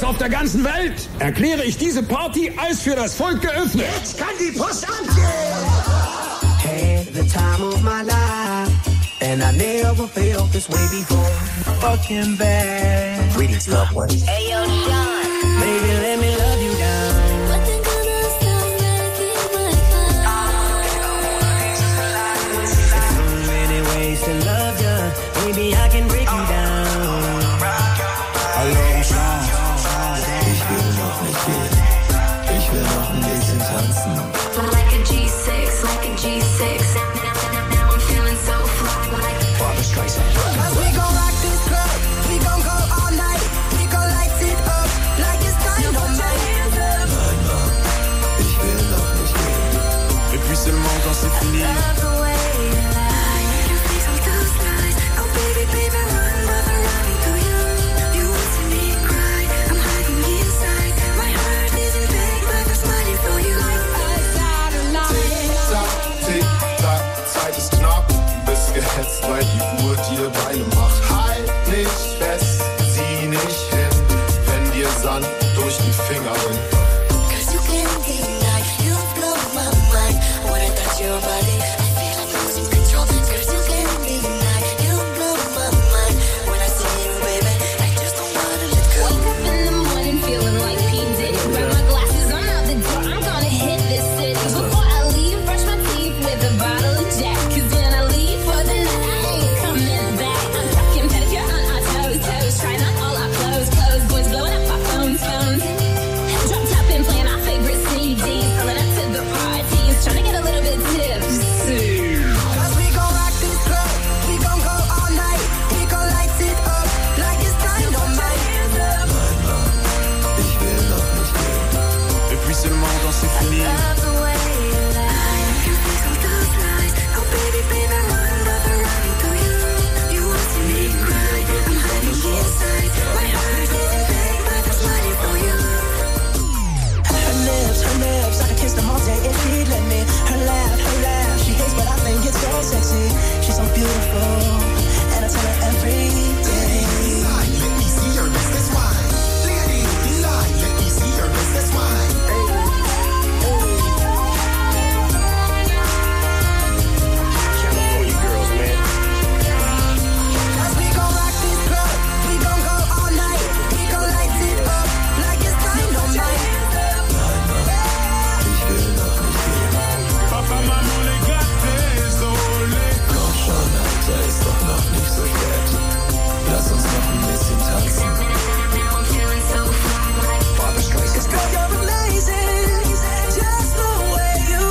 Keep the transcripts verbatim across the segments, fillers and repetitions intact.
Radios auf der ganzen Welt erkläre ich diese Party als für das Volk geöffnet. Jetzt kann die Post abgehen! Had the time of my life, and I never felt this way before. Fucking bad. Greetings, loved ones. Hey, yo, Sean. Baby, let me love you down. To love you, maybe I can break you down. Hallo, Sean. Ich will noch nicht gehen. Ich will noch ein bisschen tanzen. Like a G six, like a G six. Now I'm feeling so fly, like Barbra Streisand. Cause we gon' rock this club, we gon' go all night. We gon' light it up, like it's dynamite. Nein, Mann, ich will noch nicht gehen. Et puis seulement quand c'est fini. Gehetzt, weil die Uhr dir Beine macht. Halt nicht fest, sieh nicht hin, wenn dir Sand durch die Finger rinnt. Cause you can deny, you blow my mind. When I touch your body, I feel like losing control. Cause you can deny, you blow my mind. When I see you, baby, I just don't wanna let go. Wake up in the morning feeling like P. Diddy. Grab my glasses, I'm out the door, I'm gonna hit this city. Before I leave, brush my teeth with a bottle of Jack. Cause then I leave for the night. Coming back, I'm talking pedicure on our toes, toes. Trying on all our clothes, clothes. Boys blowing up our phones, phones. Drop top and playing our favorite C Ds. Pulling up to the parties, trying to get a little bit tipsy. Cause we gon' rock this club, we gon' go all night. We gon' light it up, like it's dynamite. Nein, Mann, ich will noch nicht gehen. Et puis seulement quand c'est fini. Love the way you lie. You face all those lies. Oh baby, baby, run, love running through you. You want to see me cry. I'm hiding inside. My heart isn't big, but there's money for you. Her lips, her lips, I could kiss them all day if she'd let me. Her laugh, her laugh, she hates but I think it's so sexy. She's so beautiful, and I tell her every day. Let me see your business wine. Lady, lie, let me see your business wine. For you girls, man. Cause we gon' rock this club, we gon' go all night. We gon' light it up, like it's dynamite. Nein, Mann, ich will noch nicht gehen. Papa, Mama, les gars, désolé. Komm schon, Alter, ist doch noch nicht so spät. Lass uns noch ein bisschen tanzen. Now I'm feeling so fly, like Barbra Streisand. Girl, you're amazing, just the way you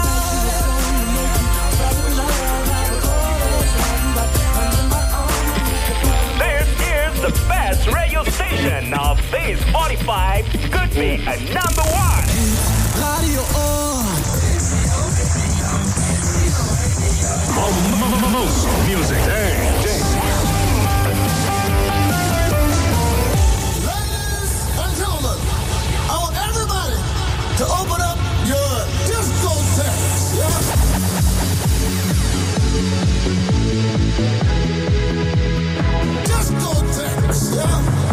This is the best radio station of Base forty-five. Could be a number one. Radio on. Most music. Ladies and gentlemen, I want everybody to open up your discotheques. Yeah? Discotheques, yeah?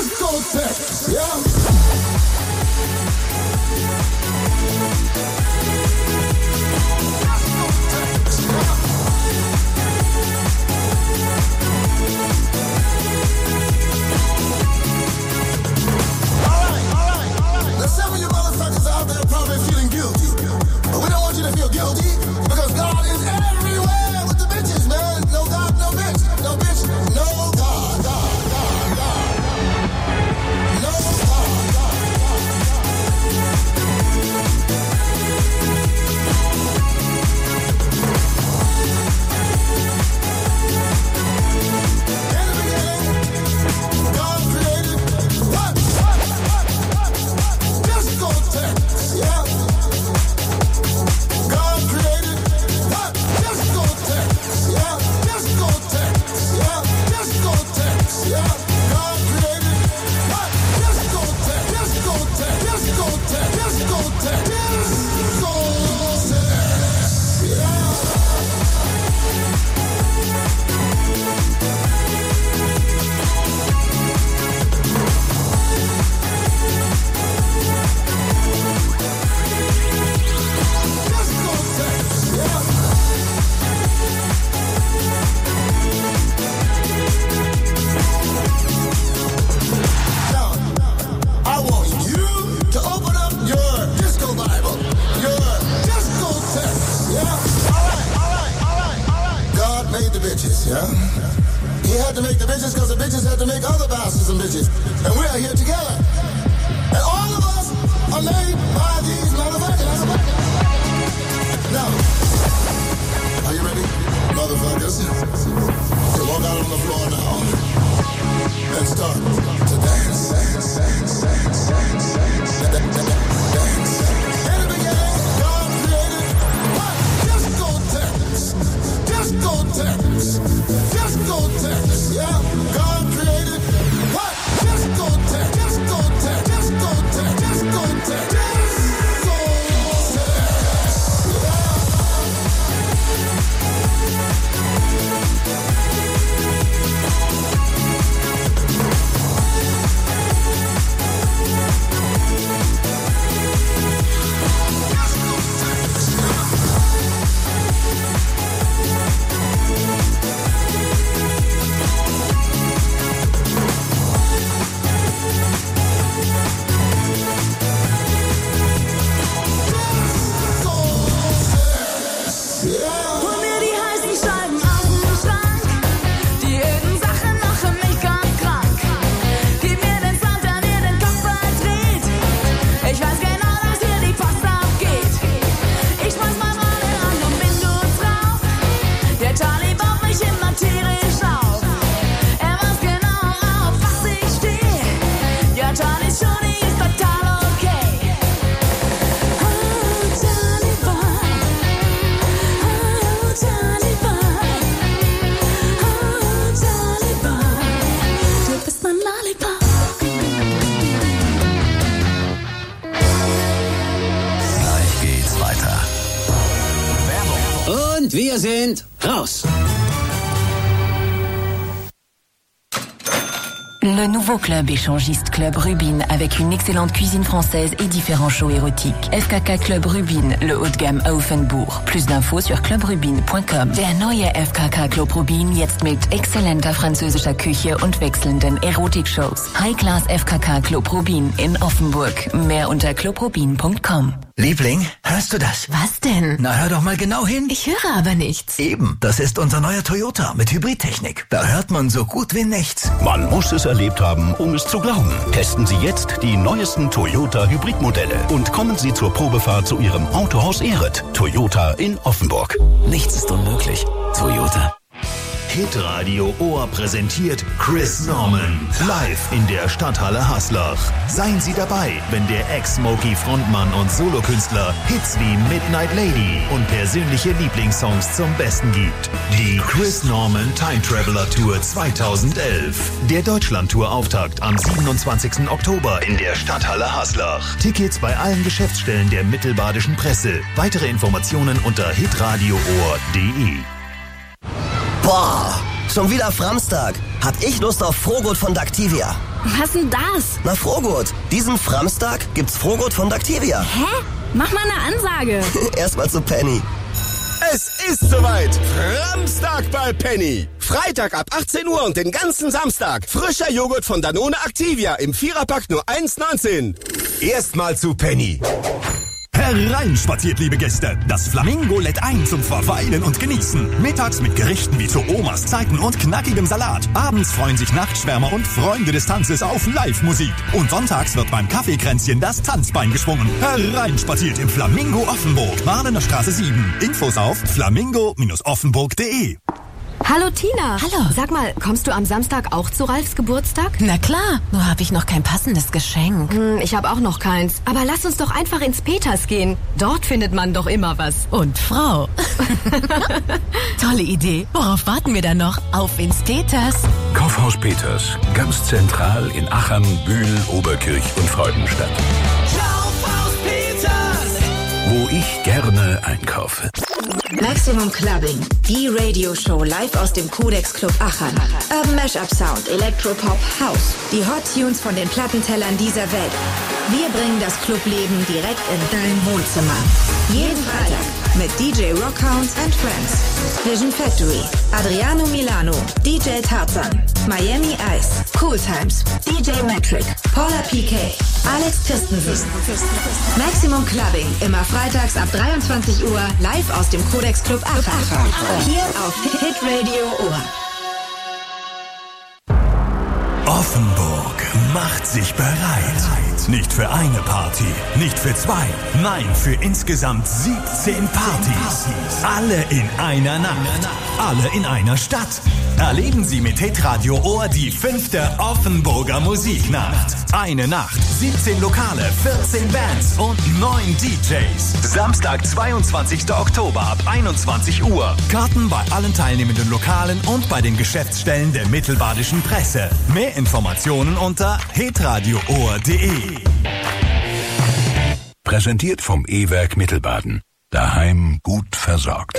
Discotheques, yeah? yeah? He had to make the bitches because the bitches had to make other bastards and bitches. And we are here together. And all of us are made by these motherfuckers. Now, are you ready, motherfuckers? So walk out on the floor now and start to dance. Dance, dance, dance, dance, dance, dance. In the beginning, God created what? Discotheques. Discotheques. Discotheques. Yeah, God created what? Discotheques. Discotheques. Discotheques. Discotheques. Discotheques. Wir sind raus. Le nouveau club échangiste Club Rubin avec une excellente cuisine française et différents shows érotiques. F K K Club Rubin, le haut de gamme à Offenbourg. Plus d'infos sur club rubin punkt com. Der neue F K K Club Rubin jetzt mit exzellenter französischer Küche und wechselnden Erotikshows. High-Class F K K Club Rubin in Offenburg. Mehr unter club rubin punkt com. Liebling, hörst du das? Was denn? Na, hör doch mal genau hin. Ich höre aber nichts. Eben, das ist unser neuer Toyota mit Hybridtechnik. Da hört man so gut wie nichts. Man muss es erlebt haben, um es zu glauben. Testen Sie jetzt die neuesten Toyota Hybridmodelle und kommen Sie zur Probefahrt zu Ihrem Autohaus Ehret. Toyota in Offenburg. Nichts ist unmöglich. Toyota. Hitradio Ohr präsentiert Chris Norman live in der Stadthalle Haslach. Seien Sie dabei, wenn der Ex-Smokey-Frontmann und Solokünstler Hits wie Midnight Lady und persönliche Lieblingssongs zum Besten gibt. Die Chris Norman Time Traveler Tour zweitausendelf. Der Deutschland-Tour-Auftakt am siebenundzwanzigsten Oktober in der Stadthalle Haslach. Tickets bei allen Geschäftsstellen der Mittelbadischen Presse. Weitere Informationen unter hitradio ohr punkt de. Boah, schon wieder Framstag. Hab ich Lust auf Frohgut von Dactivia. Was denn das? Na Frohgut, diesen Framstag gibt's Frohgut von Dactivia. Hä? Mach mal eine Ansage. Erstmal zu Penny. Es ist soweit. Framstag bei Penny. Freitag ab achtzehn Uhr und den ganzen Samstag. Frischer Joghurt von Danone Activia im Viererpack nur eins neunzehn. Erstmal zu Penny. Hereinspaziert, liebe Gäste. Das Flamingo lädt ein zum Verweilen und Genießen. Mittags mit Gerichten wie zu Omas Zeiten und knackigem Salat. Abends freuen sich Nachtschwärmer und Freunde des Tanzes auf Live-Musik. Und sonntags wird beim Kaffeekränzchen das Tanzbein geschwungen. Hereinspaziert im Flamingo Offenburg. Mahlener Straße sieben. Infos auf flamingo Bindestrich offenburg punkt de. Hallo Tina. Hallo. Sag mal, kommst du am Samstag auch zu Ralfs Geburtstag? Na klar, nur habe ich noch kein passendes Geschenk. Hm, ich habe auch noch keins. Aber lass uns doch einfach ins Peters gehen. Dort findet man doch immer was. Und Frau. Tolle Idee. Worauf warten wir dann noch? Auf ins Peters. Kaufhaus Peters. Ganz zentral in Achern, Bühl, Oberkirch und Freudenstadt. Kaufhaus Peters. Wo ich gerne einkaufe. Maximum Clubbing, die Radioshow live aus dem Codex Club Aachen. Urban Mashup Sound, Electropop, House. Die Hot Tunes von den Plattentellern dieser Welt. Wir bringen das Clubleben direkt in dein Wohnzimmer. Jeden Freitag mit mit D J Rockhound and Friends. Vision Factory, Adriano Milano, D J Tarzan, Miami Ice, Cool Times, D J Metric, Paula P K, Alex Christensen. Maximum Clubbing, immer freitags ab dreiundzwanzig Uhr, live aus dem Codex Club Aachen. Hier auf Hit Radio Ohr. Offenburg macht sich bereit. Nicht für eine Party, nicht für zwei, nein, für insgesamt siebzehn Partys. Alle in einer Nacht, alle in einer Stadt. Erleben Sie mit Hitradio Ohr die fünfte Offenburger Musiknacht. Eine Nacht, siebzehn Lokale, vierzehn Bands und neun D Js. Samstag, zweiundzwanzigster Oktober ab einundzwanzig Uhr. Karten bei allen teilnehmenden Lokalen und bei den Geschäftsstellen der Mittelbadischen Presse. Mehr Informationen unter hitradio ohr punkt de. Präsentiert vom E-Werk Mittelbaden. Daheim gut versorgt.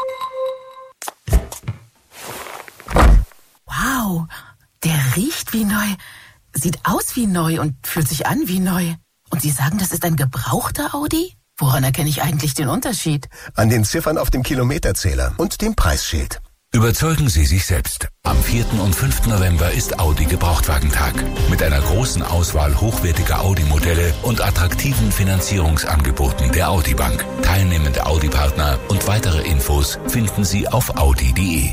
Wow, der riecht wie neu, sieht aus wie neu und fühlt sich an wie neu. Und Sie sagen, das ist ein gebrauchter Audi? Woran erkenne ich eigentlich den Unterschied? An den Ziffern auf dem Kilometerzähler und dem Preisschild. Überzeugen Sie sich selbst. Am vierten und fünften November ist Audi Gebrauchtwagentag. Mit einer großen Auswahl hochwertiger Audi-Modelle und attraktiven Finanzierungsangeboten der Audi Bank. Teilnehmende Audi-Partner und weitere Infos finden Sie auf audi punkt de.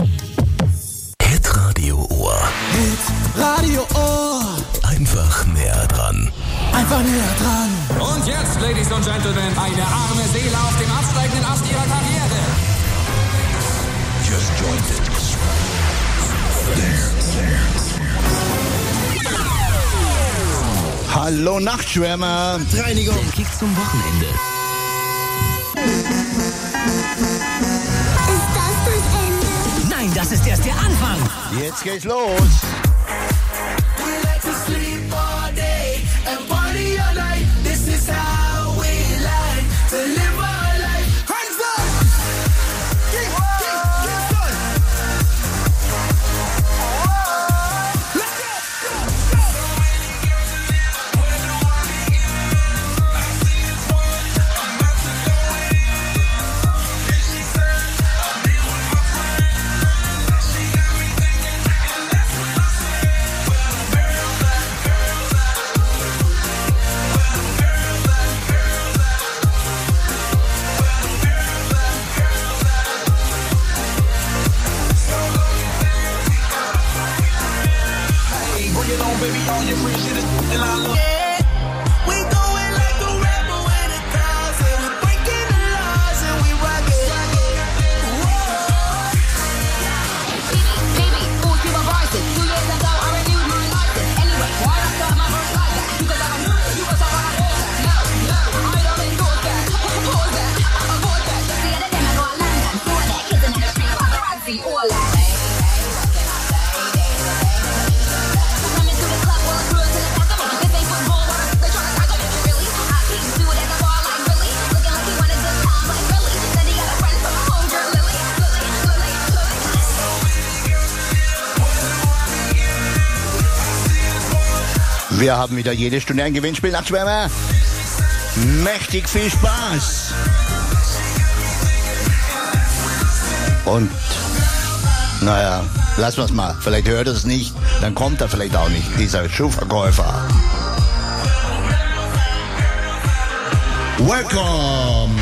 Hitradio Ohr. Hit Radio Ohr. Einfach näher dran. Einfach näher dran. Und jetzt, Ladies und Gentlemen, eine arme Seele auf dem absteigenden Ast ihrer Karriere. Just joined it. Hallo Nachtschwärmer. Reinigung. Der Kick zum Wochenende. Ist das das Ende? Nein, das ist erst der Anfang. Jetzt geht's los. We like to sleep all day and party all night. This is how we like to live our life. Hands up! Get, get, get done! Let's go! Go, Wir haben wieder jede Stunde ein Gewinnspiel, Nachtschwärmer. Mächtig viel Spaß. Und, naja, lassen wir es mal. Vielleicht hört er es nicht, dann kommt er vielleicht auch nicht, dieser Schuhverkäufer. Welcome.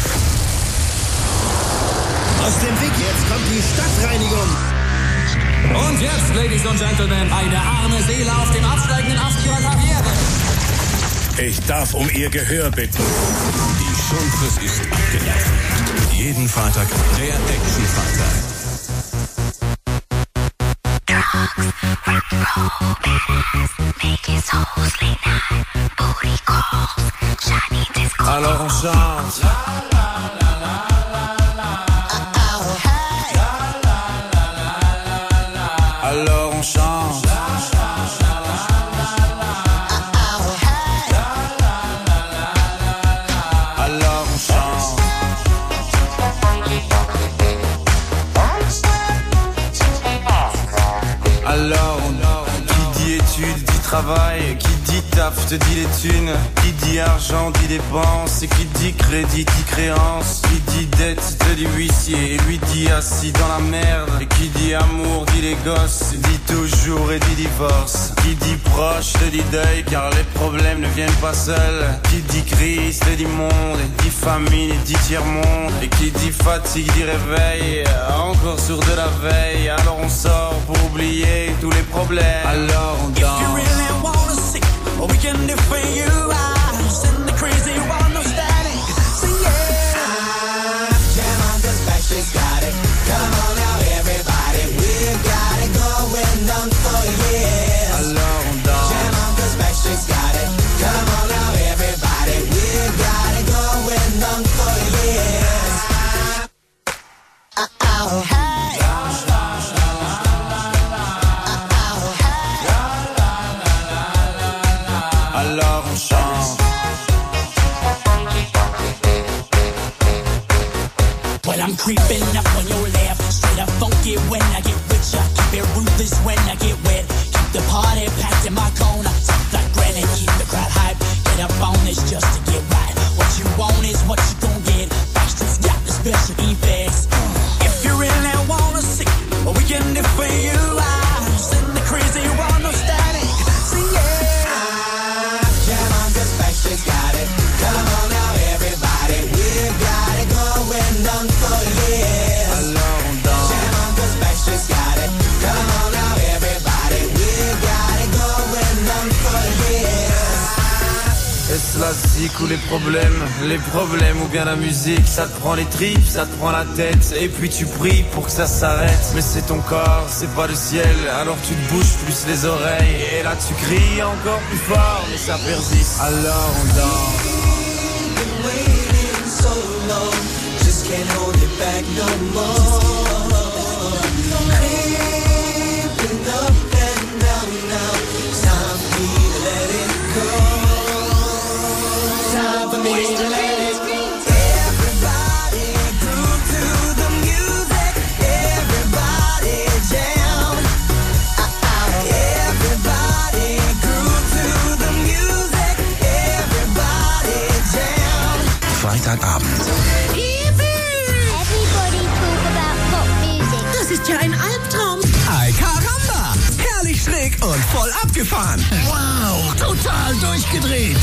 Aus dem Weg, jetzt kommt die Stadtreinigung. Und jetzt, Ladies und Gentlemen, eine arme Seele auf dem absteigenden Ast ihrer Karriere. Ich darf um Ihr Gehör bitten. Die Schulfrist ist abgelaufen. Jeden Freitag der Action-Freitag. Alors on chante. Alors on chante. Alors on chante. Alors on, qui dit études dit travail, qui dit taf te dit les thunes. Qui dit argent dit dépense. Et qui dit crédit dit créance. Qui dit dette te dit huissier. Et lui dit assis dans la merde. Et qui dit amour dit les gosses. Dit toujours et dit divorce. Qui dit proche te dit deuil car les problèmes ne viennent pas seuls. Qui dit crise te dit monde. Et dit famine et dit tiers-monde. Et qui dit fatigue dit réveil. Encore sur de la veille. Alors on sort pour oublier tous les problèmes. Alors on danse. Or we can defend you out. Send the crazy wild no static. Sing yeah. Jam on this Backstreet's got it. Come on now everybody. We've got it going on for years. Alors on danse. Jam on this Backstreet's got it. Come on now everybody. We've got it going on for years. Uh-oh. Hey. Alors on chante. Well, I'm creeping up on your left. Straight up funky when I get richer. Keep it ruthless when I get wet. Keep the party packed in my corner. Soft like granite, keep the crowd hype. Get up on this just to get right. What you want is what you gon' get. Backstreet's got the special effects. If you really wanna see, well, we can defend you out. Send the crazy one no static. Sing yeah. Backstreet's got it. Come on now, everybody. We've got it going on for years. Alors on danse. Jam on 'cause Backstreet's got it. Come on now, everybody. We've got it going on for years. Est-ce la zik ou les problèmes? Les problèmes ou bien la musique? Ça te prend les tripes, ça te prend la tête. Et puis tu pries pour que ça s'arrête. Mais c'est ton corps, c'est pas le ciel. Alors tu te bouges plus les oreilles. Et là tu cries encore plus fort. Mais ça persiste. Alors on danse. So long, just can't hold it back no more. Creeping up and down now. Time for me to let it go. Time for me to let it go. Everybody groove to the music. Everybody jam. Uh-oh. Everybody groove to the music. Everybody jam. Freitagabend. Everybody talk about pop music. Das ist ja ein Albtraum. Ay caramba! Herrlich schräg und voll abgefahren. Wow, total durchgedreht.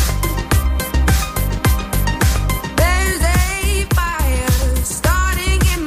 There's a fire starting in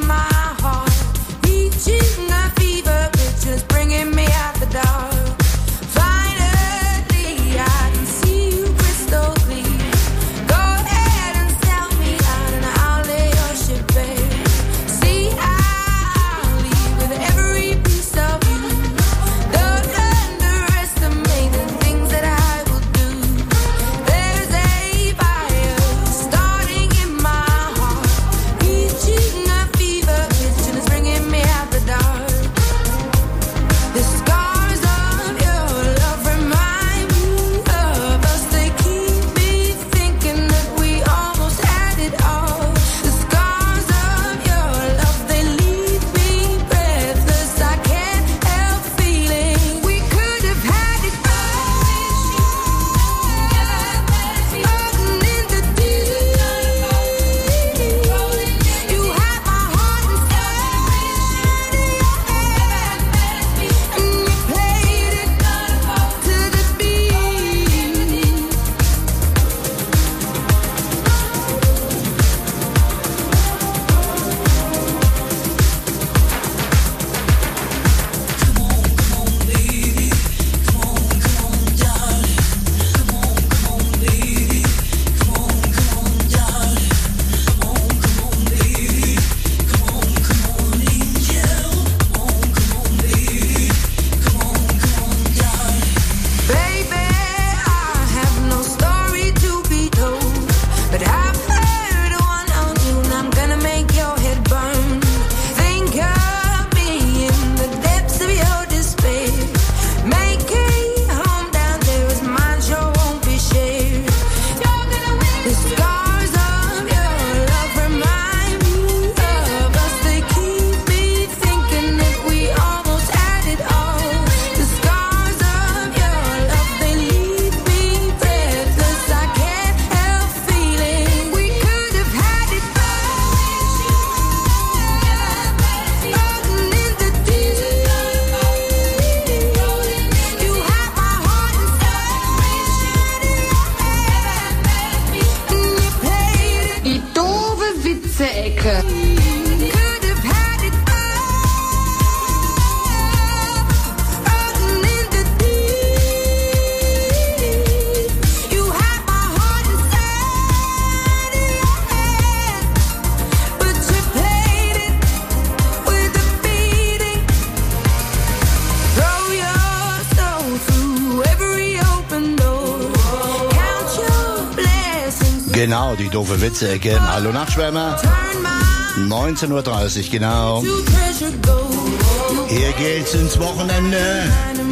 Genau, die doofe Witze-Ecke. Hallo Nachtschwärmer. neunzehn Uhr dreißig, genau. Hier geht's ins Wochenende.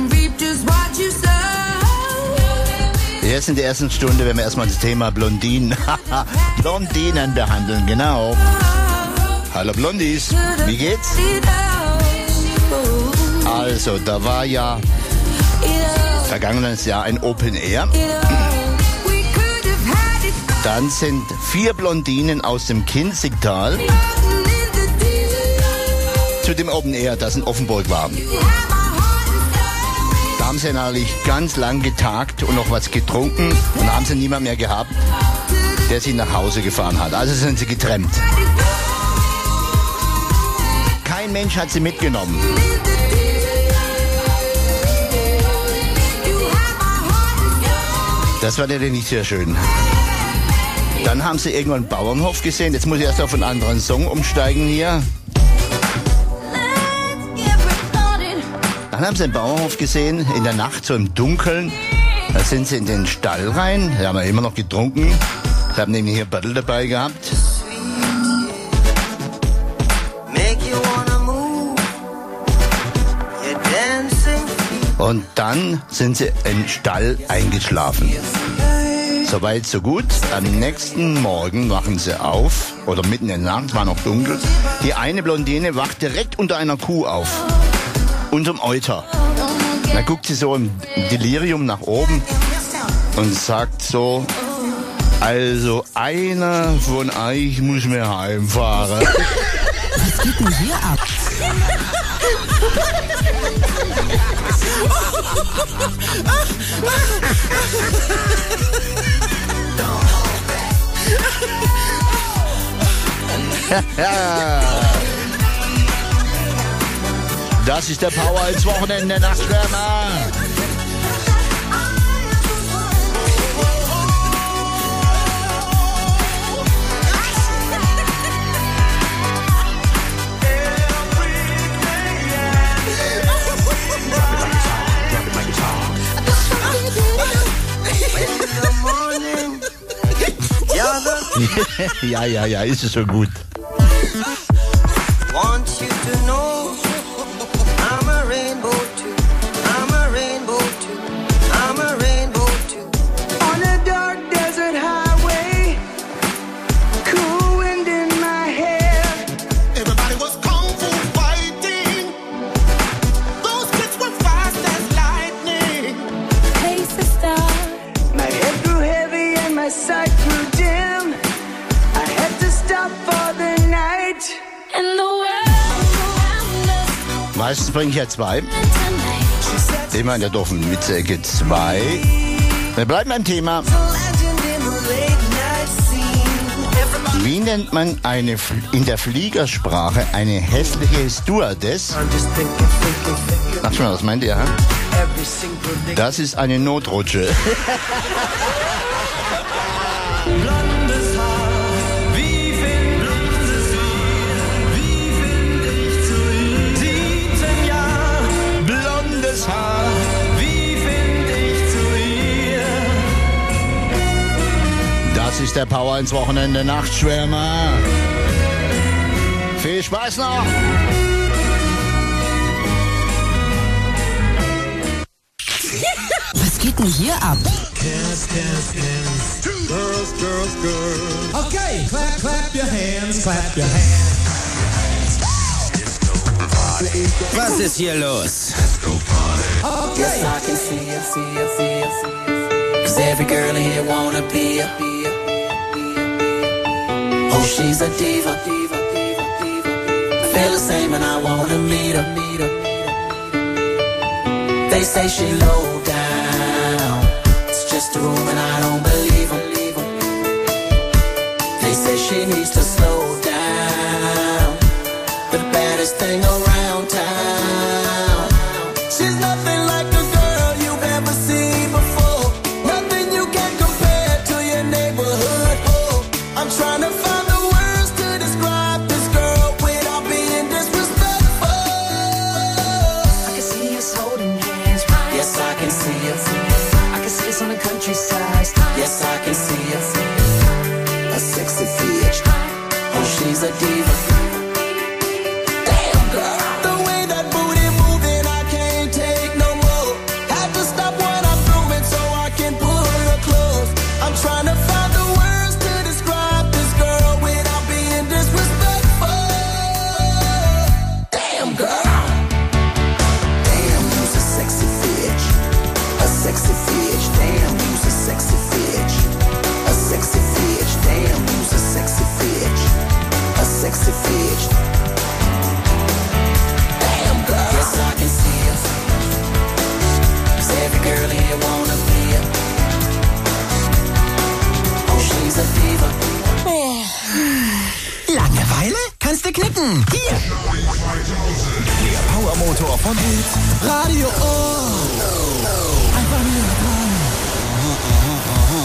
Jetzt in der ersten Stunde werden wir erstmal das Thema Blondinen, Blondinen behandeln, genau. Hallo Blondies, wie geht's? Also, da war ja vergangenes Jahr ein Open Air. Dann sind vier Blondinen aus dem Kinzigtal zu dem Open Air, das in Offenburg war. Da haben sie natürlich ganz lang getagt und noch was getrunken und da haben sie niemand mehr gehabt, der sie nach Hause gefahren hat. Also sind sie getrennt. Kein Mensch hat sie mitgenommen. Das war natürlich nicht sehr schön. Dann haben sie irgendwann einen Bauernhof gesehen. Jetzt muss ich erst auf einen anderen Song umsteigen hier. Dann haben sie einen Bauernhof gesehen, in der Nacht, so im Dunkeln. Da sind sie in den Stall rein. Da haben wir immer noch getrunken. Ich habe nämlich hier Bottle dabei gehabt. Und dann sind sie im Stall eingeschlafen. Soweit, so gut. Am nächsten Morgen wachen sie auf, oder mitten in der Nacht, war noch dunkel. Die eine Blondine wacht direkt unter einer Kuh auf. Unterm Euter. Da guckt sie so im Delirium nach oben und sagt so, also einer von euch muss mir heimfahren. Was geht denn hier ab? Das ist der Power ins Wochenende, Nachtschwärmer. Ja, ja, ja, ist es so gut. Want you to know I'm a rainbow too. I'm a rainbow too. I'm a rainbow too. On a dark desert highway, cool wind in my hair. Everybody was kung fu fighting. Those kids were fast as lightning. Hey sister, my head grew heavy and my sight grew dim. I had to stop for the night. And the Meistens bringe ich ja zwei. Immer in der doofen Witze-Ecke zwei. Wir bleiben beim Thema. Wie nennt man eine in der Fliegersprache eine hässliche Stewardess? Ach schon, was meint ihr? Hm? Das ist eine Notrutsche. Das ist der Power ins Wochenende, Nachtschwärmer. Viel Spaß noch. Was geht denn hier ab? Girls, girls, girls. Okay, clap, clap your hands, clap your hands. Was ist hier los? Okay. Yes, I can see it, see it, see it, see it. Cause every girl here wanna be a, be a, oh, she's a diva, diva, diva, diva. I feel the same and I wanna meet her, meet her. They say she low down. It's just a room and I don't believe her. They say she needs to slow down. The baddest thing around town. She's nothing like a girl you've ever seen before. Nothing you can compare to your neighborhood. Oh, I'm trying to find the words to describe this girl without being disrespectful. I can see us holding hands. Yes, I can see it. I can see us on the countryside. Yes, I can see it. kannst du knicken. Hier. Der Powermotor von Hits. Radio O. Einfach nur dran. Aha, aha, aha.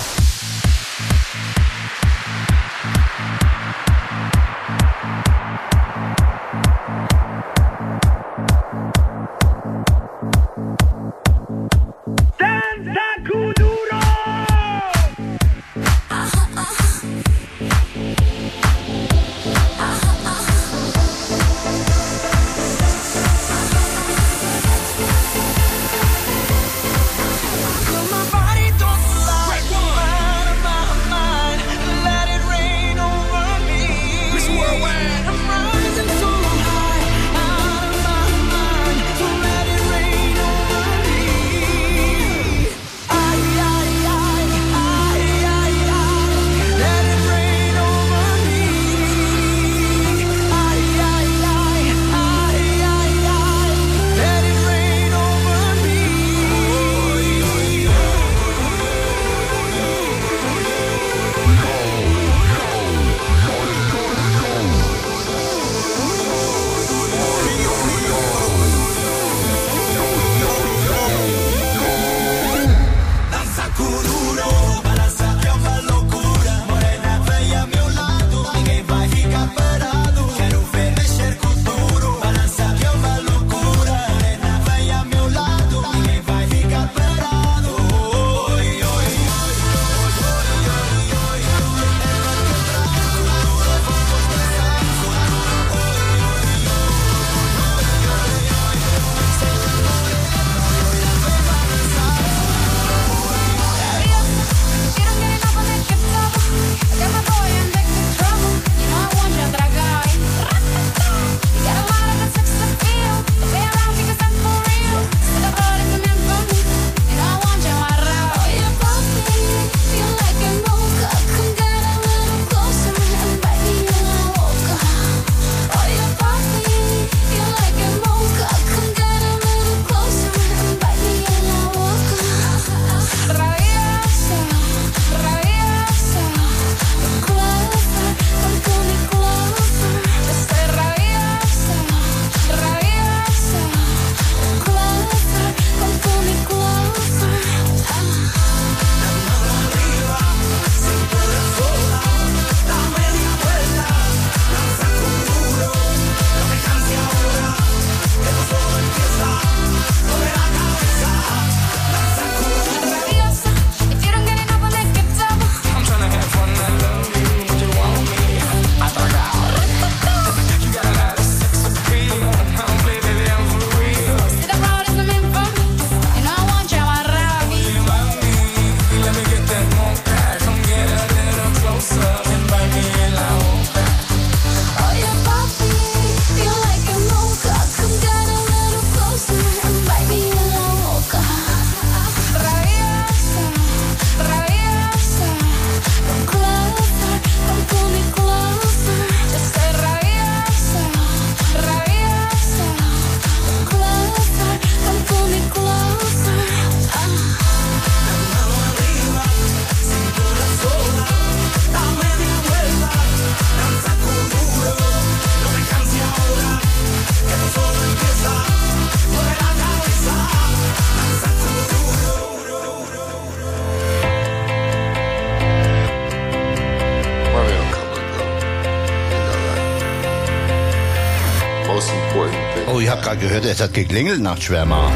Oh, ich habe gerade gehört, es hat geklingelt, Nachtschwärmer.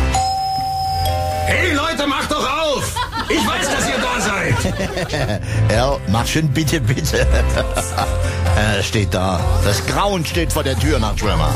Hey Leute, macht doch auf! Ich weiß, dass ihr da seid! Erl, mach schon bitte, bitte. Er steht da. Das Grauen steht vor der Tür, Nachtschwärmer.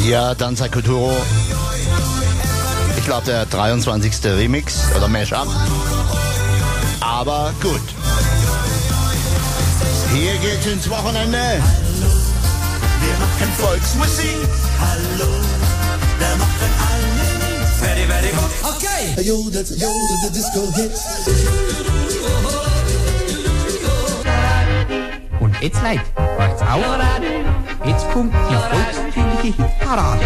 Ja, Danza Kuduro. Ich glaube, der dreiundzwanzigste Remix oder Mashup. Aber gut. Hier geht's ins Wochenende. Wir machen Volksmusik. Hallo, wir machen alles. Very, very good. Okay. Yo, that's yo, the disco hit. Und jetzt, Leute, macht's auf. Jetzt kommt die volkstümliche Hitparade.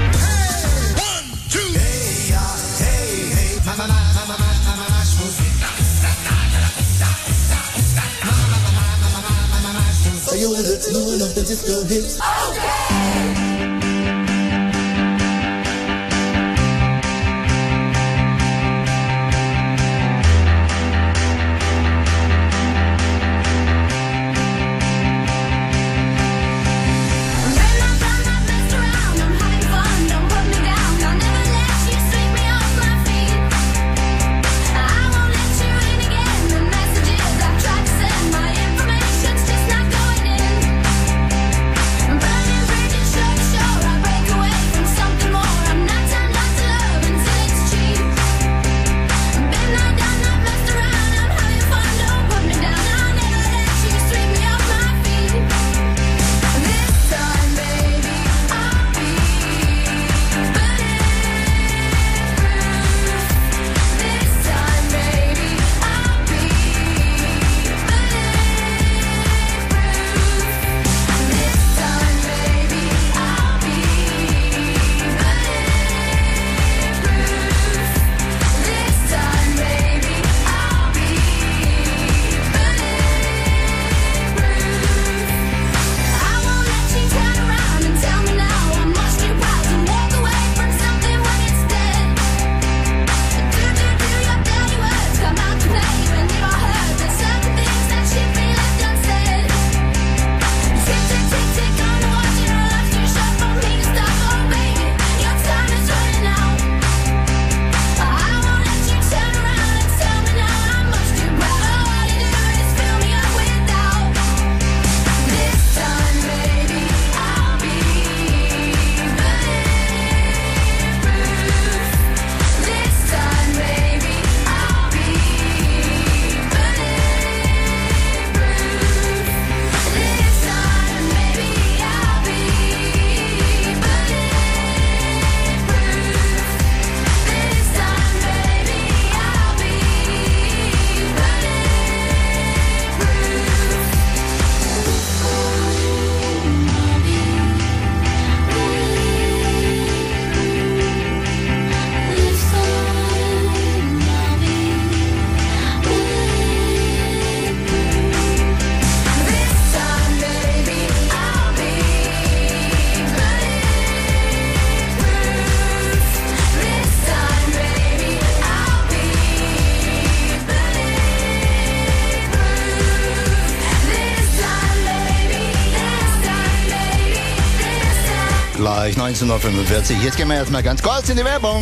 Yo, that's one of the disco hits. Okay. Gleich neunzehn Uhr fünfundvierzig. Jetzt gehen wir erstmal ganz kurz in die Werbung.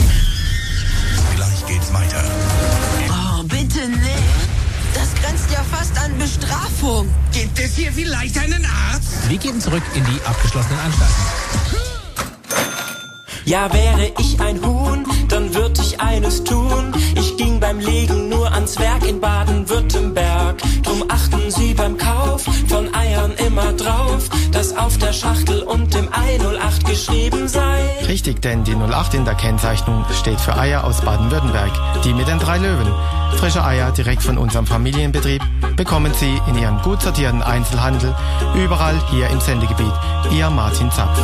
Gleich geht's weiter. Oh, bitte nicht. Das grenzt ja fast an Bestrafung. Gibt es hier vielleicht einen Arzt? Wir gehen zurück in die abgeschlossenen Anstalten. Ja, wäre ich ein Huhn, dann würd ich eines tun. Ich ging beim Legen nur ans Werk in Baden-Württemberg. Drum achten Sie beim Kauf von Eiern immer drauf, dass auf der Schachtel und dem Ei null acht geschrieben sei. Richtig, denn die null acht in der Kennzeichnung steht für Eier aus Baden-Württemberg, die mit den drei Löwen. Frische Eier direkt von unserem Familienbetrieb bekommen Sie in Ihrem gut sortierten Einzelhandel überall hier im Sendegebiet. Ihr Martin Zapf.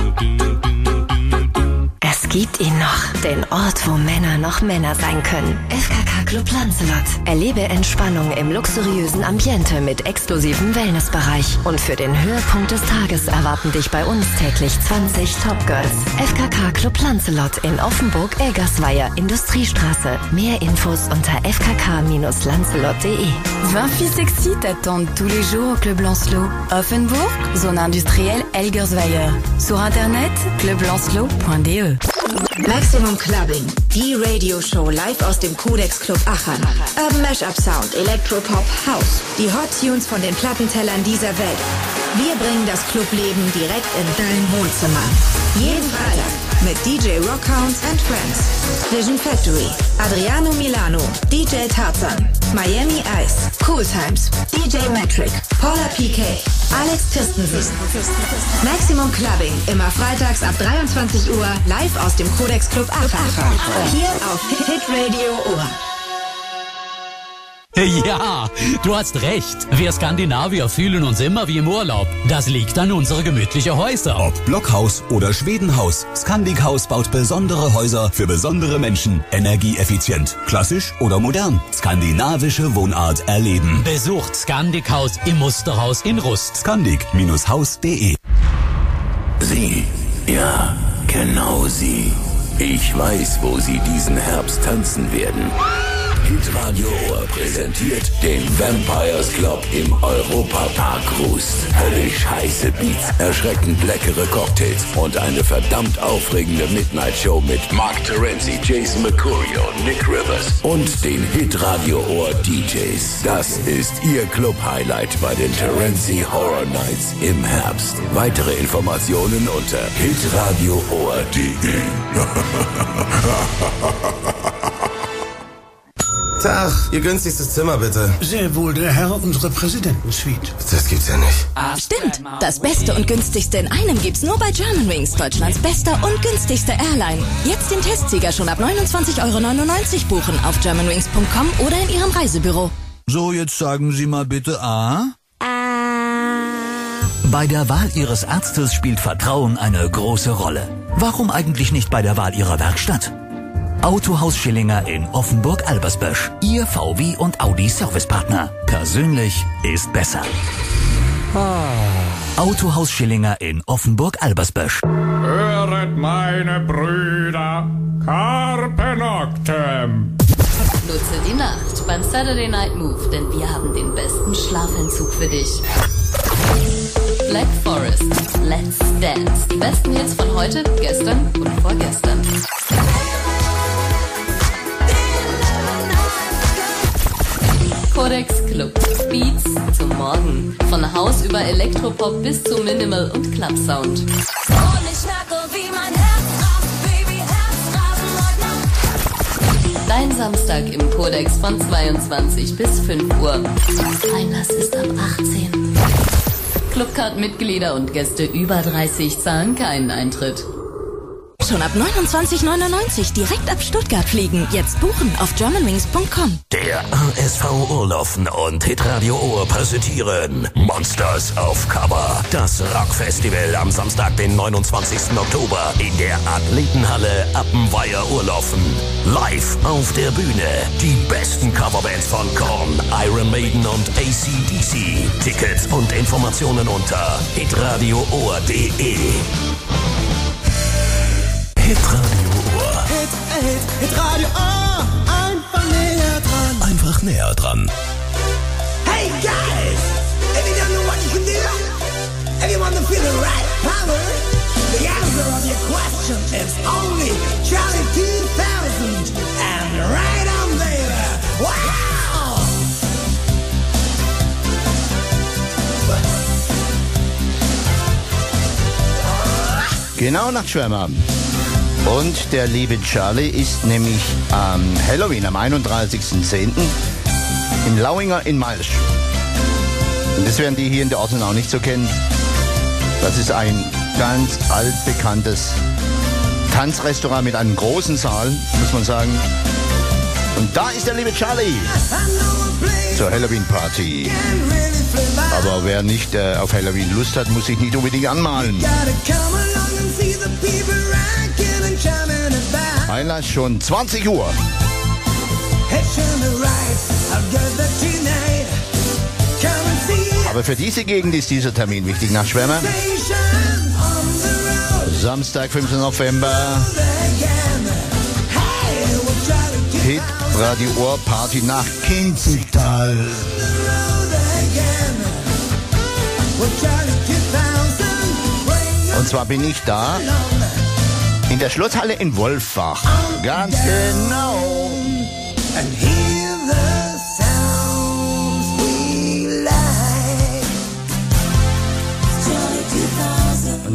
Es gibt ihn noch, den Ort, wo Männer noch Männer sein können. F K K Club Lancelot. Erlebe Entspannung im luxuriösen Ambiente mit exklusivem Wellnessbereich. Und für den Höhepunkt des Tages erwarten dich bei uns täglich zwanzig Topgirls. F K K Club Lancelot in Offenburg-Elgersweier, Industriestraße. Mehr Infos unter f k k dash lancelot punkt d e. vingt filles sexy t'attendent tous les jours au Club Lancelot. Offenburg, zone industrielle Elgersweier. Sur internet, club lancelot punkt d e. Maximum Clubbing, die Radioshow live aus dem Codex Club Aachen. Urban Mashup Sound, Electropop, House. Die Hot Tunes von den Plattentellern dieser Welt. Wir bringen das Clubleben direkt in dein Wohnzimmer. Jeden Freitag mit D J Rockhound and Friends, Vision Factory, Adriano Milano, D J Tarzan, Miami Ice, Cool Times, D J Metric, Paula P K, Alex Christensen. Maximum Clubbing, immer freitags ab dreiundzwanzig Uhr, live aus dem Codex Club Aachen. Hier auf Hit Radio Ohr. Ja, du hast recht. Wir Skandinavier fühlen uns immer wie im Urlaub. Das liegt an unsere gemütlichen Häuser. Ob Blockhaus oder Schwedenhaus, Scandic Haus baut besondere Häuser für besondere Menschen. Energieeffizient, klassisch oder modern. Skandinavische Wohnart erleben. Besucht Scandic Haus im Musterhaus in Rust. Scandic Haus punkt de. Sie, ja, genau Sie. Ich weiß, wo Sie diesen Herbst tanzen werden. Hitradio Ohr präsentiert den Vampires Club im Europa-Park Rust. Höllisch heiße Beats, erschreckend leckere Cocktails und eine verdammt aufregende Midnight-Show mit Mark Terenzi, Jason Mercurio, Nick Rivers und den Hitradio Ohr D Js. Das ist Ihr Club-Highlight bei den Terenzi Horror Nights im Herbst. Weitere Informationen unter hitradio ohr punkt de. Tag, Ihr günstigstes Zimmer, bitte. Sehr wohl, der Herr, unsere Präsidentensuite. Das gibt's ja nicht. Stimmt. Das Beste und günstigste in einem gibt's nur bei Germanwings, Deutschlands bester und günstigste Airline. Jetzt den Testsieger schon ab neunundzwanzig Euro neunundneunzig buchen auf germanwings punkt com oder in Ihrem Reisebüro. So, jetzt sagen Sie mal bitte A. Bei der Wahl Ihres Arztes spielt Vertrauen eine große Rolle. Warum eigentlich nicht bei der Wahl Ihrer Werkstatt? Autohaus Schillinger in Offenburg-Albersbösch. Ihr V W und Audi Servicepartner. Persönlich ist besser. Ah. Autohaus Schillinger in Offenburg-Albersbösch. Höret meine Brüder, Carpe Noctem. Nutze die Nacht beim Saturday Night Move, denn wir haben den besten Schlafentzug für dich. Black Forest, Let's Dance. Die besten Hits von heute, gestern und vorgestern. Codex Club. Beats zum Morgen. Von Haus über Elektropop bis zu Minimal und Club Sound. Und ich merke, wie mein Herz rast, Baby, Herz rasen. Dein Samstag im Codex von zweiundzwanzig bis fünf Uhr. Einlass ist ab achtzehn. Clubcard-Mitglieder und Gäste über dreißig zahlen keinen Eintritt. Schon ab neunundzwanzig neunundneunzig direkt ab Stuttgart fliegen. Jetzt buchen auf germanwings punkt com. Der A S V Urlaufen und Hitradio Ohr präsentieren Monsters of Cover. Das Rockfestival am Samstag, den neunundzwanzigsten Oktober in der Athletenhalle Appenweier Urlaufen. Live auf der Bühne die besten Coverbands von Korn, Iron Maiden und A C D C. Tickets und Informationen unter hitradio ohr punkt de. Hitradio Ohr. Hit, Hit, Hitradio Ohr. Einfach näher dran. Einfach näher dran. Hey guys, if you don't know what you can do, if you want to feel the right power, the answer of your question is only Charlie two thousand. And right on there. Wow! Genau, Nachtschwärmer. Und der liebe Charlie ist nämlich am Halloween, am einunddreißigsten zehnten in Lauinger in Malsch. Und das werden die hier in der Orten auch nicht so kennen. Das ist ein ganz altbekanntes Tanzrestaurant mit einem großen Saal, muss man sagen. Und da ist der liebe Charlie zur Halloween-Party. Aber wer nicht äh, auf Halloween Lust hat, muss sich nicht unbedingt anmalen. Einlass schon zwanzig Uhr. Aber für diese Gegend ist dieser Termin wichtig, Nachtschwärmer. Samstag, fünften November. Hit Radio Ohr Party nach Kinzigtal. Und zwar bin ich da in der Schlosshalle in Wolfach. Ganz genau. And hear the sounds we like.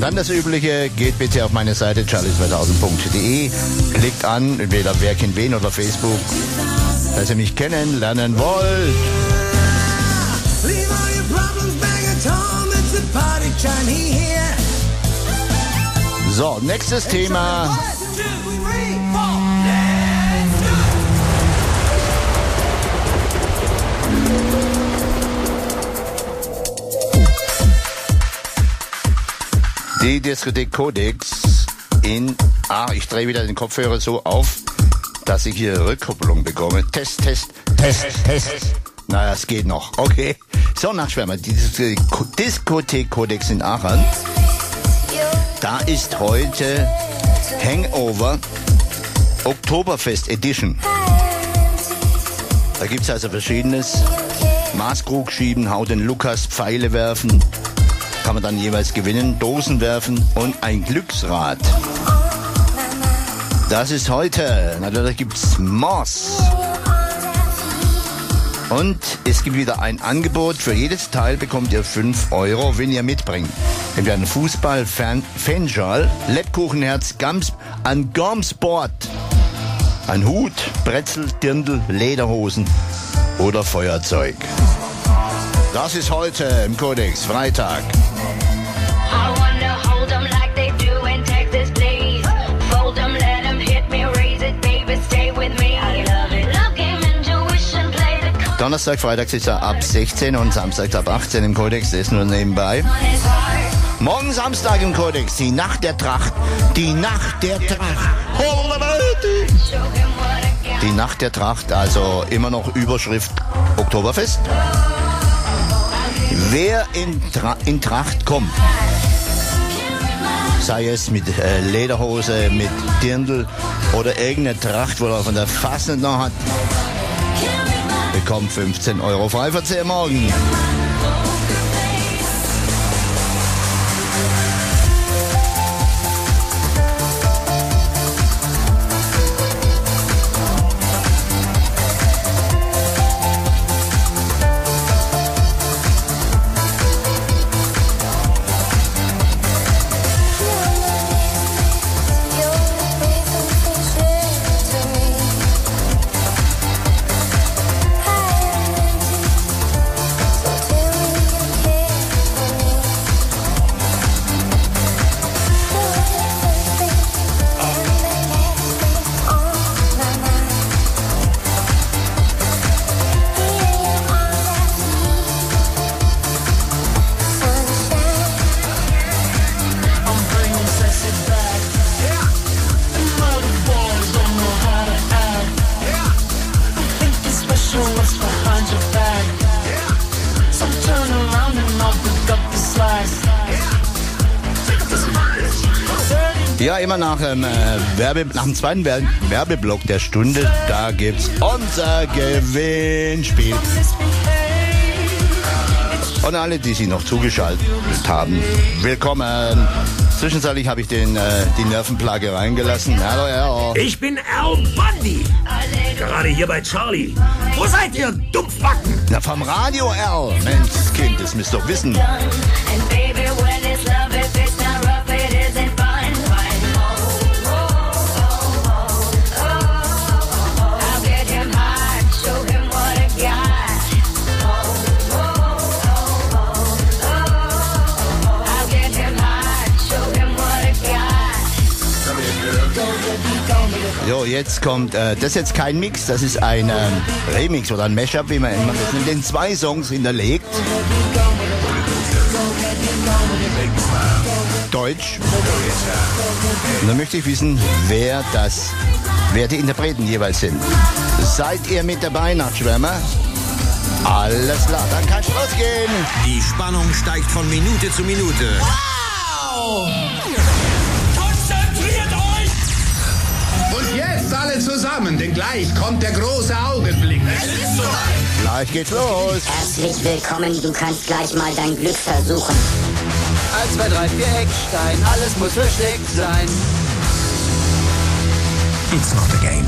Dann das Übliche, geht bitte auf meine Seite charlie zweitausend punkt de, klickt an, entweder Wer kennt wen oder Facebook, dass ihr mich kennenlernen wollt. So, nächstes Thema. Die Diskothek Codex in... Ah, ich drehe wieder den Kopfhörer so auf, dass ich hier Rückkopplung bekomme. Test, Test, Test, Test. Naja, es geht noch. Okay. So, Nachtschwärmer, die Diskothek Codex in Aachen. Da ist heute Hangover Oktoberfest Edition. Da gibt's also Verschiedenes. Maßkrug schieben, Haut den Lukas, Pfeile werfen. Kann man dann jeweils gewinnen, Dosen werfen und ein Glücksrad. Das ist heute. Natürlich gibt's Moss. Und es gibt wieder ein Angebot. Für jedes Teil bekommt ihr fünf Euro, wenn ihr mitbringt. Entweder einen Fußball, Fan, Fanschal, Lebkuchenherz, Gams, ein Gomsport, ein Hut, Brezel, Dirndl, Lederhosen oder Feuerzeug. Das ist heute im Codex, Freitag. Donnerstag, Freitag ist er ab sechzehn und Samstag ab achtzehn im Codex, das ist nur nebenbei. Morgen Samstag im Codex, die Nacht der Tracht, die Nacht der Tracht. Die Nacht der Tracht, also immer noch Überschrift Oktoberfest. Wer in, Tra- in Tracht kommt, sei es mit äh, Lederhose, mit Dirndl oder irgendeine Tracht, wo er von der Fastnet noch hat, bekommt fünfzehn Euro Freiverzehr morgen. Ja, immer nach, ähm, Werbe, nach dem zweiten Werbe- Werbeblock der Stunde, da gibt's unser Gewinnspiel. Und alle, die sich noch zugeschaltet haben, willkommen. Zwischenzeitlich habe ich den, äh, die Nervenplage reingelassen. Hallo, hallo. Ich bin Al Bundy. Gerade hier bei Charlie. Wo seid ihr, Dumpfbacken? Na, vom Radio, Al. Mensch, Kind, das müsst ihr doch wissen. So, jetzt kommt, äh, das ist jetzt kein Mix, das ist ein ähm, Remix oder ein Mashup, wie man immer das nennt, in zwei Songs hinterlegt. Deutsch. Und dann möchte ich wissen, wer das, wer die Interpreten jeweils sind. Seid ihr mit dabei, Nachtschwärmer? Alles klar, dann kann's losgehen. Die Spannung steigt von Minute zu Minute. Wow! Und jetzt alle zusammen, denn gleich kommt der große Augenblick. Es ist soweit. Gleich geht's los. Herzlich willkommen, du kannst gleich mal dein Glück versuchen. eins, zwei, drei, vier, Eckstein, alles muss versteckt sein. It's not a game.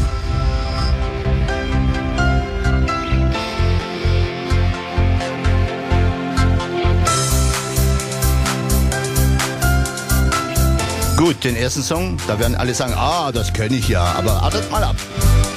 Gut, den ersten Song, da werden alle sagen, ah, das kenne ich ja, aber wartet mal ab.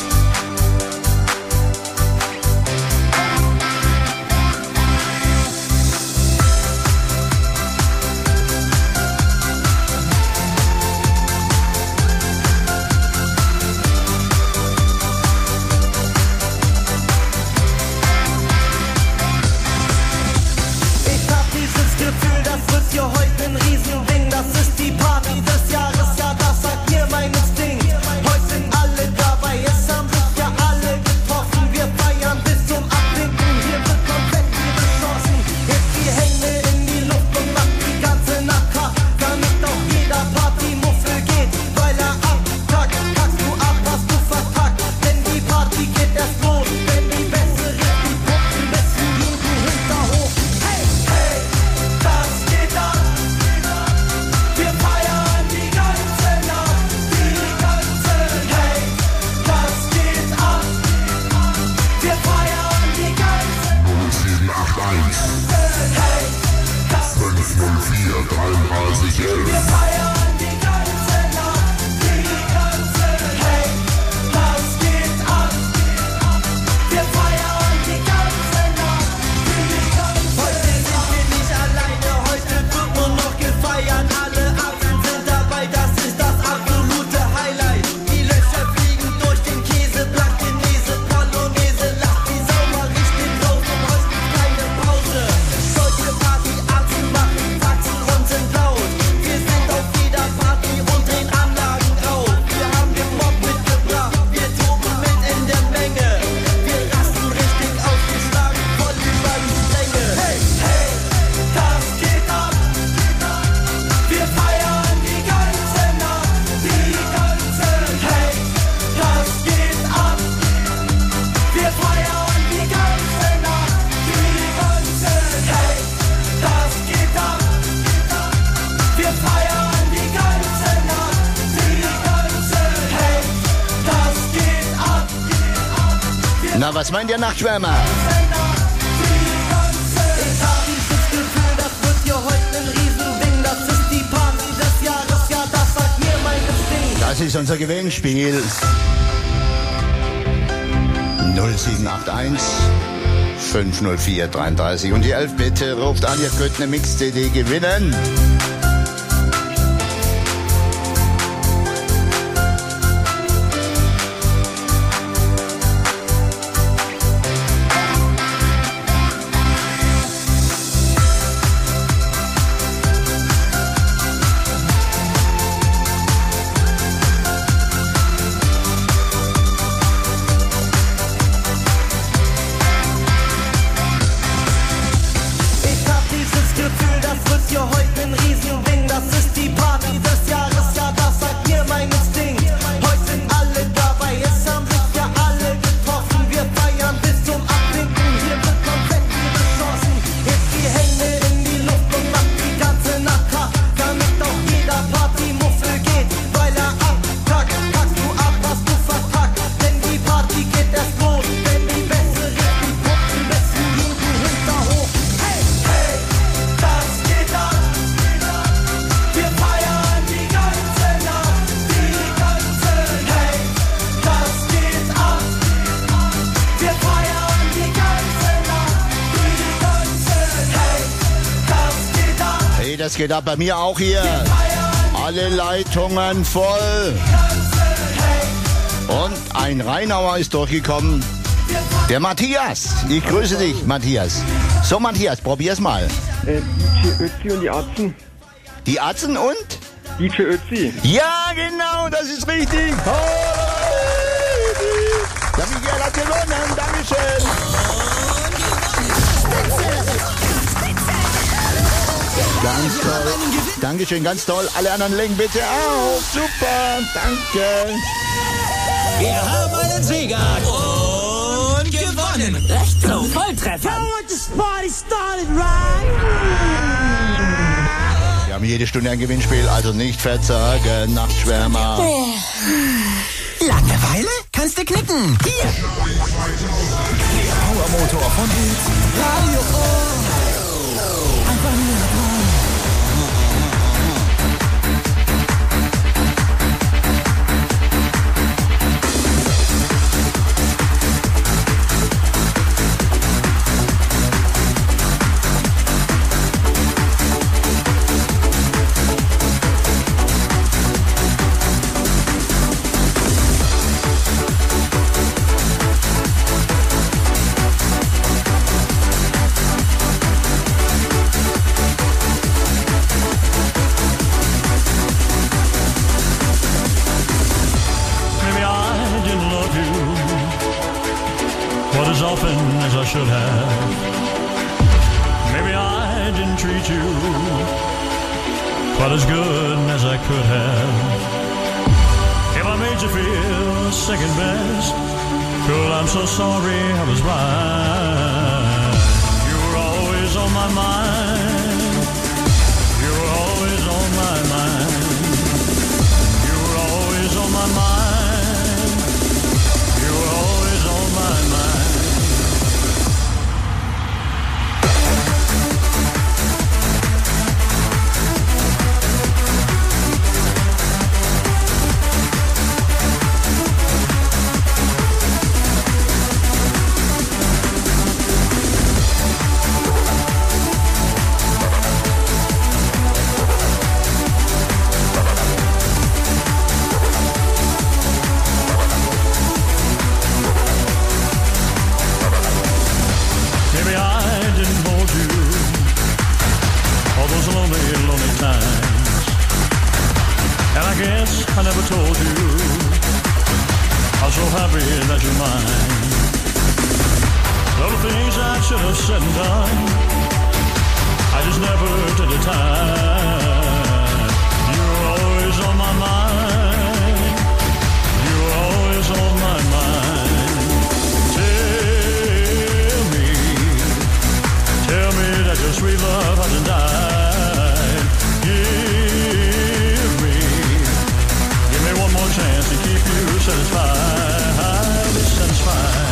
Na, was meint ihr, Nachtschwärmer? Das ist unser Gewinnspiel. null sieben acht eins fünf null vier dreiunddreißig und die elf bitte ruft an, ihr könnt eine Mix-C D gewinnen. Das geht ab bei mir auch hier. Alle Leitungen voll. Und ein Rheinauer ist durchgekommen. Der Matthias. Ich grüße dich, Matthias. So, Matthias, probier's mal. Äh, D J Ötzi und die Atzen. Die Atzen und? D J Ötzi. Ja, genau, das ist richtig. Der Miguel hat gewonnen. Dankeschön. Ganz toll. Dankeschön, ganz toll. Alle anderen legen bitte auf. Super, danke. Wir haben einen Sieger und gewonnen. Recht so, Volltreffer. Wir haben jede Stunde ein Gewinnspiel, also nicht verzagen, Nachtschwärmer. Langeweile? Kannst du knicken. Hier. Powermotor von Beats. Radio O. Einfach nur often as I should have. Maybe I didn't treat you quite as good as I could have. If I made you feel second best, girl, I'm so sorry I was blind. You were always on my mind. You were always on my mind. You were always on my mind. You were always on my mind. I never told you I'm so happy that you're mine. All the things I should have said and done, I just never took the time. You were always on my mind. You were always on my mind. Tell me, tell me that your sweet love hasn't died. Give me, give me one more chance to keep you satisfied, satisfied.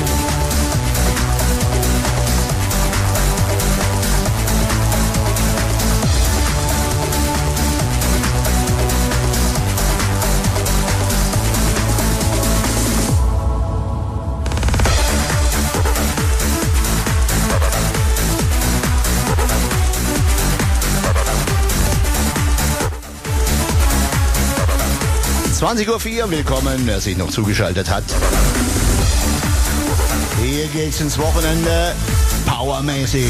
zwanzig Uhr vier, willkommen, wer sich noch zugeschaltet hat. Hier geht's ins Wochenende, powermäßig.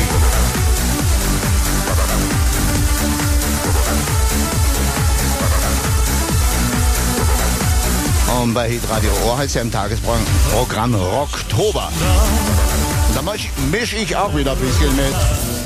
Und bei Hitradio Ohr heißt ja im Tagesprogramm Rocktober. Und da mische ich auch wieder ein bisschen mit.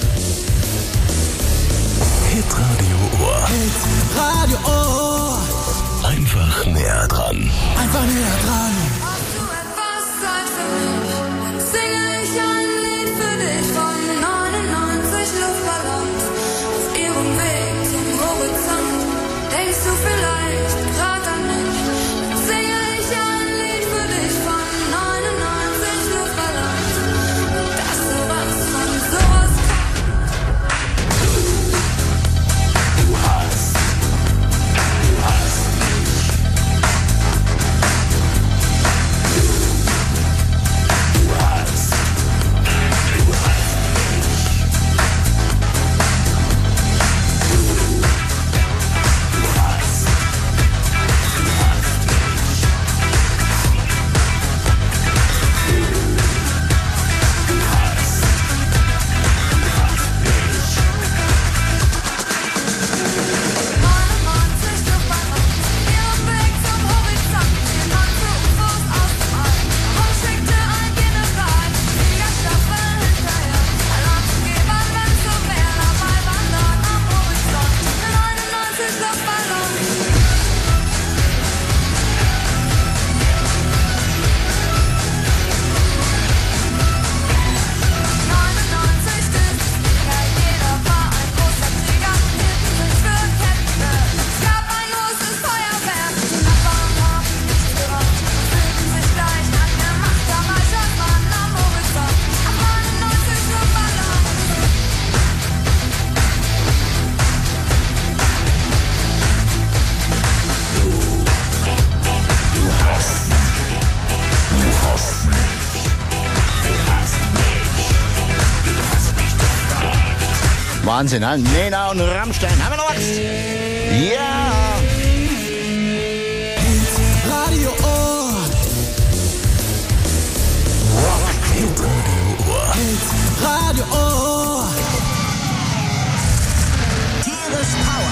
Hitradio Ohr. Hitradio Ohr. Einfach näher dran. Einfach näher dran. Hast du etwas Zeit für mich? Singe ich ein Lied für dich von neunundneunzig Luftballons auf ihrem Weg zum Horizont. Denkst du vielleicht grad an mich? Singe ich ein Lied für dich von neunundneunzig Luftballons. Dass sowas von sowas Du hast, du hast Wahnsinn, ne? Nena und Rammstein. Haben wir noch was? Ja! Radio Ohr. Rock Hitradio Ohr. Radio Ohr. Tierisch Power.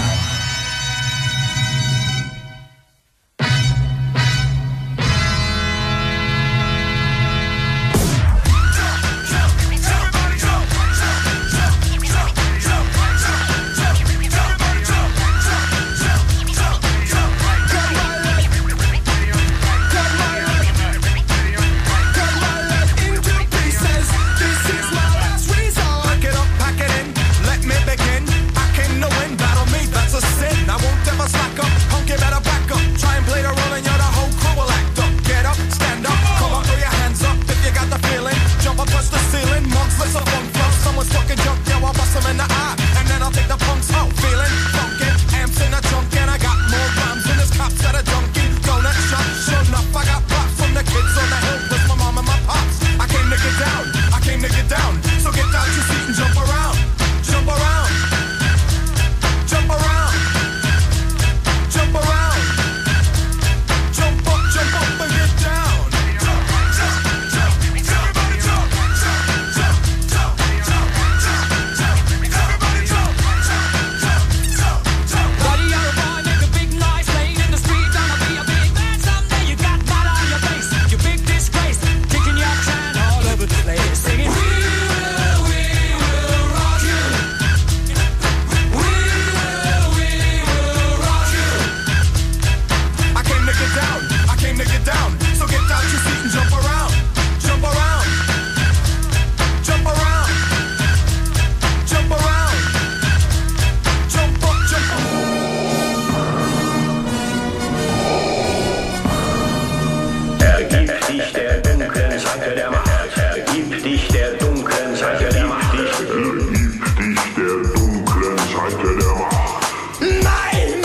Seite der Macht. Gib dich der dunklen Seite der Macht. Gib dich der dunklen Seite der Macht. Nein!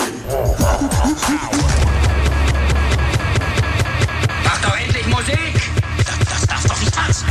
Mach doch endlich Musik! Das, das darf doch nicht tanzen!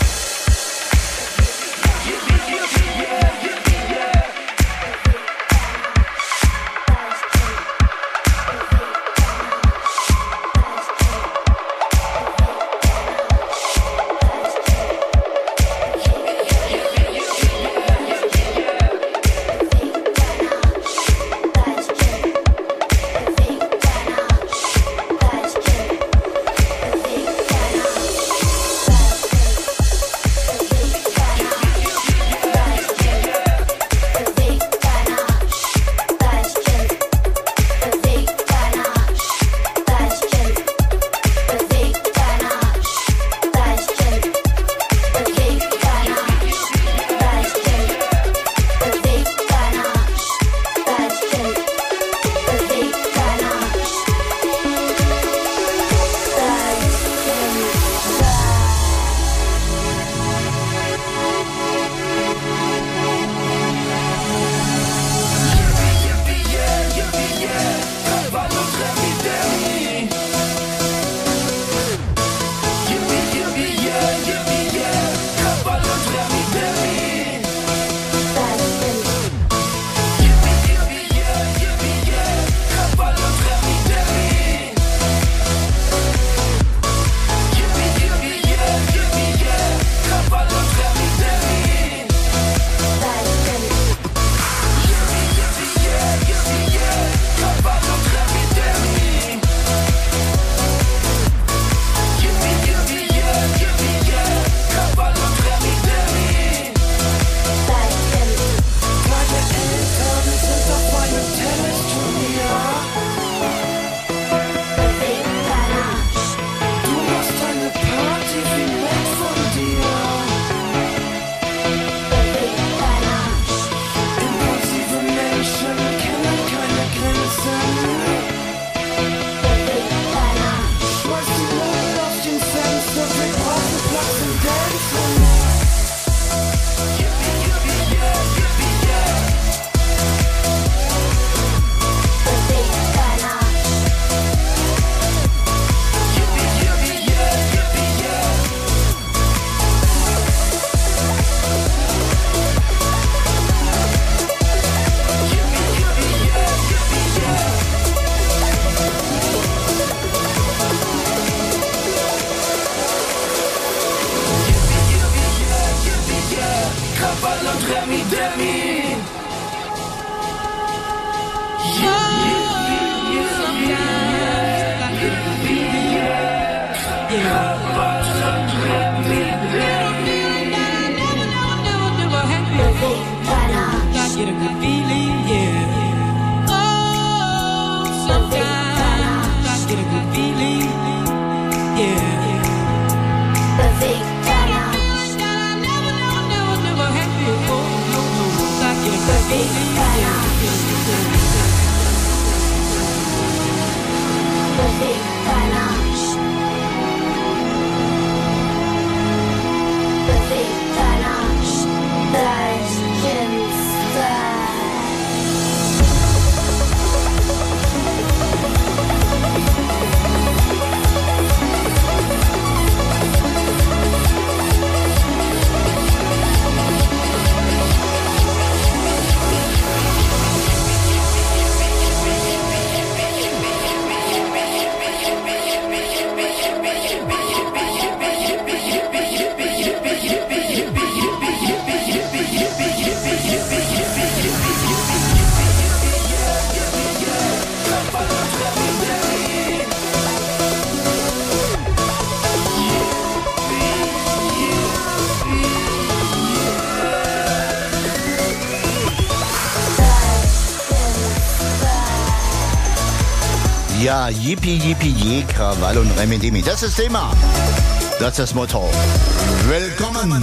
Ja, Yippie, Yippie, Je, Krawall und Remedimi. Das ist das Thema. Das ist das Motto. Willkommen.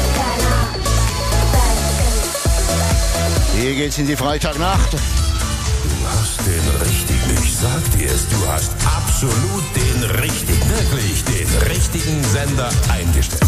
Hier geht's in die Freitagnacht. Du hast den richtigen. Ich sag dir es, du hast absolut den richtigen, wirklich den richtigen Sender eingestellt.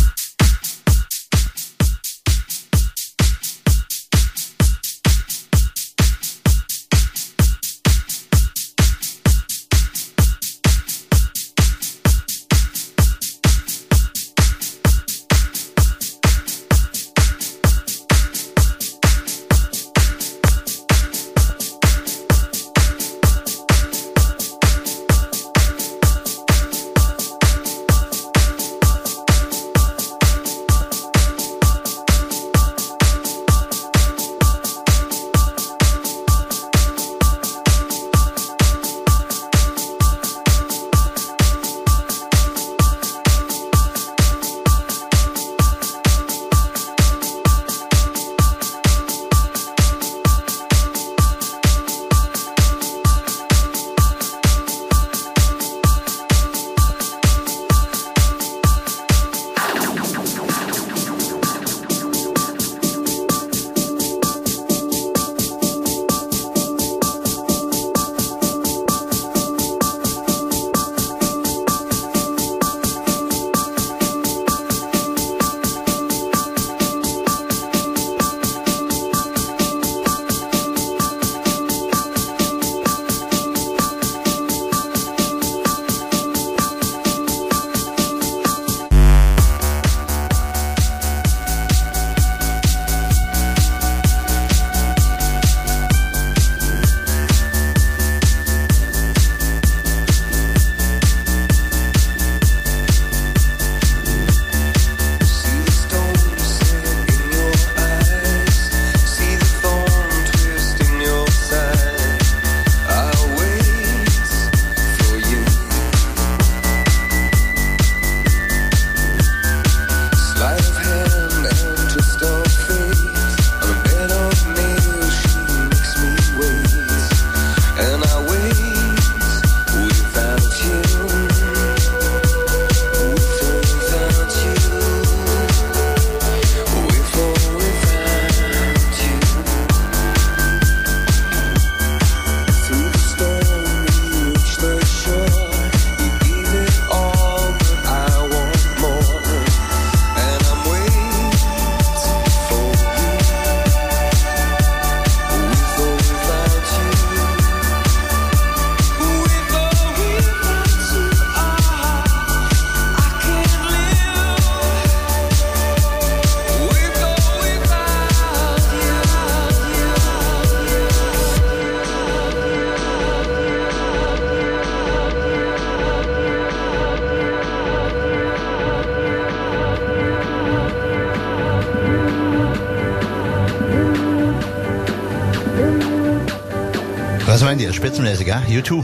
Was meint ihr? Spitzenmäßig, ja? U zwei.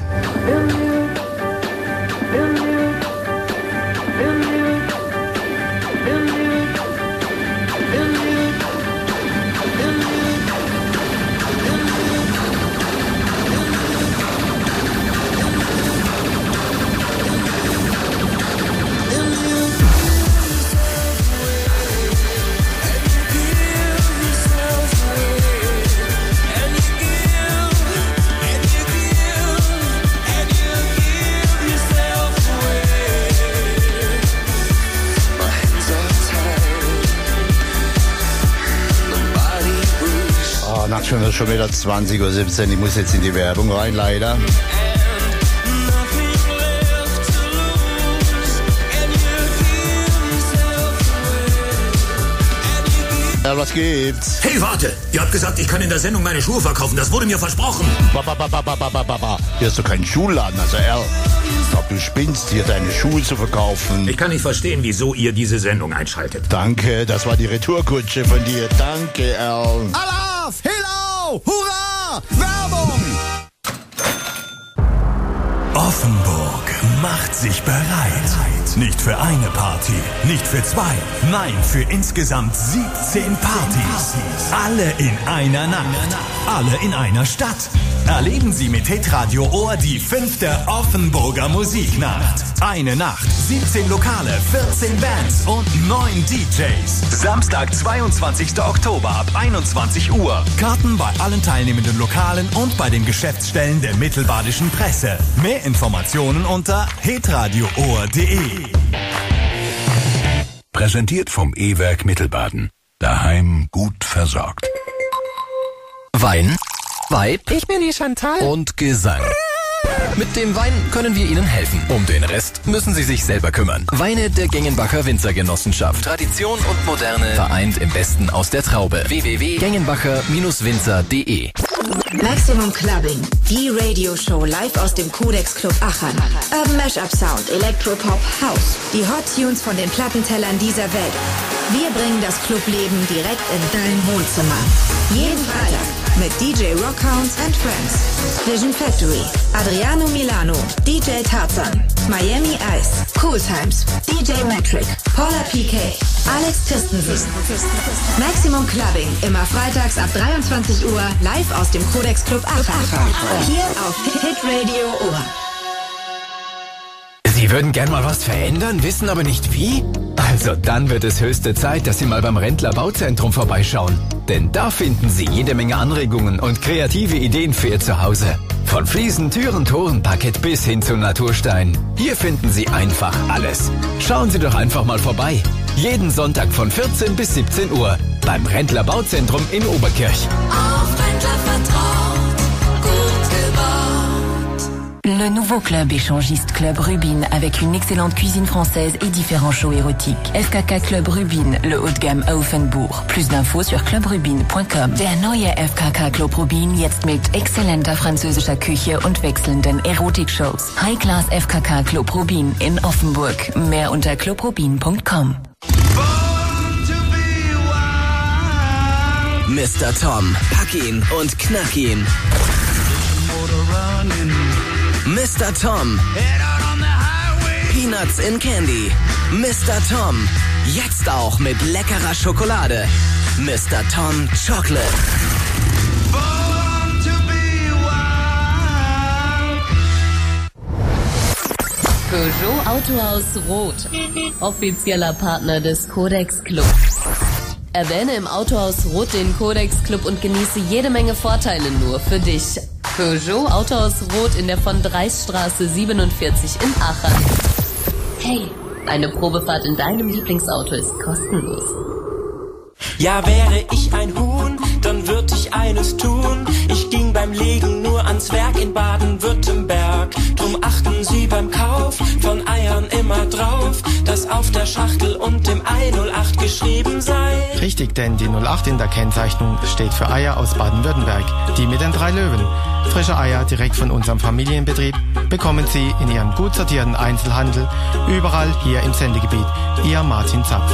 Schon, schon wieder zwanzig Uhr siebzehn. Ich muss jetzt in die Werbung rein, leider. Ja, was gibt's? Hey, warte! Ihr habt gesagt, ich kann in der Sendung meine Schuhe verkaufen. Das wurde mir versprochen. Ba, ba, ba, ba, ba, ba, ba, ba. Hier ist doch kein Schuhladen, also Al. Ich glaub, du spinnst, hier deine Schuhe zu verkaufen. Ich kann nicht verstehen, wieso ihr diese Sendung einschaltet. Danke, das war die Retourkutsche von dir. Danke, Al. Alaf! Hello! Hurra! Werbung! Offenburg macht sich bereit. Nicht für eine Party, nicht für zwei, nein, für insgesamt siebzehn Partys. Alle in einer Nacht, alle in einer Stadt. Erleben Sie mit Hitradio Ohr die fünfte Offenburger Musiknacht. Eine Nacht, siebzehn Lokale, vierzehn Bands und neun D Js. Samstag, zweiundzwanzigster Oktober ab einundzwanzig Uhr. Karten bei allen teilnehmenden Lokalen und bei den Geschäftsstellen der Mittelbadischen Presse. Mehr Informationen unter hitradio ohr punkt de. Präsentiert vom E-Werk Mittelbaden. Daheim gut versorgt. Wein, Weib, ich bin die Chantal und Gesang. Mit dem Wein können wir Ihnen helfen. Um den Rest müssen Sie sich selber kümmern. Weine der Gengenbacher Winzergenossenschaft. Tradition und Moderne vereint im Besten aus der Traube. w w w punkt gengenbacher Winzer punkt de. Maximum Clubbing, die Radioshow live aus dem Codex Club Aachen. Urban Mashup Sound, Electropop, House. Die Hot Tunes von den Plattentellern dieser Welt. Wir bringen das Clubleben direkt in dein Wohnzimmer. Jeden Freitag mit D J Rockhounds and Friends, Vision Factory, Adriano Milano, D J Tarzan, Miami Ice, Cool Times, D J Metric, Paula P K, Alex Christensen. Maximum Clubbing, immer freitags ab dreiundzwanzig Uhr, live aus dem Codex Club Aachen. Hier auf Hit Radio Ohr. Sie würden gern mal was verändern, wissen aber nicht wie? Also dann wird es höchste Zeit, dass Sie mal beim Rendler Bauzentrum vorbeischauen. Denn da finden Sie jede Menge Anregungen und kreative Ideen für Ihr Zuhause. Von Fliesen, Türen, Toren, Parkett bis hin zu Naturstein. Hier finden Sie einfach alles. Schauen Sie doch einfach mal vorbei. Jeden Sonntag von vierzehn bis siebzehn Uhr beim Rendler Bauzentrum in Oberkirch. Auf Rendler vertraut, gut gebaut. Le nouveau club échangiste Club Rubin avec une excellente cuisine française et différents shows érotiques. F K K Club Rubin, le haut de gamme à Offenbourg. Plus d'infos sur club rubin punkt com. Der neue F K K Club Rubin jetzt mit exzellenter französischer Küche und wechselnden Erotik-Shows. High-Class F K K Club Rubin in Offenburg. Mehr unter club rubin punkt com. Mister Tom, pack ihn und knack ihn. Mister Tom, Peanuts in Candy. Mister Tom, jetzt auch mit leckerer Schokolade. Mister Tom Chocolate. Peugeot Autohaus Rot, offizieller Partner des Codex Club. Erwähne im Autohaus Rot den Codex Club und genieße jede Menge Vorteile nur für dich. Peugeot Autohaus Rot in der von Dreisstraße siebenundvierzig in Aachen. Hey, eine Probefahrt in deinem Lieblingsauto ist kostenlos. Ja, wäre ich ein Huhn, dann würd ich eines tun. Ich ging beim Legen nur ans Werk in Baden-Württemberg. Drum achten Sie beim Kauf von Eiern immer drauf, dass auf der Schachtel und dem Ei null acht geschrieben sei. Richtig, denn die null acht in der Kennzeichnung steht für Eier aus Baden-Württemberg. Die mit den drei Löwen. Frische Eier direkt von unserem Familienbetrieb bekommen Sie in Ihrem gut sortierten Einzelhandel überall hier im Sendegebiet. Ihr Martin Zapf.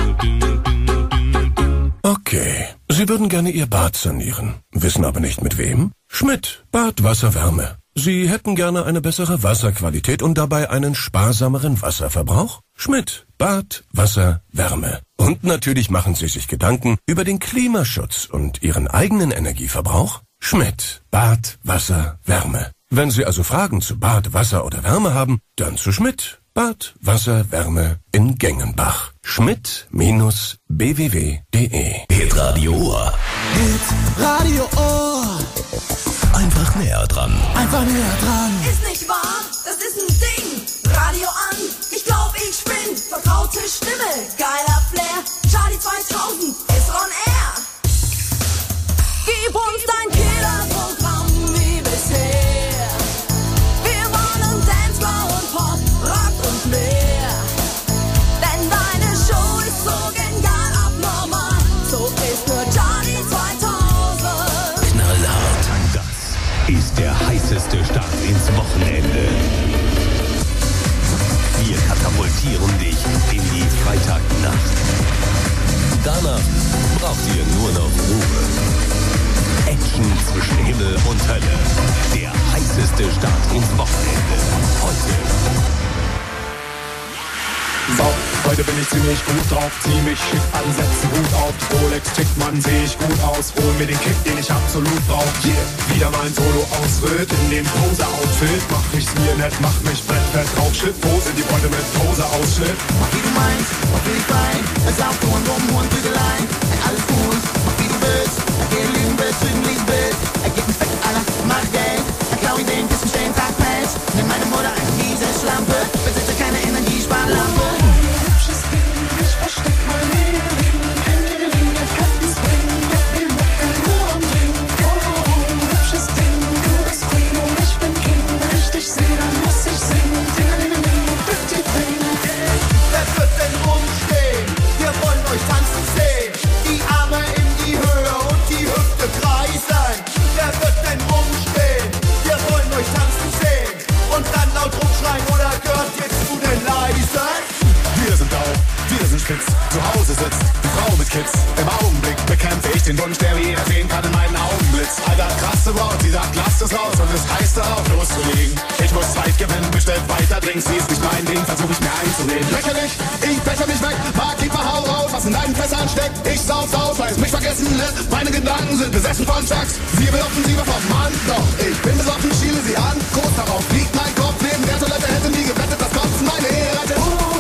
Okay, Sie würden gerne Ihr Bad sanieren, wissen aber nicht mit wem? Schmidt, Bad Wasserwärme. Sie hätten gerne eine bessere Wasserqualität und dabei einen sparsameren Wasserverbrauch? Schmidt, Bad Wasserwärme. Und natürlich machen Sie sich Gedanken über den Klimaschutz und Ihren eigenen Energieverbrauch? Schmidt, Bad Wasserwärme. Wenn Sie also Fragen zu Bad, Wasser oder Wärme haben, dann zu Schmidt. Bad, Wasser, Wärme in Gengenbach. Schmidt b w w punkt de. Hitradio Ohr. Hitradio Ohr. Einfach näher dran. Einfach näher dran. Ist nicht wahr? Das ist ein Ding. Radio an. Ich glaub, ich spinn. Vertraute Stimme. Geiler Flair. Charlie zweitausend ist on air. Gib uns dein Killerprogramm wie bisher. Wir wollen Dancefloor und Pop, Rock und mehr. Denn deine Show ist so genial abnormal. So ist nur Charlie zweitausend. Knallhart. Das ist der heißeste Start ins Wochenende. Wir katapultieren dich in die Freitagnacht. Danach braucht ihr nur noch Ruhe. Action zwischen Himmel und Hölle. Der heißeste Start ins Wochenende. Heute. So, heute bin ich ziemlich gut drauf, zieh mich schick an, setz den Hut auf, Rolex tickt, Mann, seh ich gut aus, hol mir den Kick, den ich absolut brauch. Yeah, wieder mein Solo-Ausritt in dem Pose-Outfit, mach ich's mir nett, mach mich brettfett drauf, Schlitt, Pose, die Freunde mit Pose-Ausschnitt. Mach wie du meinst, mach wie ich fein, es lauft nur ein Rum und Bügelein, alles gut, mach wie du willst, geh lügen willst, lügen lies willst, gib ein Fett, Alter, mach Geld, klau ihn den, küssen, stehen, Tag, Mensch, nimm meine Mutter an, diese Schlampe, besitze keine Energiesparlampe. Zu Hause sitzt die Frau mit Kids. Im Augenblick bekämpfe ich den Wunsch, der wie jeder sehen kann in meinen Augenblitz. Alter, krasse Braut, sie sagt, lasst es raus und es heißt darauf loszulegen. Ich muss Zeit gewinnen, bestellt weiter Drinks, sie ist nicht mein Ding, versuch ich mir einzureden. Lächerlich, ich becher mich weg, Barkeeper, hau raus, was in deinen Fässern steckt. Ich sauf's aus, weil es mich vergessen lässt. Meine Gedanken sind besessen von Chucks. Sie will offensiver vom Mann, doch ich bin besoffen, schiele sie an. Kurz darauf liegt mein Kopf neben der Toilette, hätte nie gewettet, dass Kotzen meine Ehe rettet.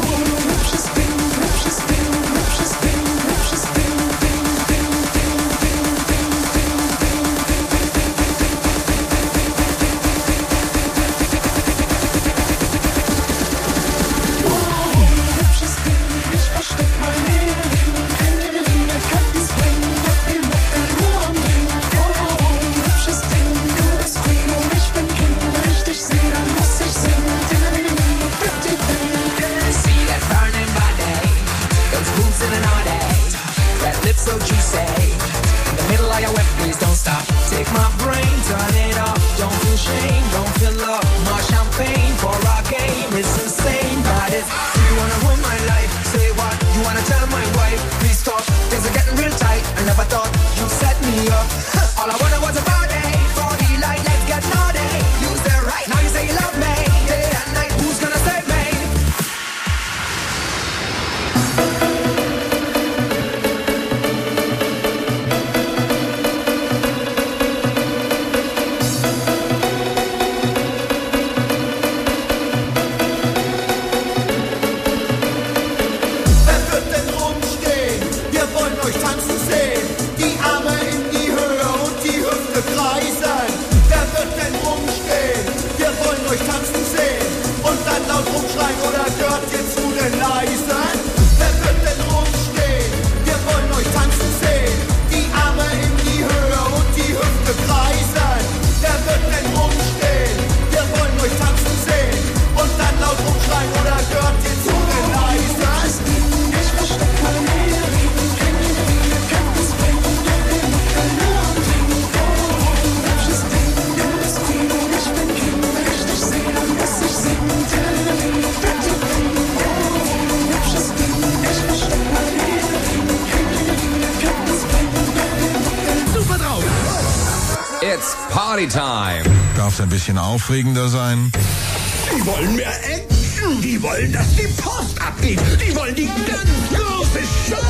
Partytime. Darf ein bisschen aufregender sein? Die wollen mehr Action. Die wollen, dass die Post abgeht. Die wollen die ganz große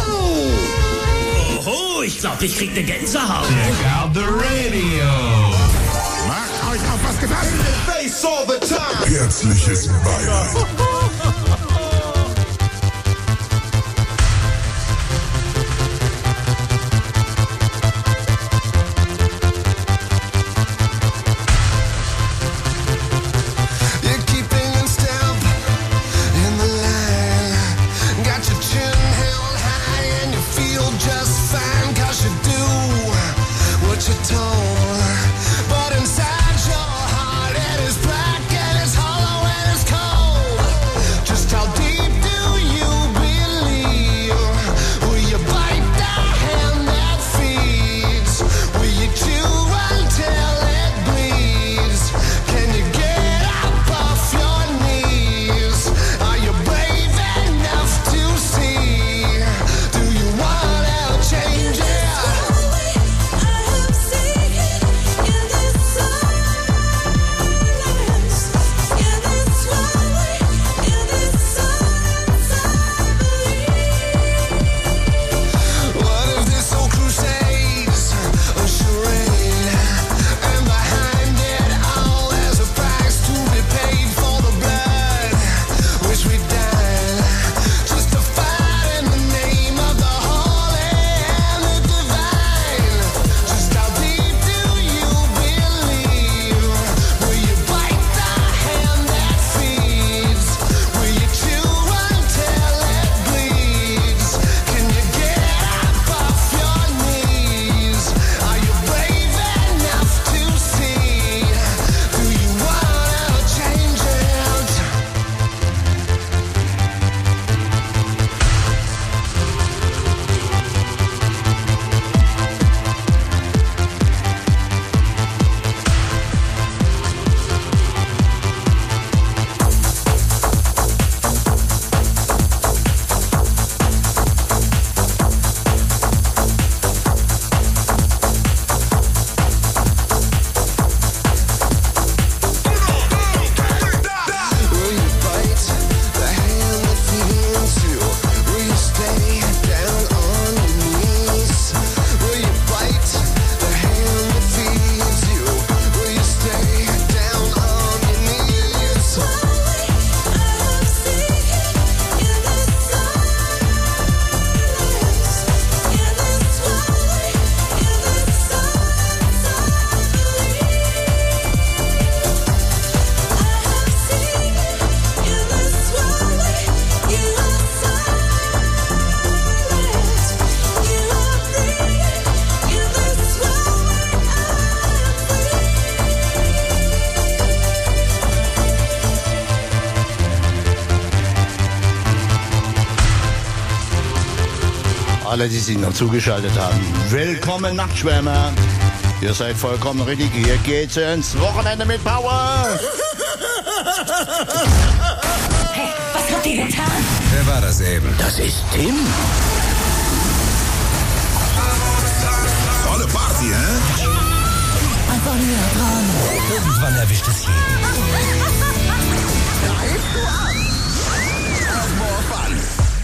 Show. Oho, ich glaube, ich krieg eine Gänsehaut. Check out the radio. Macht euch auf was gefasst. Face all the time. Herzliches Beileid. But inside your heart it is black and it's hollow and it's cold. alle, die sich noch zugeschaltet haben. Willkommen, Nachtschwärmer. Ihr seid vollkommen richtig. Hier geht's ins Wochenende mit Power. Hey, was habt ihr getan? Wer war das eben? Das ist Tim. Volle Party, hä? Einfach näher dran. Irgendwann erwischt es jeden. Da hebst du ab. Have more fun.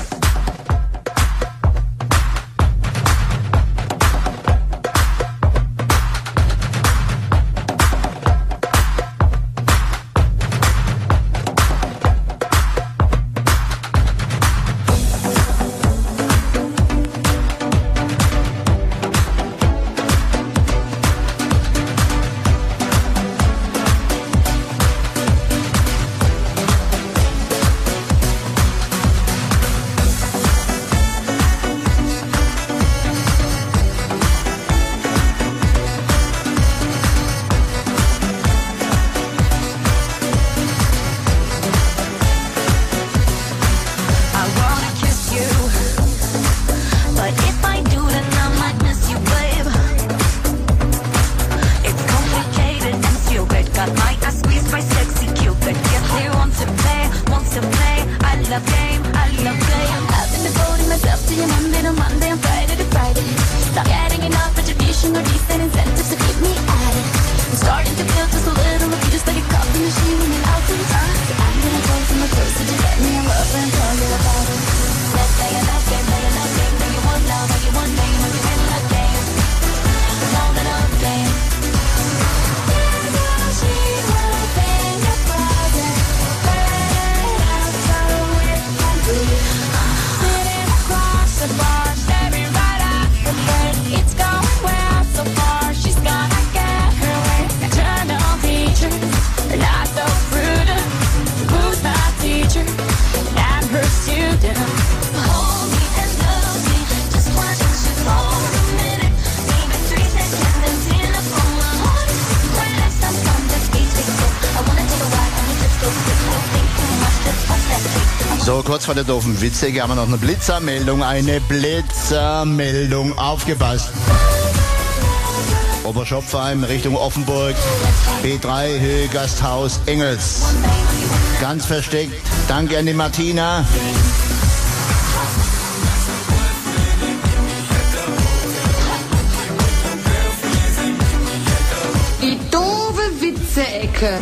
So, kurz vor der doofen Witzecke haben wir noch eine Blitzermeldung. Eine Blitzermeldung. Aufgepasst. Oberschopfheim Richtung Offenburg. B drei Höhe Gasthaus Engels. Ganz versteckt. Danke an die Martina. Die doofe Witze-Ecke.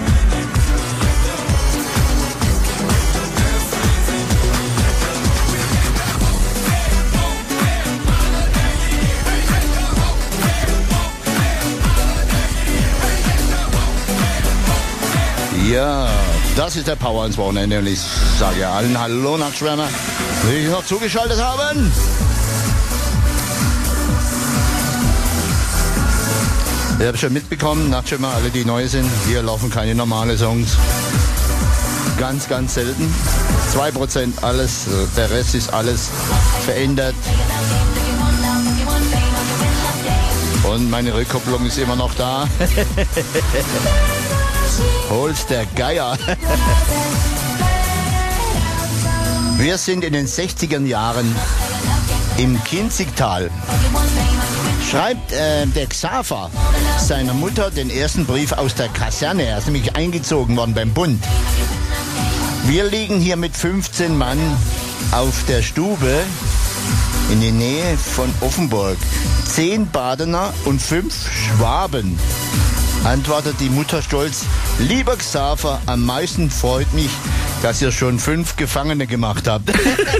Ja, das ist der Power ins Wochenende und ich sage allen Hallo Nachtschwärmer, die noch zugeschaltet haben. Ihr habt schon mitbekommen, Nachtschwärmer, alle die neu sind, hier laufen keine normalen Songs. Ganz, ganz selten. zwei Prozent alles, der Rest ist alles verändert. Und meine Rückkopplung ist immer noch da. Hol's der Geier. Wir sind in den sechziger Jahren im Kinzigtal. Schreibt äh, der Xaver seiner Mutter den ersten Brief aus der Kaserne. Er ist nämlich eingezogen worden beim Bund. Wir liegen hier mit fünfzehn Mann auf der Stube in der Nähe von Offenburg. Zehn Badener und fünf Schwaben. Antwortet die Mutter stolz: Lieber Xaver, am meisten freut mich, dass ihr schon fünf Gefangene gemacht habt.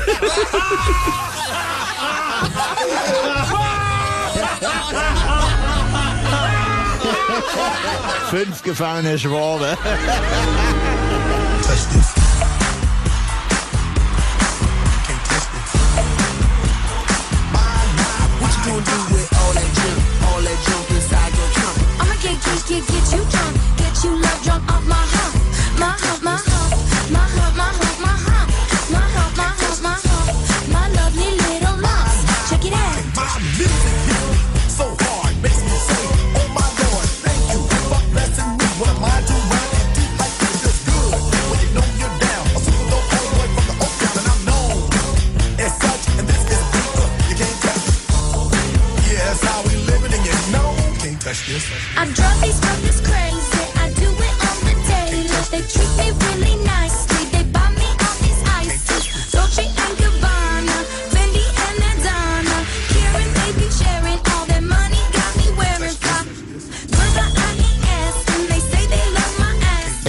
Fünf gefangene Schwabe. Get, get you drunk, get you love drunk off my hump, my hump, my hump, my hump, my hump, my hump, my hump, my hump, my hump, my lovely little lumps. Check it out. My music hits so hard, makes me say, oh my Lord, thank you for blessing me. What am I to run and do like this is good? When you know you're down, a super dope boy from the Oak Town, and I'm known as such, and this is deeper. You can't touch me.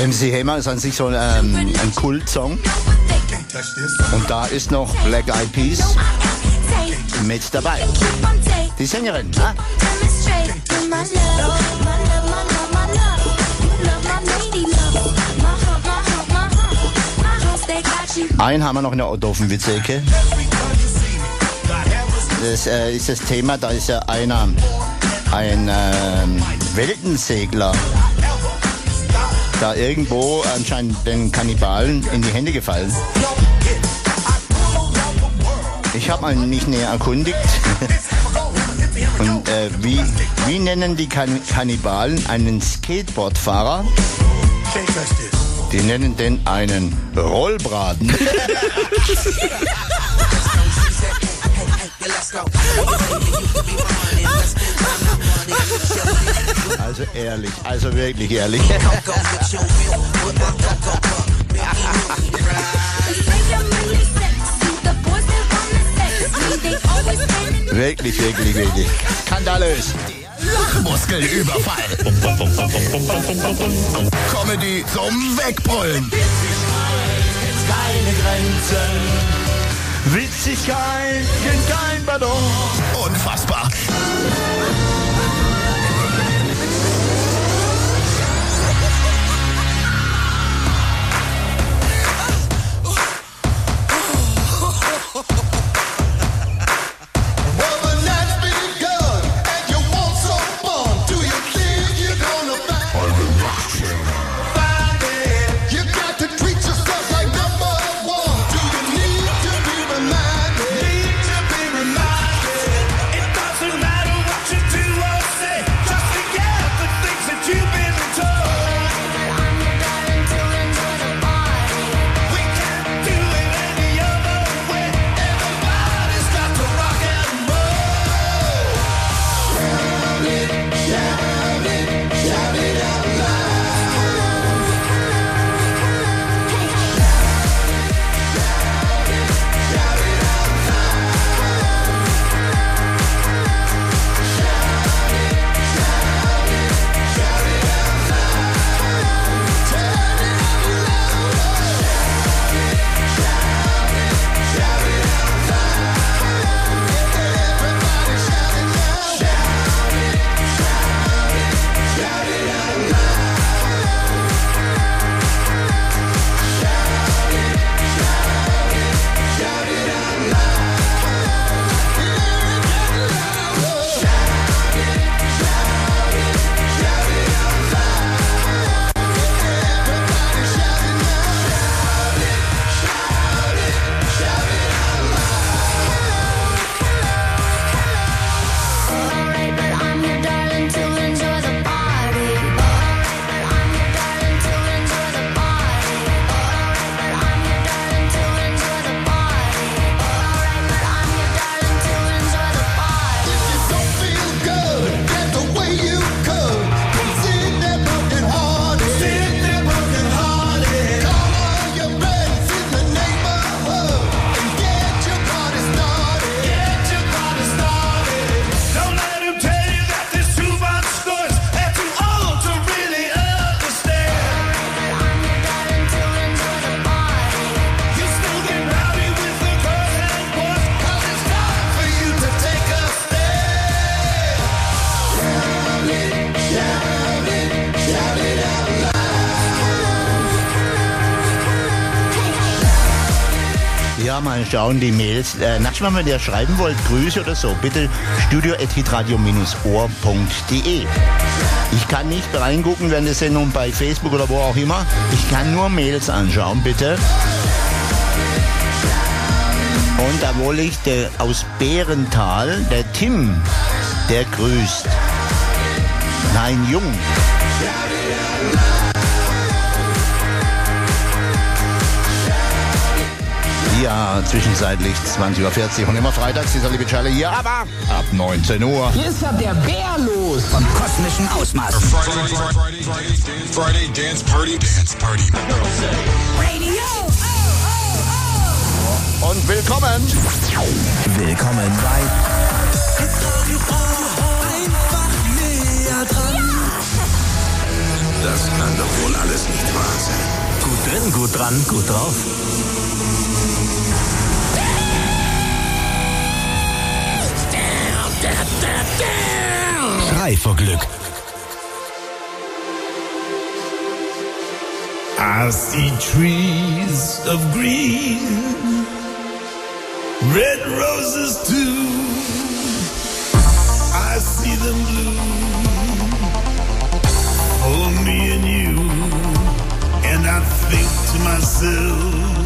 M C Hammer ist an sich so ähm, ein Kultsong. Und da ist noch Black Eyed Peas mit dabei. Die Sängerin, ha? Einen haben wir noch in der Otto-Witzecke. Das äh, ist das Thema, da ist ja einer, ein äh, Weltensegler, da irgendwo anscheinend den Kannibalen in die Hände gefallen. Ich habe mich näher erkundigt. Und äh, wie, wie nennen die kan Kannibalen einen Skateboardfahrer? Die nennen den einen Rollbraten. Also ehrlich, also wirklich ehrlich. Wirklich, wirklich, wirklich. Skandalös. Lachmuskelüberfall. Comedy zum Wegbrüllen. Keine Grenzen. Witzigkeit kennt kein Pardon. Unfassbar. Ja, mal schauen, die Mails. Äh, manchmal, wenn ihr schreiben wollt, Grüße oder so, bitte studio at hitradio ohr punkt de. Ich kann nicht reingucken während der Sendung bei Facebook oder wo auch immer. Ich kann nur Mails anschauen, bitte. Und da wohl ich der, aus Bärental, der Tim, der grüßt. Nein, Jung. Ja, zwischenzeitlich zwanzig Uhr vierzig und immer freitags, dieser liebe Charlie hier, aber ab neunzehn Uhr. Hier ist ja der Bär los von kosmischen Ausmaßen. Friday, Friday, Friday, Friday, Friday, Dance Party, Dance Party. Radio. Und willkommen. Willkommen bei Einfach näher dran. Das kann doch wohl alles nicht wahr sein. Gut drin, gut dran, gut drauf. Schrei vor Glück. I see trees of green, red roses too. I see them bloom for me and you, and I think to myself,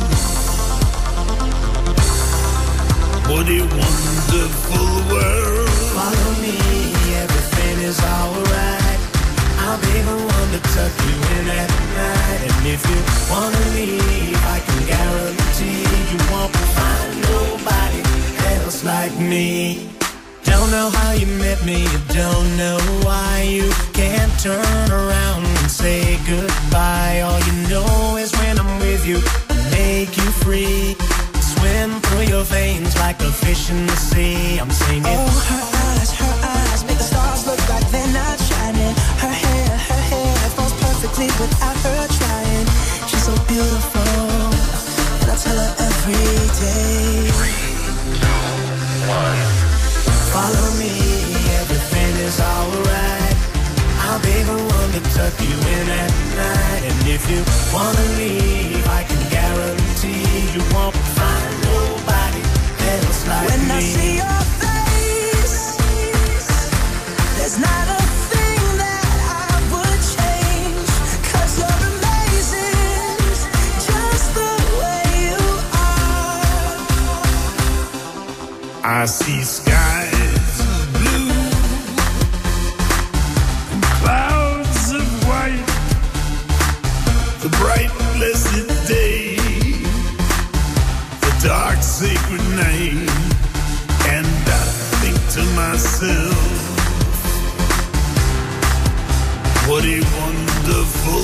what a wonderful world. Follow me, everything is alright. I'll be the one to tuck you in at night. And if you wanna leave, I can guarantee you won't find nobody else like me. Don't know how you met me, you don't know why. You can't turn around and say goodbye. All you know is when I'm with you, I make you free. Swim through your veins like a fish in the sea. I'm singing. Oh, her eyes, her eyes make the stars look like they're not shining. Her hair, her hair falls perfectly without her trying. She's so beautiful, and I tell her every day. Three, two, one. Follow me, everything is alright. I'll be the one to tuck you in at night. And if you wanna leave, I can guarantee you won't find nobody else like when me. When I see your face, there's not a thing that I would change. 'Cause you're amazing, just the way you are. I see skies of blue, clouds of white, the bright blessed day, the dark sacred night, and I think to myself, what a wonderful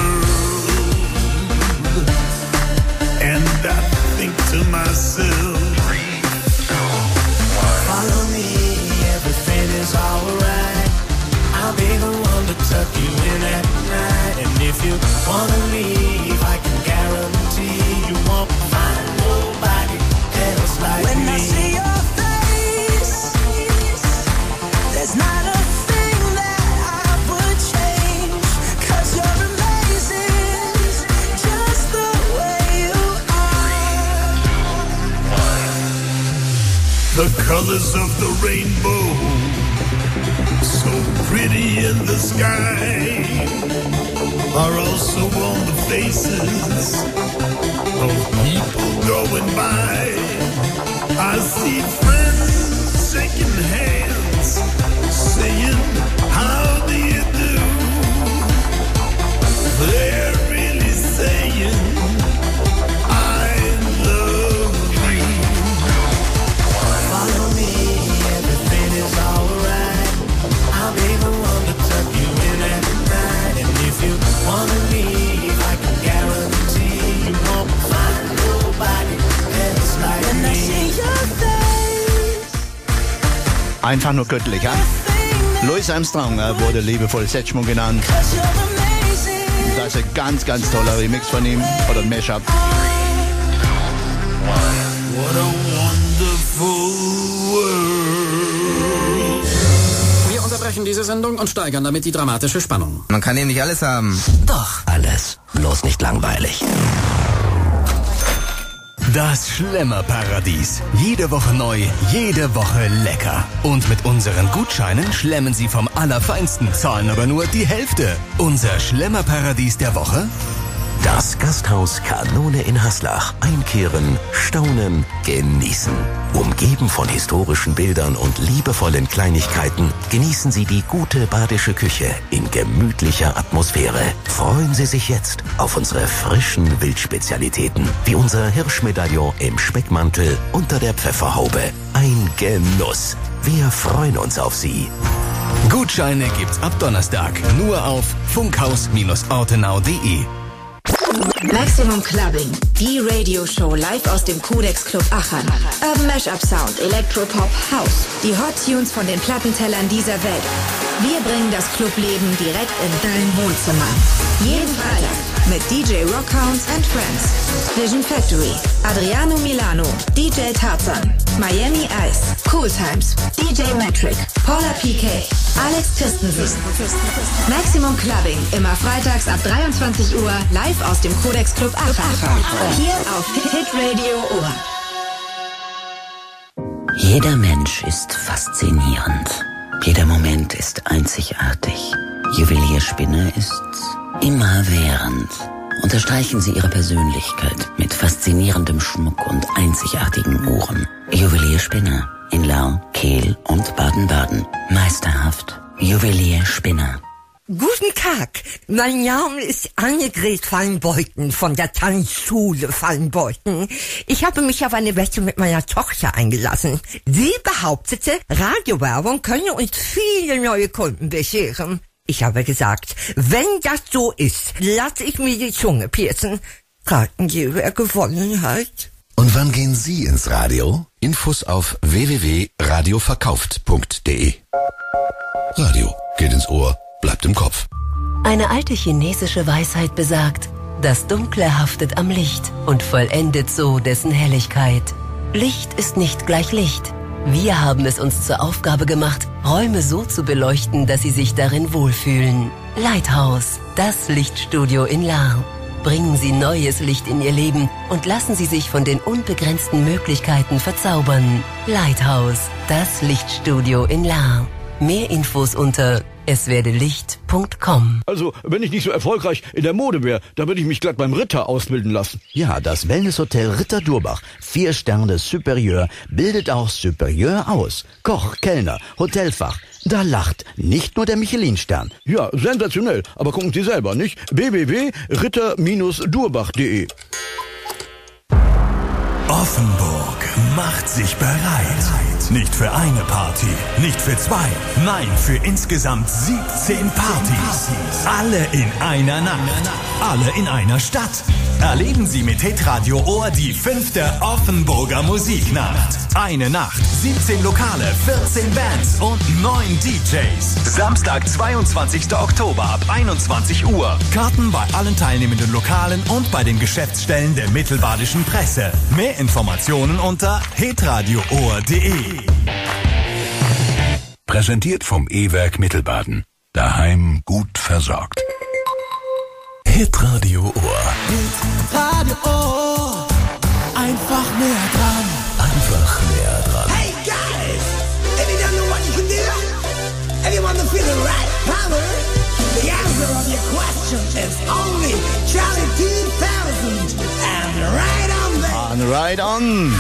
world. And I think to myself, follow me, everything is alright. I'll be the one to tuck you in at night. And if you wanna leave, I can guarantee you won't find nobody else like when me. When I see your face, there's not a thing that I would change. 'Cause you're amazing, just the way you are. the colors of the rainbow, so pretty in the sky, are also on the faces of people going by. I see friends shaking hands, saying, how do you do? They're really saying, I love you. Follow me, everything is alright. I'll be the one to tuck you in at night. And if you wanna leave, I can guarantee you won't find nobody else like When I see your face. Einfach nur göttlich, ja? Louis Armstrong äh, wurde liebevoll Setchmo genannt. Das ist ein ganz, ganz toller Remix von ihm, oder ein Mashup. What a wonderful world. Wir unterbrechen diese Sendung und steigern damit die dramatische Spannung. Man kann eben nicht alles haben. Doch, alles. Bloß nicht langweilig. Das Schlemmerparadies. Jede Woche neu, jede Woche lecker. Und mit unseren Gutscheinen schlemmen Sie vom Allerfeinsten, zahlen aber nur die Hälfte. Unser Schlemmerparadies der Woche? Das Gasthaus Kanone in Haslach. Einkehren, staunen, genießen. Umgeben von historischen Bildern und liebevollen Kleinigkeiten genießen Sie die gute badische Küche in gemütlicher Atmosphäre. Freuen Sie sich jetzt auf unsere frischen Wildspezialitäten, wie unser Hirschmedaillon im Speckmantel unter der Pfefferhaube. Ein Genuss. Wir freuen uns auf Sie. Gutscheine gibt's ab Donnerstag nur auf funkhaus Bindestrich ortenau punkt de. Maximum Clubbing, die Radioshow live aus dem Codex Club Aachen. Urban Mashup Sound, Electropop, House. Die Hot Tunes von den Plattentellern dieser Welt. Wir bringen das Clubleben direkt in dein Wohnzimmer. Jeden Freitag mit D J Rockhounds and Friends, Vision Factory, Adriano Milano, D J Tarzan, Miami Ice, Cool Times, D J Metric, Paula P K, Alex Christensen. Maximum Clubbing, immer freitags ab dreiundzwanzig Uhr, live aus dem Codex Club Aachen. Hier auf Hit Radio Ohr. Jeder Mensch ist faszinierend. Jeder Moment ist einzigartig. Juwelierspinne ist immerwährend. Unterstreichen Sie Ihre Persönlichkeit mit faszinierendem Schmuck und einzigartigen Uhren. Juwelierspinne in Lau, Kehl und Baden-Baden. Meisterhaft. Juwelierspinne. Guten Tag, mein Name ist Annegret Fallenbeuten von der Tanzschule Fallenbeuten. Ich habe mich auf eine Wette mit meiner Tochter eingelassen. Sie behauptete, Radiowerbung könne uns viele neue Kunden bescheren. Ich habe gesagt, wenn das so ist, lasse ich mir die Zunge piercen. Raten Sie, wer gewonnen hat? Und wann gehen Sie ins Radio? Infos auf w w w punkt radio verkauft punkt d e. Radio geht ins Ohr, bleibt im Kopf. Eine alte chinesische Weisheit besagt, das Dunkle haftet am Licht und vollendet so dessen Helligkeit. Licht ist nicht gleich Licht. Wir haben es uns zur Aufgabe gemacht, Räume so zu beleuchten, dass Sie sich darin wohlfühlen. Lighthouse, das Lichtstudio in Lahr. Bringen Sie neues Licht in Ihr Leben und lassen Sie sich von den unbegrenzten Möglichkeiten verzaubern. Lighthouse, das Lichtstudio in Lahr. Mehr Infos unter es werde licht punkt com. Also, wenn ich nicht so erfolgreich in der Mode wäre, dann würde ich mich glatt beim Ritter ausbilden lassen. Ja, das Wellnesshotel Ritter Durbach, vier Sterne Superieur, bildet auch Superieur aus. Koch, Kellner, Hotelfach, da lacht nicht nur der Michelin-Stern. Ja, sensationell, aber gucken Sie selber, nicht? w w w punkt ritter durbach punkt d e. Offenburg macht sich bereit. Nicht für eine Party, nicht für zwei, nein, für insgesamt siebzehn Partys. Alle in einer Nacht, alle in einer Stadt. Erleben Sie mit Hitradio Ohr die fünfte Offenburger Musiknacht. Eine Nacht, siebzehn Lokale, vierzehn Bands und neun D Js. Samstag, zweiundzwanzigster Oktober ab einundzwanzig Uhr. Karten bei allen teilnehmenden Lokalen und bei den Geschäftsstellen der Mittelbadischen Presse. Mehr Informationen unter hitradio ohr punkt d e. Präsentiert vom E-Werk Mittelbaden. Daheim gut versorgt. Hitradio Ohr. Radio Ohr. Einfach näher dran. Einfach näher dran. Hey guys, if you don't know what you can do, if you want to feel the right power, the answer of your question is only Charlie two thousand and right on there. And right on.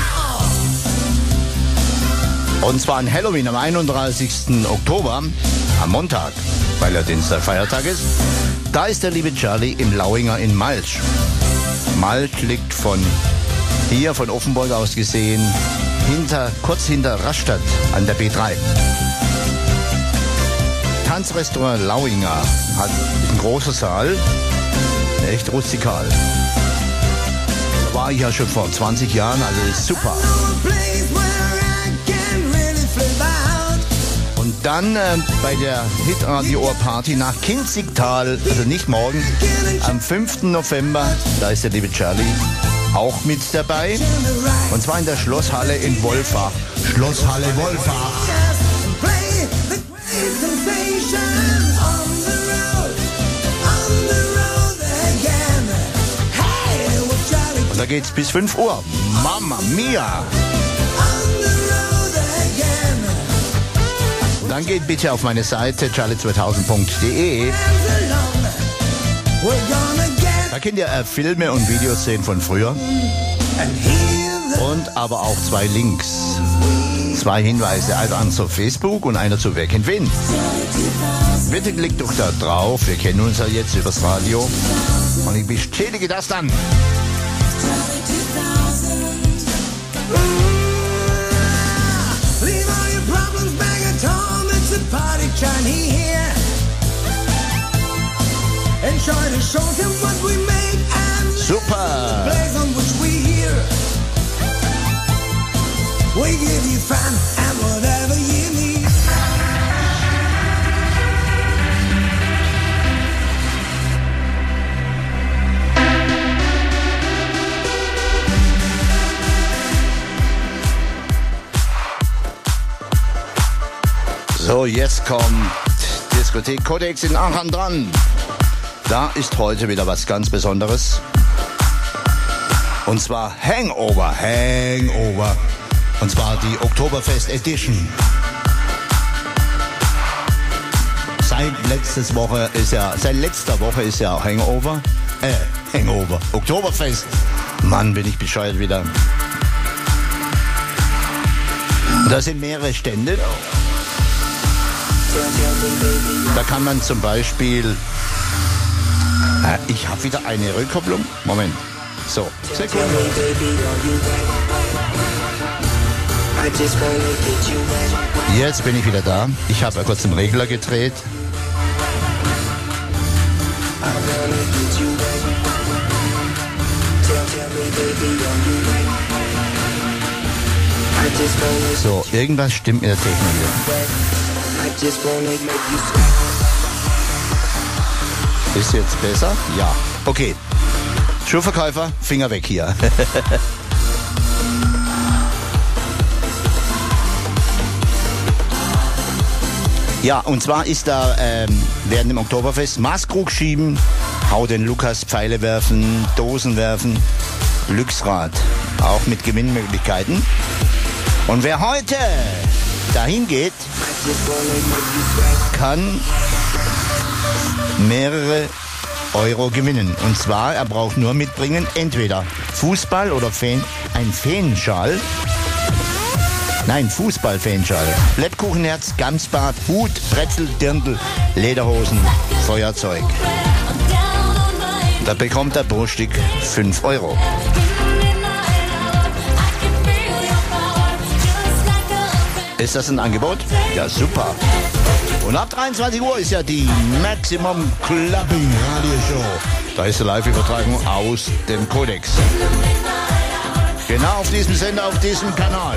Und zwar an Halloween am einunddreißigsten Oktober, am Montag, weil ja Dienstag Feiertag ist. Da ist der liebe Charlie im Lauinger in Malsch. Malsch liegt von hier, von Offenburg aus gesehen, hinter, kurz hinter Rastatt an der B drei. Tanzrestaurant Lauinger hat einen großen Saal, echt rustikal. Da war ich ja schon vor zwanzig Jahren, also ist super. Und dann äh, bei der Hitradio Ohr Party nach Kinzigtal, also nicht morgen, am fünften November, da ist der liebe Charlie auch mit dabei. Und zwar in der Schlosshalle in Wolfach. Schlosshalle Wolfach. Und da geht's bis fünf Uhr. Mamma mia! Dann geht bitte auf meine Seite charlie zweitausend punkt d e. Da könnt ihr äh, Filme und Videos sehen von früher. Und aber auch zwei Links. Zwei Hinweise, einer an zu Facebook und einer zu Wer kennt wen. Bitte klickt doch da drauf, wir kennen uns ja jetzt übers Radio. Und ich bestätige das dann. Party Johnny here. And try to show him what we made. So, jetzt kommt Diskothek Codex in Aachen dran. Da ist heute wieder was ganz Besonderes. Und zwar Hangover, Hangover. Und zwar die Oktoberfest Edition. Seit letztes Woche ist ja, seit letzter Woche ist ja Hangover. Äh, Hangover. Oktoberfest. Mann, bin ich bescheuert wieder. Da sind mehrere Stände. Da kann man zum Beispiel... Äh, ich habe wieder eine Rückkopplung. Moment. So, Sekunde. Jetzt bin ich wieder da. Ich habe kurz den Regler gedreht. So, irgendwas stimmt mit der Technik wieder. Ist jetzt besser? Ja. Okay. Schuhverkäufer, Finger weg hier. Ja, und zwar ist da ähm, während dem Oktoberfest Maßkrug schieben, Hau den Lukas, Pfeile werfen, Dosen werfen, Glücksrad, auch mit Gewinnmöglichkeiten. Und wer heute dahin geht, kann mehrere Euro gewinnen. Und zwar, er braucht nur mitbringen, entweder Fußball oder Fan, ein Feenschal. Nein, Fußball-Feenschal. Lebkuchenherz, Gamsbart, Hut, Brezel, Dirndl, Lederhosen, Feuerzeug. Da bekommt er pro Stück fünf Euro. Ist das ein Angebot? Ja, super. Und ab dreiundzwanzig Uhr ist ja die Maximum Clubbing Radioshow. Da ist die Live-Übertragung aus dem Codex. Genau auf diesem Sender, auf diesem Kanal.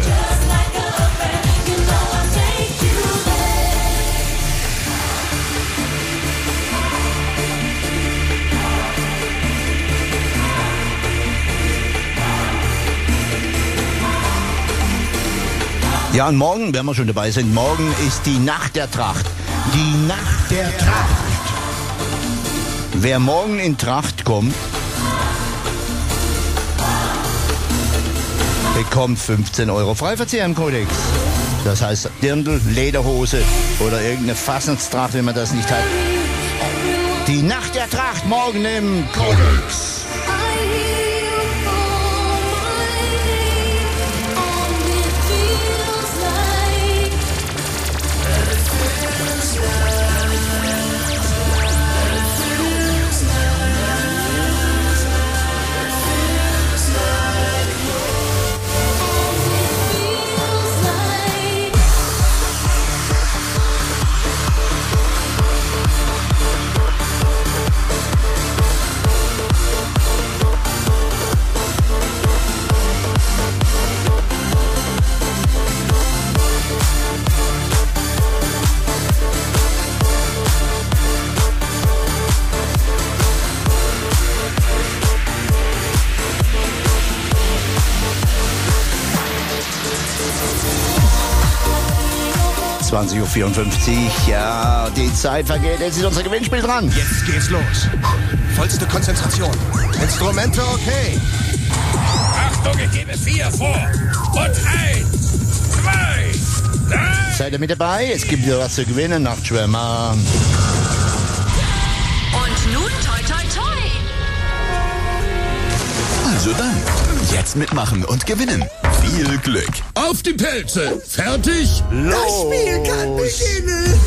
Ja, und morgen, wenn wir schon dabei sind, morgen ist die Nacht der Tracht. Die Nacht der Tracht. Wer morgen in Tracht kommt, bekommt fünfzehn Euro Freiverzehr im Kodex. Das heißt Dirndl, Lederhose oder irgendeine Fastnachtstracht, wenn man das nicht hat. Die Nacht der Tracht morgen im Kodex. zwanzig Uhr vierundfünfzig, ja, die Zeit vergeht, jetzt ist unser Gewinnspiel dran. Jetzt geht's los. Vollste Konzentration. Instrumente okay. Achtung, ich gebe vier vor. Und eins, zwei, drei. Seid ihr mit dabei? Es gibt wieder was zu gewinnen, Nachtschwärmer. Und nun toi toi toi. Also dann, jetzt mitmachen und gewinnen. Viel Glück. Auf die Pelze. Fertig? Los. Das Spiel kann beginnen.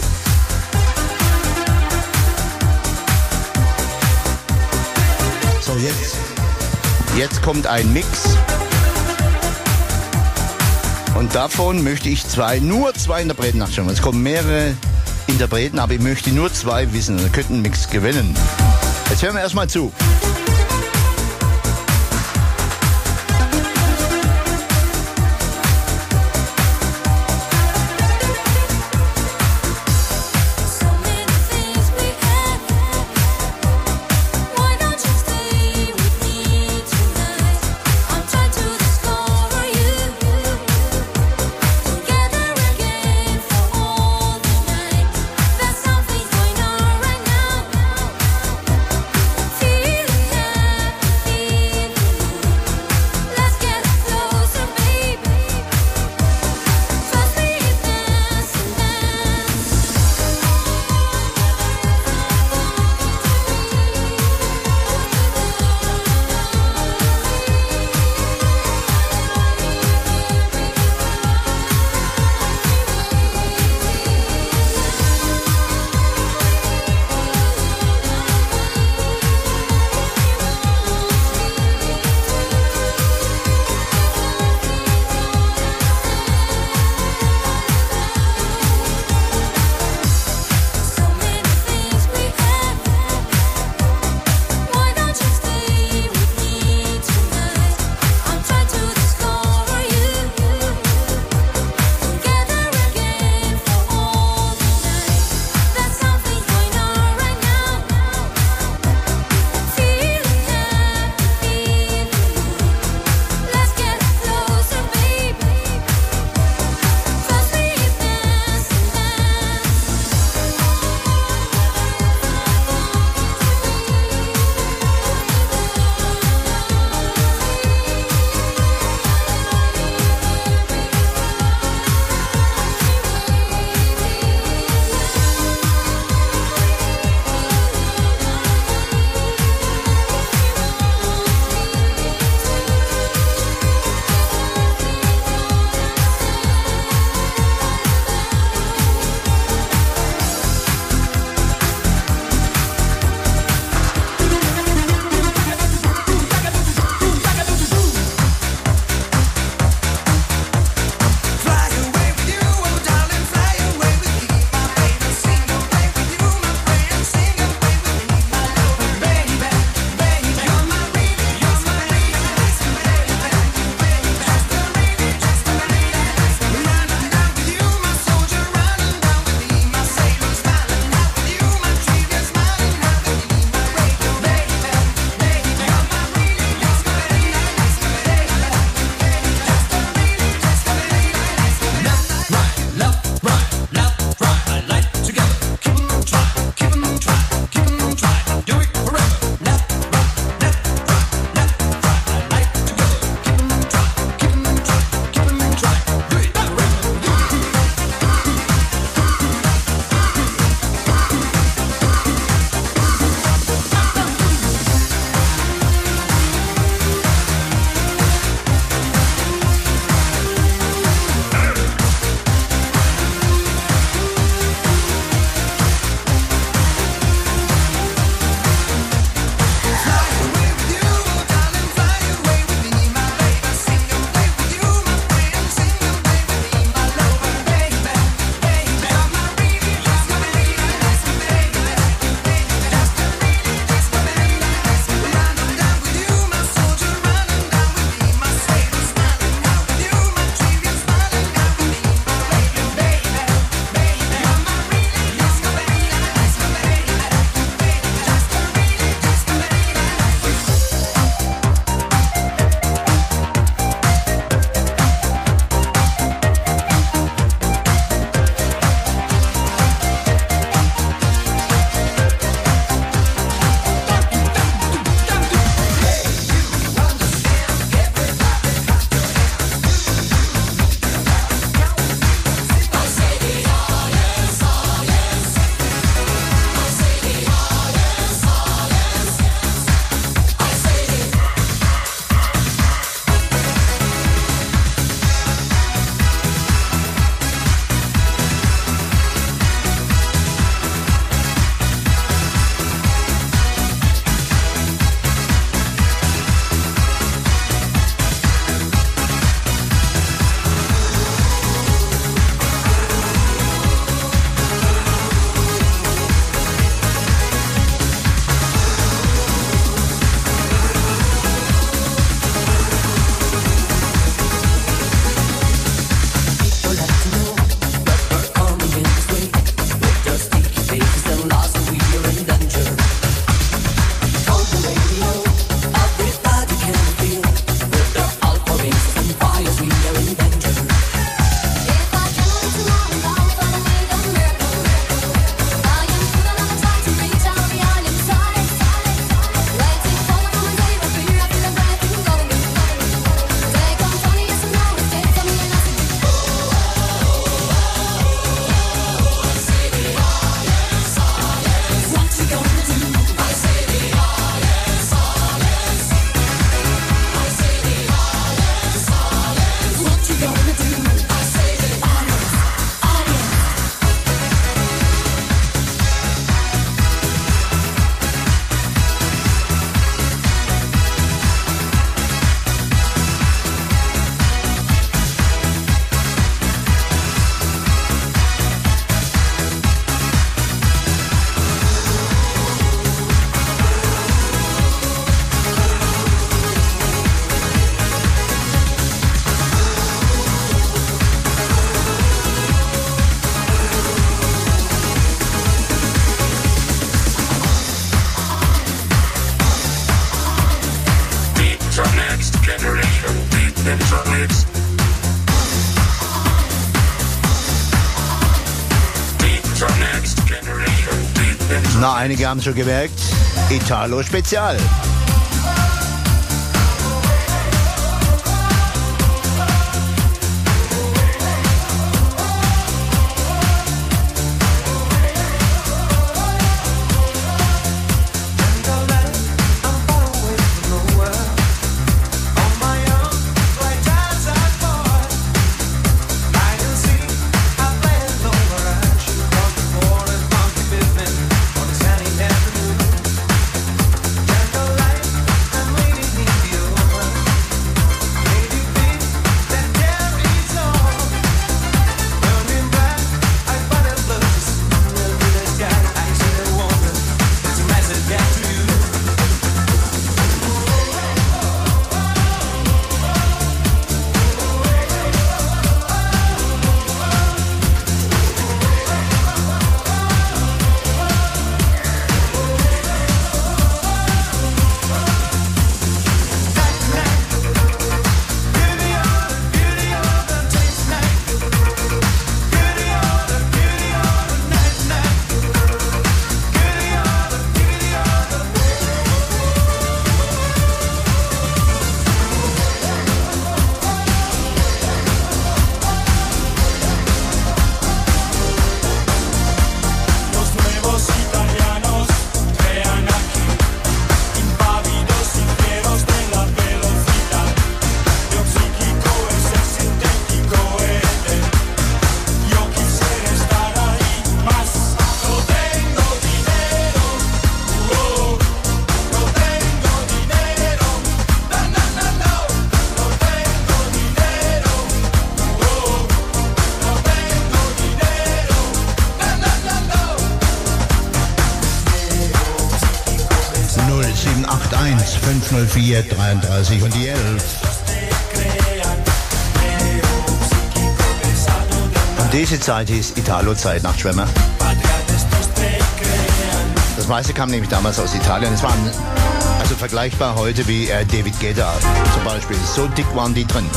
So, jetzt. Jetzt kommt ein Mix. Und davon möchte ich zwei, nur zwei Interpreten nachschauen. Es kommen mehrere Interpreten, aber ich möchte nur zwei wissen. Wir könnten einen Mix gewinnen. Jetzt hören wir erstmal zu. Na, einige haben schon gemerkt, Italo Spezial. fünf null vier dreiunddreißig und die elf. Und diese Zeit hieß Italo-Zeit nach Schwemmer. Das meiste kam nämlich damals aus Italien. Es waren also vergleichbar heute wie äh, David Guetta zum Beispiel. So dick waren die drin.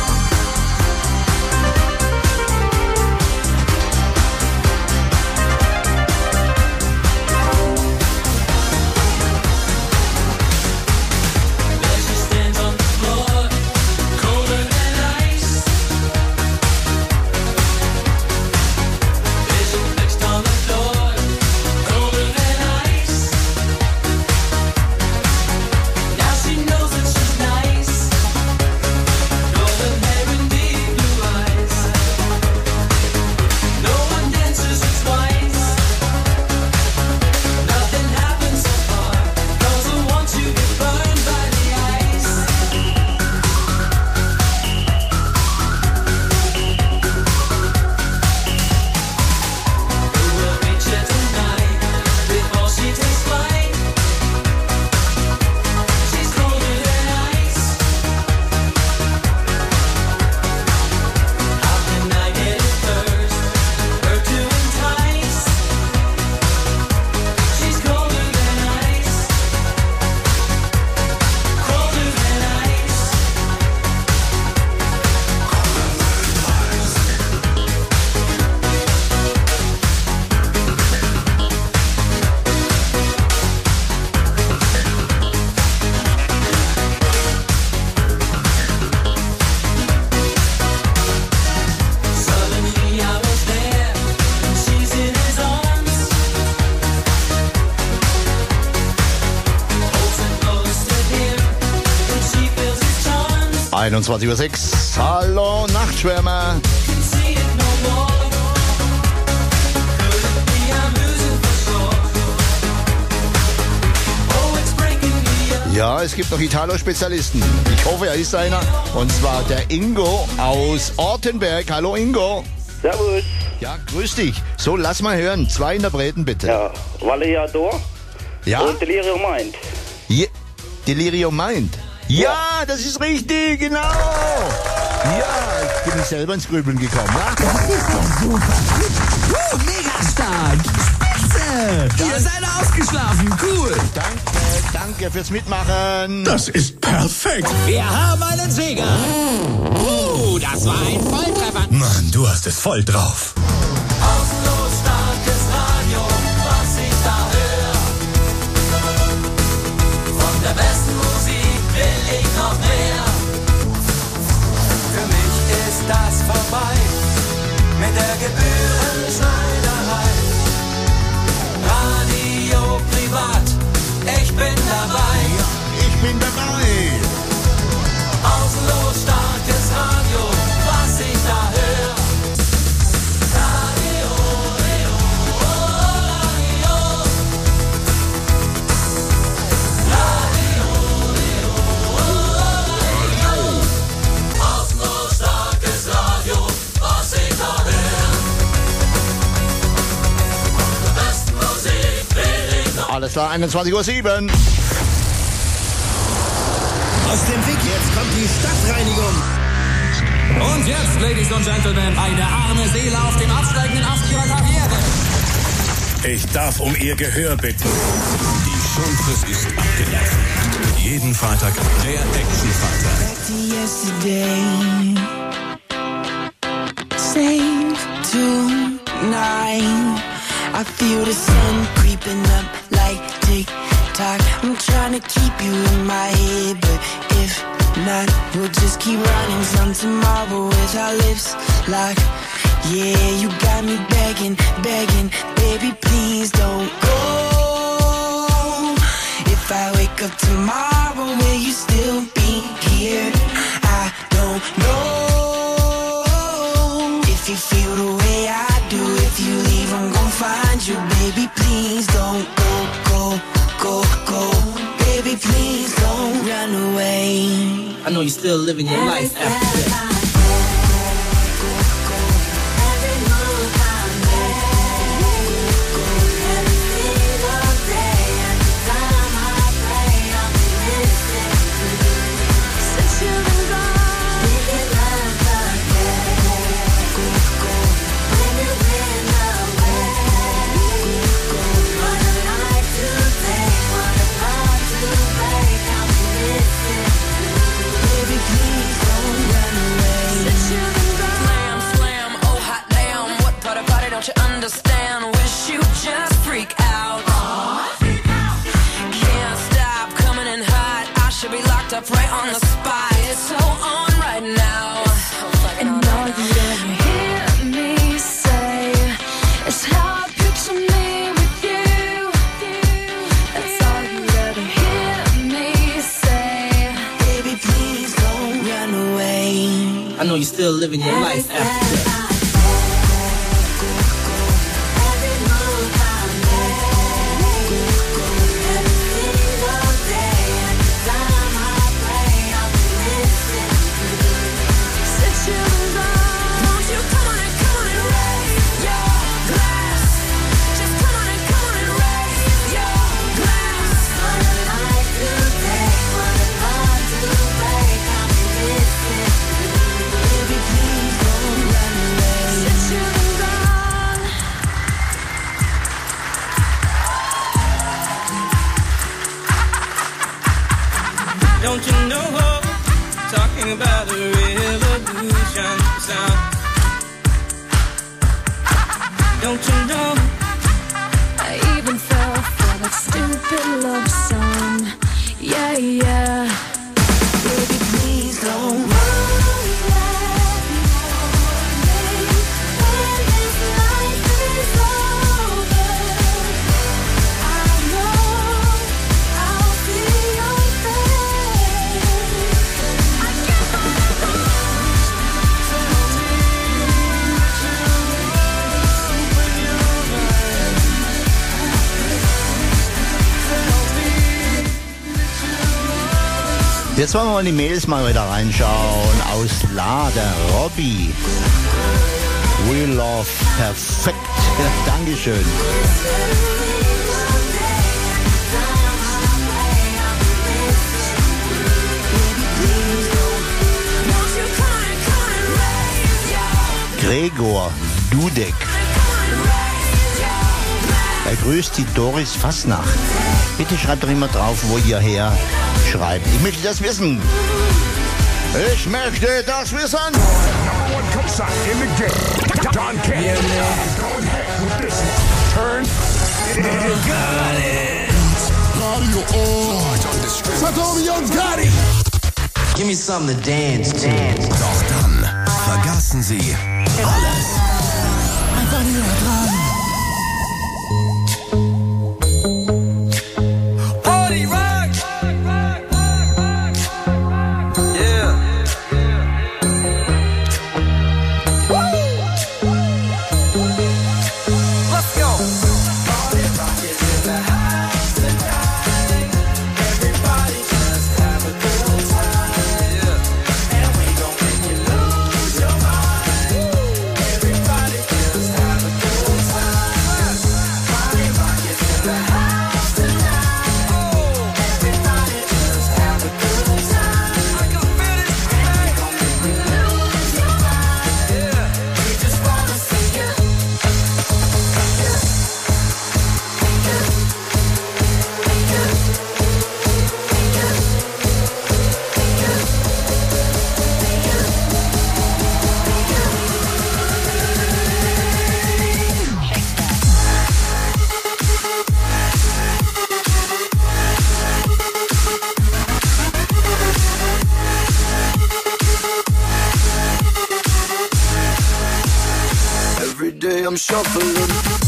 einundzwanzig Uhr sechs. Hallo Nachtschwärmer. Ja, es gibt noch Italo-Spezialisten. Ich hoffe, er ist einer. Und zwar der Ingo aus Ortenberg. Hallo Ingo. Servus. Ja, grüß dich. So, lass mal hören. Zwei Interpreten bitte. Ja, Valleador. Ja. Und Delirium Mind. Je Delirium Mind. Ja, ja, das ist richtig, genau. Ja, ich bin selber ins Grübeln gekommen. Ja? Das ist ja super. Uh, mega stark. Spitze. Ihr seid ausgeschlafen. Cool. Danke, danke fürs Mitmachen. Das ist perfekt. Wir haben einen Sieger. Uh, das war ein Volltreffer. Mann, du hast es voll drauf. Pausenlos starkes Radio, was ich da höre. Von der besten Musik will ich noch mehr. Für mich ist das vorbei mit der Gebührenschneiderei. Radio privat, ich bin dabei. Ja, ich bin dabei. Pausenlos starkes Radio, was ich da höre. Radio, Radio, Radio. Radio, Radio, Radio. Pausenlos starkes Radio, was ich da höre. Die beste Musik will ich noch. Alles klar, einundzwanzig Uhr sieben. Aus dem Weg, jetzt kommt die Stadtreinigung. Und jetzt, Ladies und Gentlemen, eine arme Seele auf dem absteigenden Ast ihrer Karriere. Ich darf um ihr Gehör bitten. Die Schulfrist ist abgelaufen. Jeden Freitag der Actionfighter. Yesterday, save tonight. I feel the sun creeping up like tick-tock. I'm trying to keep you in my head, but if not, we'll just keep running from tomorrow with our lips locked. Yeah, you got me begging, begging, baby, please don't go. If I wake up tomorrow, will you still be here? I don't know. If you feel the way I do, if you leave, I'm gonna find you, baby, please don't go, go, go, go. Baby, please don't run away. I know you're still living your life after this. Up right on the spot, it's so on right now. And all you ever hear me say is how I picture me with you. That's all you ever hear me say. Baby, please don't run away. I know you're still living your life after this. Don't you know, talking about a revolution sound. Don't you know, I even fell for that stupid love song. Yeah, yeah. Baby, please don't run. Jetzt wollen wir mal in die Mails mal wieder reinschauen. Aus La, der Robby. We love perfekt. Ja, Dankeschön. Gregor Dudek. Er grüßt die Doris Fasnacht. Bitte schreibt doch immer drauf, wo ihr her schreibt. Ich möchte das wissen. Ich möchte das wissen. Give me something to dance to. Doch dann vergaßen sie alles. Einfach nur dran. Party rock! Yeah. Woo! Let's go. Party rock is in the house tonight. Everybody just have a good time. Yeah. And we gon' make you lose your mind. Everybody just have a good time. Party rock is in the house tonight. Everybody just have a good time. I can feel it. And we gon' make you lose your mind. Yeah. We just wanna see you. Every day I'm shuffling.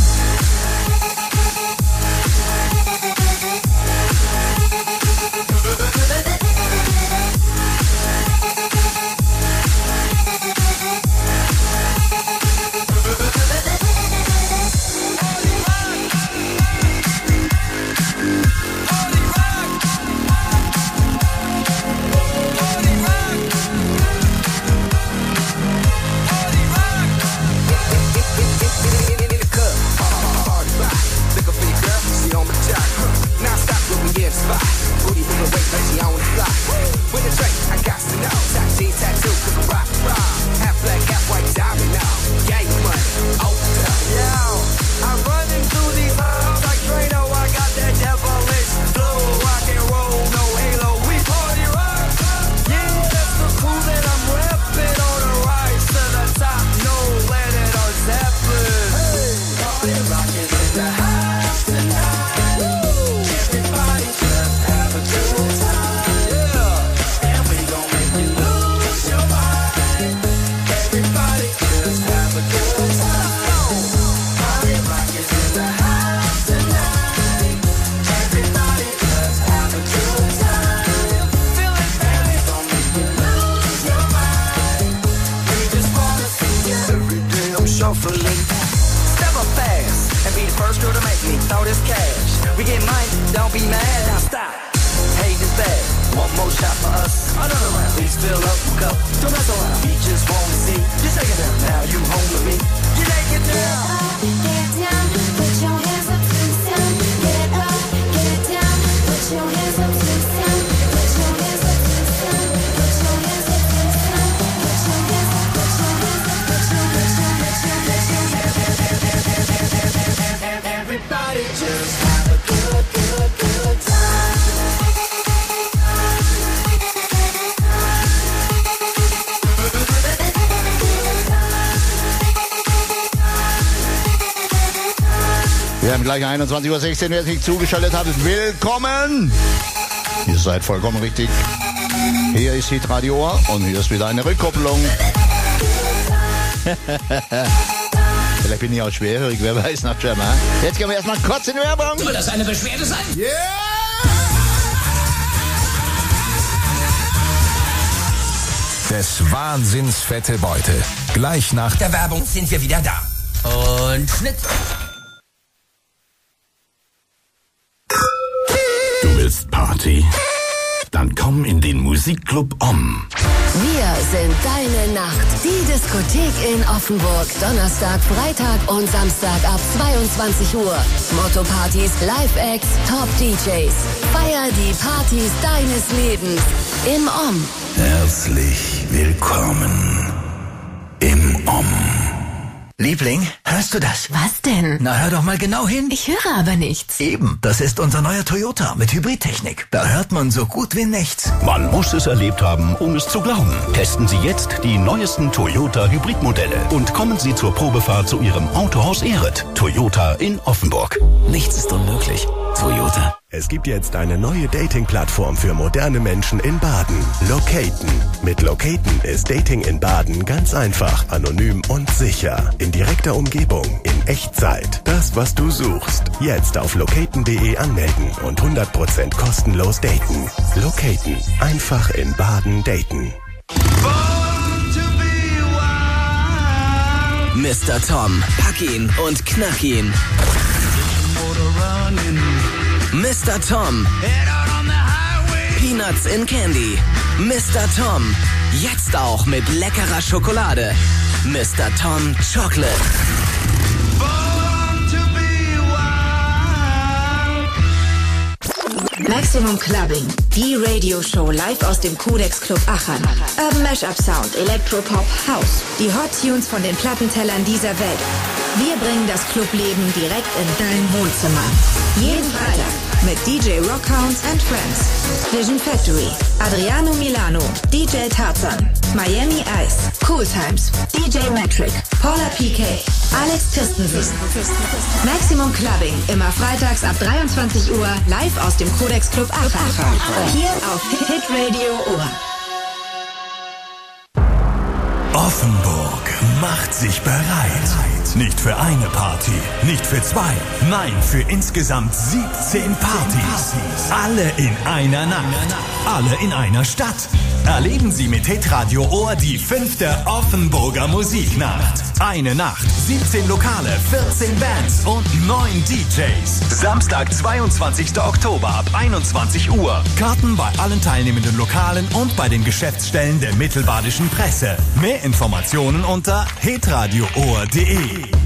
Shuffling. Step up fast and be the first girl to make me throw this cash. We get mine, don't be mad, now stop. Hate is bad. One more shot for us, another round. Please fill up a cup, don't mess around. We just wanna see you take it down. Now you home with me. You take it down. Get down, put your hands up to the sun. Get up, get down, put your hands up to the sun. Put your hands up to the sun. Put your hands up to the sun. Put your hands up, put your hands up, put your, put your, put your, put your hands up. Everybody just have a good, good, good time. Wir haben gleich einundzwanzig Uhr sechzehn, wer sich zugeschaltet hat, willkommen! Ihr seid vollkommen richtig. Hier ist Hitradio Ohr und hier ist wieder eine Rückkopplung. Vielleicht bin ich auch schwerhörig, wer weiß nach German. Jetzt gehen wir erstmal kurz in die Werbung. Soll das eine Beschwerde sein? Yeah! Des Wahnsinns fette Beute. Gleich nach Der Werbung sind wir wieder da. Und Schnitt. Du willst Party? Dann komm in den Musikclub Om. Wir sind deine Nacht. Die Diskothek in Offenburg. Donnerstag, Freitag und Samstag ab zweiundzwanzig Uhr. Motto-Partys, Live-Acts, Top-D Js. Feier die Partys deines Lebens. Im Om. Herzlich willkommen im Om. Liebling, hörst du das? Was denn? Na, hör doch mal genau hin. Ich höre aber nichts. Eben, das ist unser neuer Toyota mit Hybridtechnik. Da hört man so gut wie nichts. Man muss es erlebt haben, um es zu glauben. Testen Sie jetzt die neuesten Toyota Hybridmodelle und kommen Sie zur Probefahrt zu Ihrem Autohaus Ehret. Toyota in Offenburg. Nichts ist unmöglich. Toyota. Es gibt jetzt eine neue Dating-Plattform für moderne Menschen in Baden. Locaten. Mit Locaten ist Dating in Baden ganz einfach, anonym und sicher. In direkter Umgebung, in Echtzeit. Das, was du suchst. Jetzt auf locaten punkt de anmelden und hundert Prozent kostenlos daten. Locaten. Einfach in Baden daten. Mister Tom, pack ihn und knack ihn. Mister Tom, Peanuts in Candy. Mister Tom, jetzt auch mit leckerer Schokolade. Mister Tom Chocolate. Maximum Clubbing, die Radioshow live aus dem Codex Club Aachen. Urban Mashup Sound, Electropop, House. Die Hot Tunes von den Plattentellern dieser Welt. Wir bringen das Clubleben direkt in dein Wohnzimmer. Jeden Freitag mit D J Rockhounds and Friends, Vision Factory, Adriano Milano, D J Tarzan, Miami Ice, Cool Times, D J Metric, Paula P K, Alex Christensen. Maximum Clubbing, immer freitags ab dreiundzwanzig Uhr, live aus dem Codex Club Aachen. Hier auf Hit Radio Ohr. Offenburg macht sich bereit. Nicht für eine Party, nicht für zwei, nein, für insgesamt siebzehn Partys. Alle in einer Nacht, alle in einer Stadt. Erleben Sie mit Hitradio Ohr die fünfte Offenburger Musiknacht. Eine Nacht, siebzehn Lokale, vierzehn Bands und neun D Js. Samstag, zweiundzwanzigster Oktober ab einundzwanzig Uhr. Karten bei allen teilnehmenden Lokalen und bei den Geschäftsstellen der Mittelbadischen Presse. Mehr Informationen unter hitradio ohr punkt de.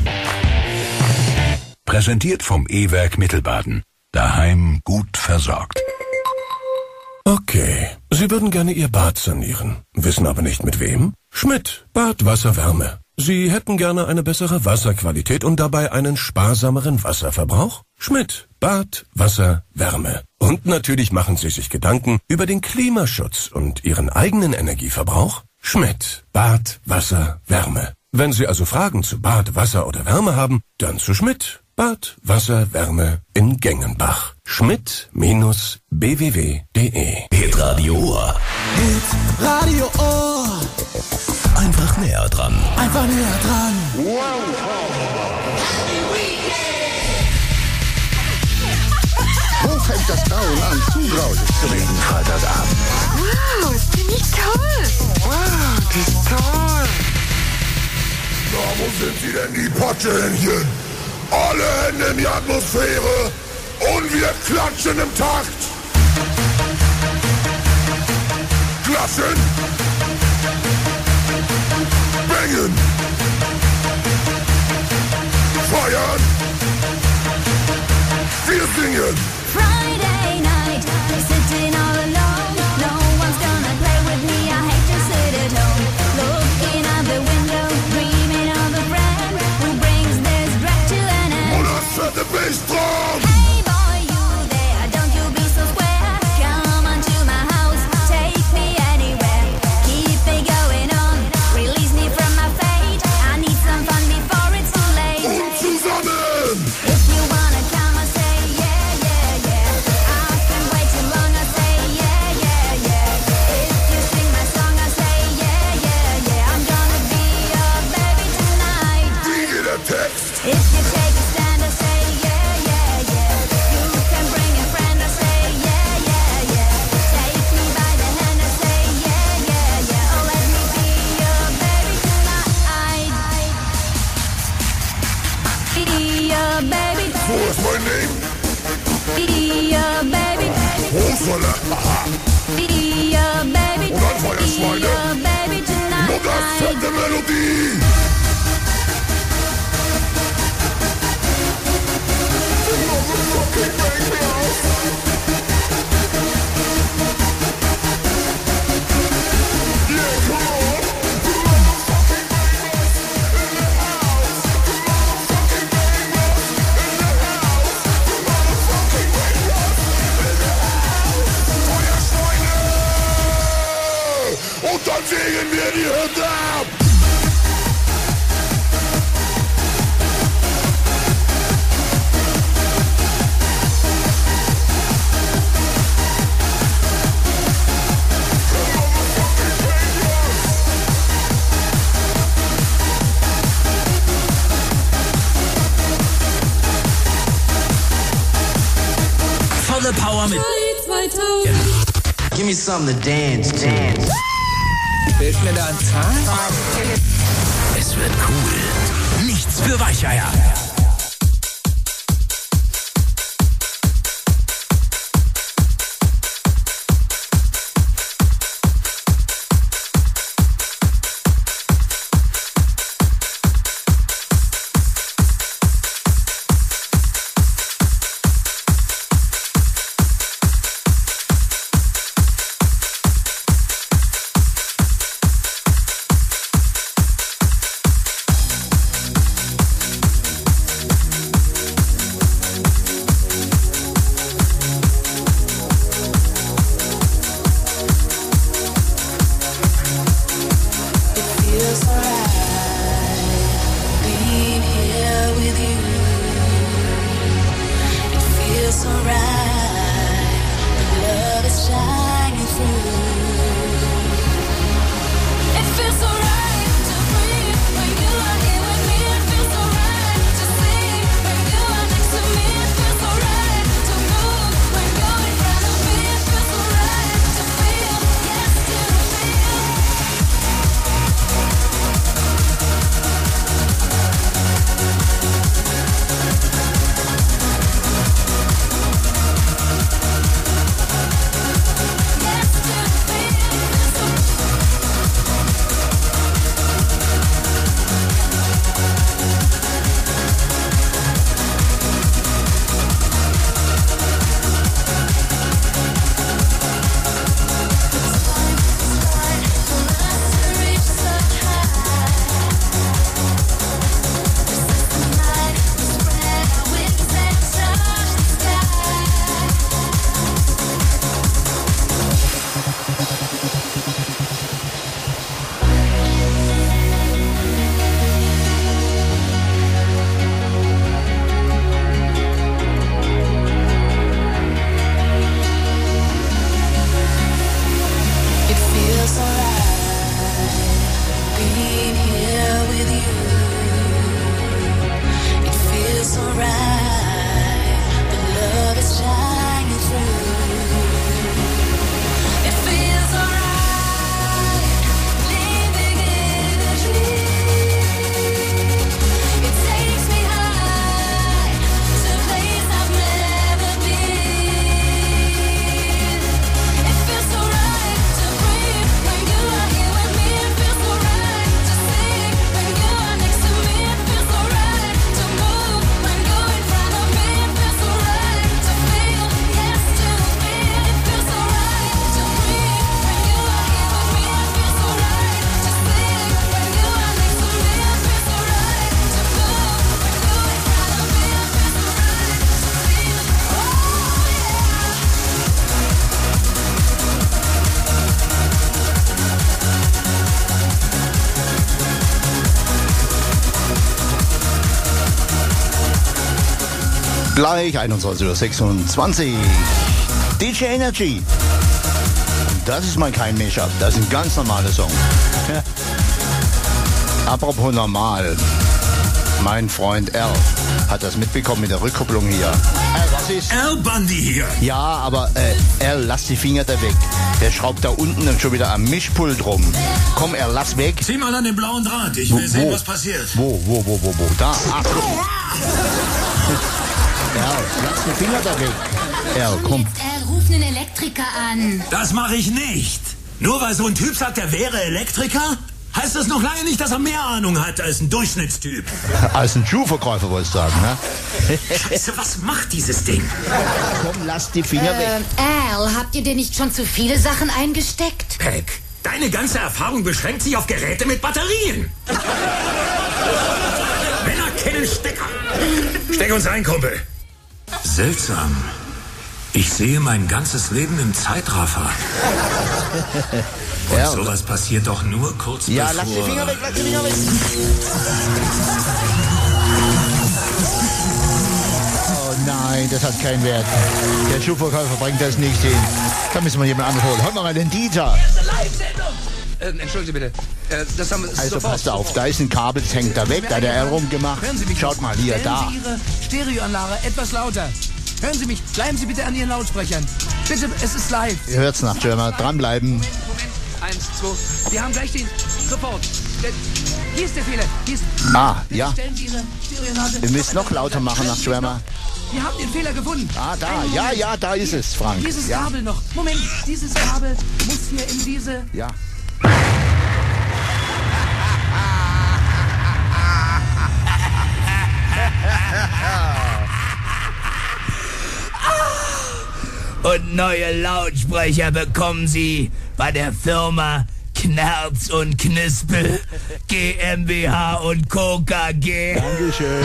Präsentiert vom E-Werk Mittelbaden. Daheim gut versorgt. Okay, Sie würden gerne Ihr Bad sanieren, wissen aber nicht mit wem? Schmidt, Bad Wasser Wärme. Sie hätten gerne eine bessere Wasserqualität und dabei einen sparsameren Wasserverbrauch? Schmidt, Bad Wasser Wärme. Und natürlich machen Sie sich Gedanken über den Klimaschutz und Ihren eigenen Energieverbrauch? Schmidt, Bad Wasser Wärme. Wenn Sie also Fragen zu Bad, Wasser oder Wärme haben, dann zu Schmidt. Bad, Wasser, Wärme in Gengenbach. Schmidt Bindestrich b w w punkt de. Hitradio Ohr. Hit Radio Ohr. Einfach näher dran. Einfach näher dran. Wo fängt das Grauen an, zu grausig zu werden? Freitagabend. Wow, ist die nicht toll? Wow, die ist toll. Na, wo sind sie denn, die Potschelchen? Alle Hände in die Atmosphäre und wir klatschen im Takt. Klatschen. Bängen. Feiern. Wir singen. Friday night, sitting all alone. No one's gonna play with me. I hate to sit at home, looking out the window, dreaming of a friend who brings this dread to an end. Und das fette Bass drum. Hey boy, you there? Don't you be so square? Come on to my house, take me anywhere. Keep it going on, release me from my fate. I need some fun before it's too late. Und zusammen. If you wanna come, I say yeah, yeah, sägen wir die Hütte ab! Volle Power mit. Give me something to dance to. Fehlt mir da ein Zahn? Es wird cool. Nichts für Weicheier. Gleich einundzwanzig Uhr sechsundzwanzig. D J Energy. Das ist mal kein Mashup, das ist ein ganz normaler Song. Ja. Apropos normal. Mein Freund Al hat das mitbekommen mit der Rückkopplung hier. Al, was ist? Al Bundy hier. Ja, aber äh, Al, lass die Finger da weg. Der schraubt da unten dann schon wieder am Mischpult rum. Komm, Al, lass weg. Zieh mal an den blauen Draht, ich will wo, sehen, wo? was passiert. Wo, wo, wo, wo, wo? Da. Ach, Al, lass die Finger da weg. Al, komm. Al, ruf einen Elektriker an. Das mache ich nicht. Nur weil so ein Typ sagt, er wäre Elektriker, heißt das noch lange nicht, dass er mehr Ahnung hat als ein Durchschnittstyp. Als ein Schuhverkäufer, wollte ich sagen, ne? Scheiße, was macht dieses Ding? Komm, lass die Finger weg. Äh, Al, habt ihr dir nicht schon zu viele Sachen eingesteckt? Peck, deine ganze Erfahrung beschränkt sich auf Geräte mit Batterien. Männer kennen Stecker. Steck uns ein, Kumpel. Seltsam. Ich sehe mein ganzes Leben im Zeitraffer. Und Ja, sowas passiert doch nur kurz Ja, bevor... lass die Finger weg, lass die Finger weg. Oh nein, das hat keinen Wert. Der Schuhverkäufer bringt das nicht hin. Da müssen wir jemand anderes holen. Holen wir mal den Dieter. Ähm, entschuldigen Sie bitte. Äh, das haben wir Also sofort, passt auf, sofort. da ist ein Kabel, das hängt da weg, da hat er rumgemacht. Hören Sie mich. Schaut mal hier, Stellen da. Sie Ihre Stereoanlage etwas lauter. Hören Sie mich. Bleiben Sie bitte an Ihren Lautsprechern. Bitte, es ist live. Ihr hört's nach, German. Dranbleiben. Moment. Eins, zwei. Wir haben gleich den... Sofort. Der, hier ist der Fehler. Hier ist... Ah, Bitte ja. Stellen Sie Ihre Stereoanlage... Ihr müsst noch lauter machen nach Schwärmer. Wir haben den Fehler gefunden. Ah, da. Einen Ja, Moment. ja, da ist es, Frank. Dieses Ja. Kabel noch. Moment. Dieses Kabel muss hier in diese... Ja. Und neue Lautsprecher bekommen Sie bei der Firma Knerz und Knispel GmbH und Co. K G. Dankeschön.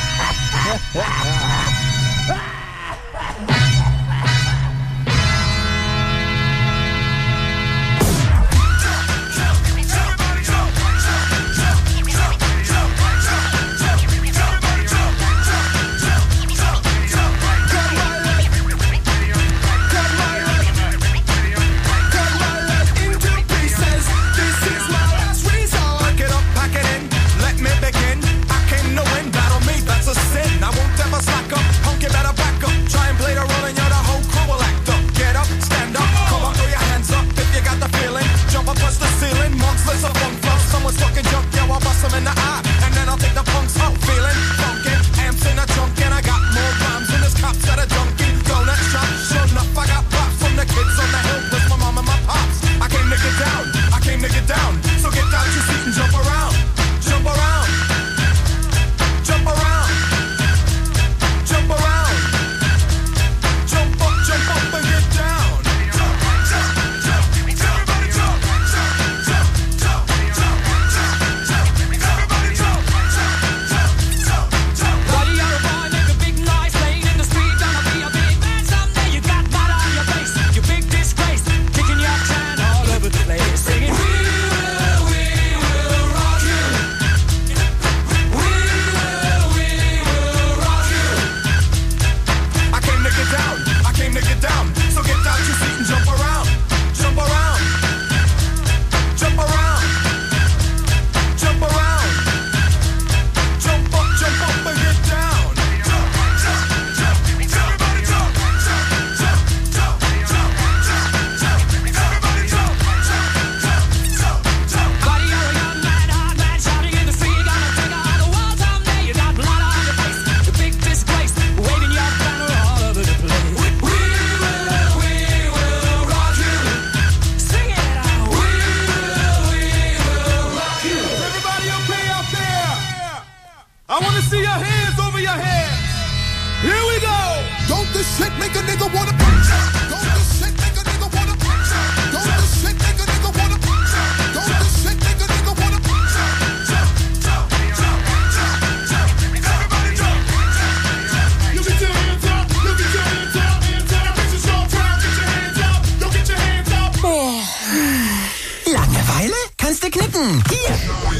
Langeweile? Kannst du knicken. Hier.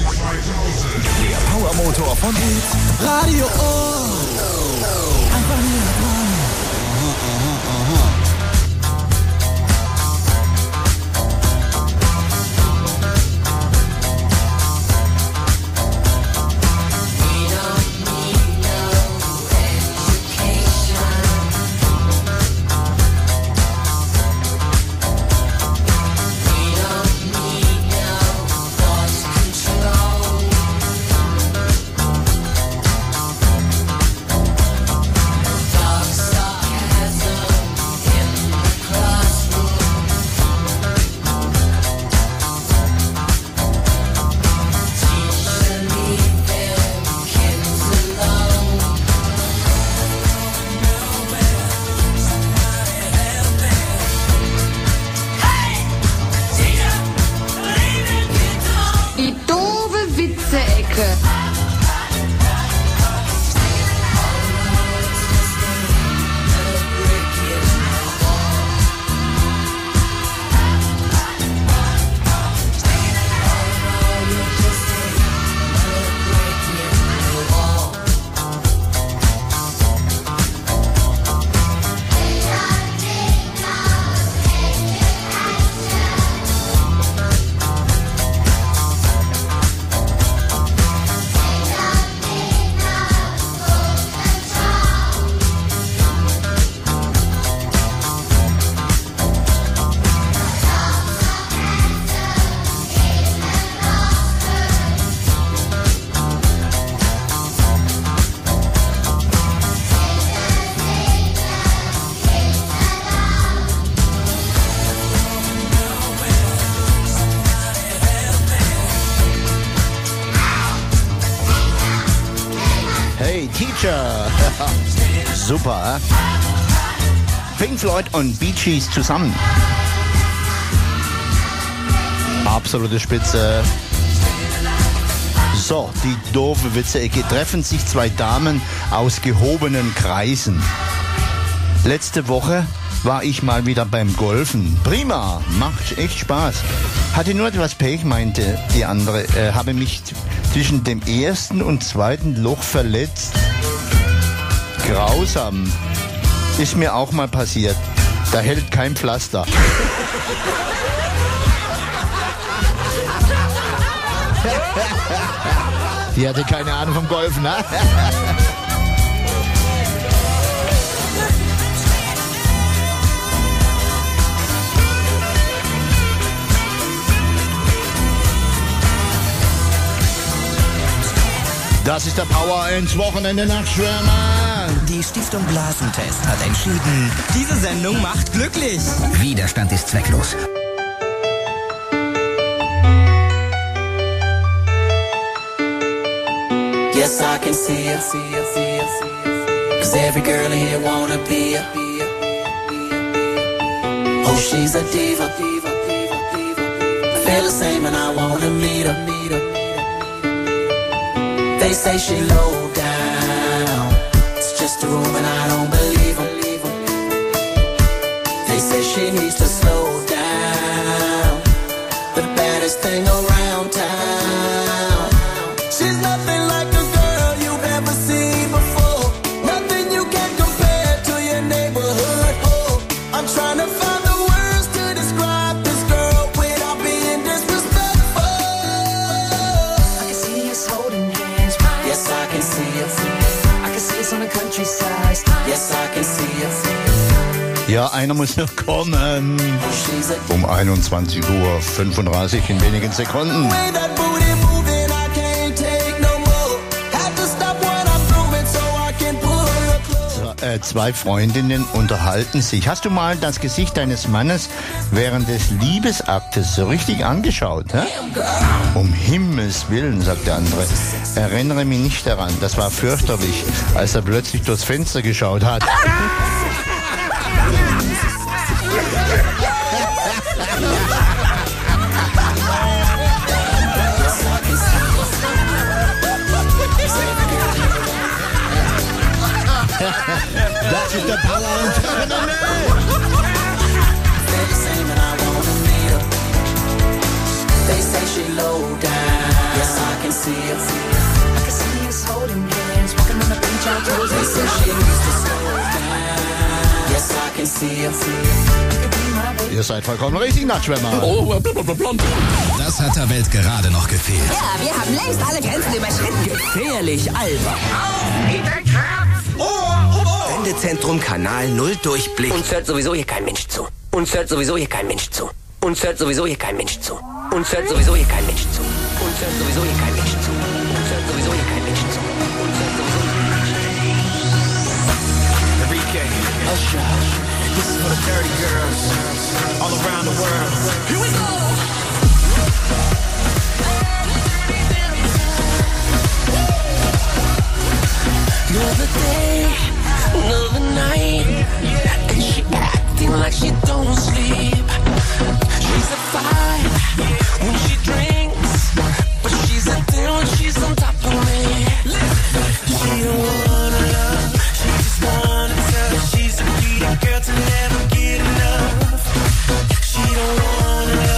Der Powermotor von Hits. Radio O. Einfach nur dran. Aha, aha, aha. Teacher. Super. Pink Floyd und Bee Gees zusammen. Absolute Spitze. So, die doofe Witze-Ecke. Treffen sich zwei Damen aus gehobenen Kreisen. Letzte Woche war ich mal wieder beim Golfen. Prima, macht echt Spaß. Hatte nur etwas Pech, meinte die andere. Äh, habe mich zwischen dem ersten und zweiten Loch verletzt. Grausam. Ist mir auch mal passiert. Da hält kein Pflaster. Die hatte keine Ahnung vom Golfen, ne? Das ist der Power ins Wochenende Nachtschwärmer. Die Stiftung Blasentest hat entschieden, diese Sendung macht glücklich. Widerstand ist zwecklos. Yes, I can see it. Cause every girl here wanna be a. Oh, she's a diva. I feel the same and I wanna meet her. They say she low down. It's just a room and I don't believe them. They say she needs to slow down. But the baddest thing around town. She's nothing like a girl you've ever seen before. Nothing you can compare to your neighborhood. Oh, I'm trying to find the words to describe this girl without being disrespectful. I can see us holding hands. Yes, I can see it. I can see us on the countryside. Yes, I can see it. Ja, einer muss noch kommen. Um einundzwanzig Uhr fünfunddreißig in wenigen Sekunden. Äh, zwei Freundinnen unterhalten sich. Hast du mal das Gesicht deines Mannes während des Liebesaktes so richtig angeschaut? Hä? Um Himmels Willen, sagt der andere. Erinnere mich nicht daran. Das war fürchterlich, als er plötzlich durchs Fenster geschaut hat. Das ist der Power und They say she low down. Yes, I can see it. I can see us holding hands, walking on the beach out towards They say she needs to slow down. Yes, I can see it. Ihr seid vollkommen richtig, Nachtschwärmer. Oh, Das hat der Welt gerade noch gefehlt. Ja, wir haben längst alle Grenzen überschritten. Gefährlich albern. Sendezentrum Kanal null Durchblick. Uns hört sowieso hier kein Mensch zu. Uns hört sowieso hier kein Mensch zu. Uns hört sowieso hier kein Mensch zu. Uns hört sowieso hier kein Mensch zu. Uns hört sowieso hier kein Mensch zu. Uns hört sowieso hier kein Mensch zu. Uns hört sowieso hier kein Mensch zu. Enrique, Usher, this is for the dirty girls all around the world. Here we go! Another day, another night, and she acting like she don't sleep. She's a five when she drinks, but she's a ten when she's on top of me. She don't wanna love, she just wanna touch. She's a greedy girl to never get enough. She don't wanna love.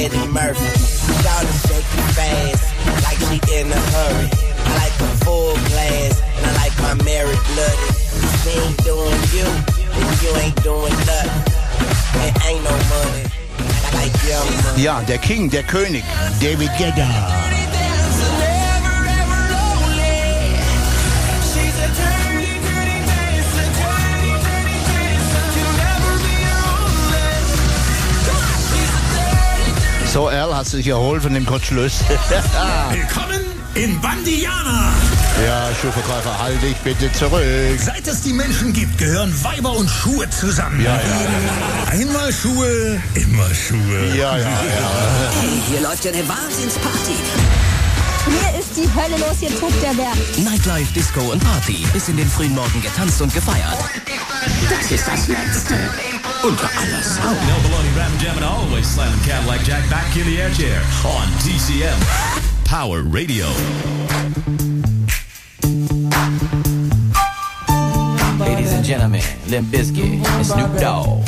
Eddie Murphy. Shawty shaking fast, like she in a hurry. I like a full glass, and I like my Mary blooded. She ain't doing you, and you ain't doing nothing. It ain't no money, like young money. Ja, der King, der König, David Guetta. So, Al, hast du dich erholt von dem Kurzschluss? Willkommen in Bandiana! Ja, Schuhverkäufer, halt dich bitte zurück. Seit es die Menschen gibt, gehören Weiber und Schuhe zusammen. Ja, ja. Einmal Schuhe, immer Schuhe. Ja, ja, ja. Hey, hier läuft ja eine Wahnsinnsparty. Hier ist die Hölle los, hier tobt der Berg. Nightlife, Disco und Party. Bis in den frühen Morgen getanzt und gefeiert. Das ist das Letzte. Unter aller Sau. Nel Baloney, Ram Jam and always slamming Cadillac Jack back in the air chair on T C M. Power Radio. Ladies and gentlemen, Limp Bizkit and Snoop Dogg.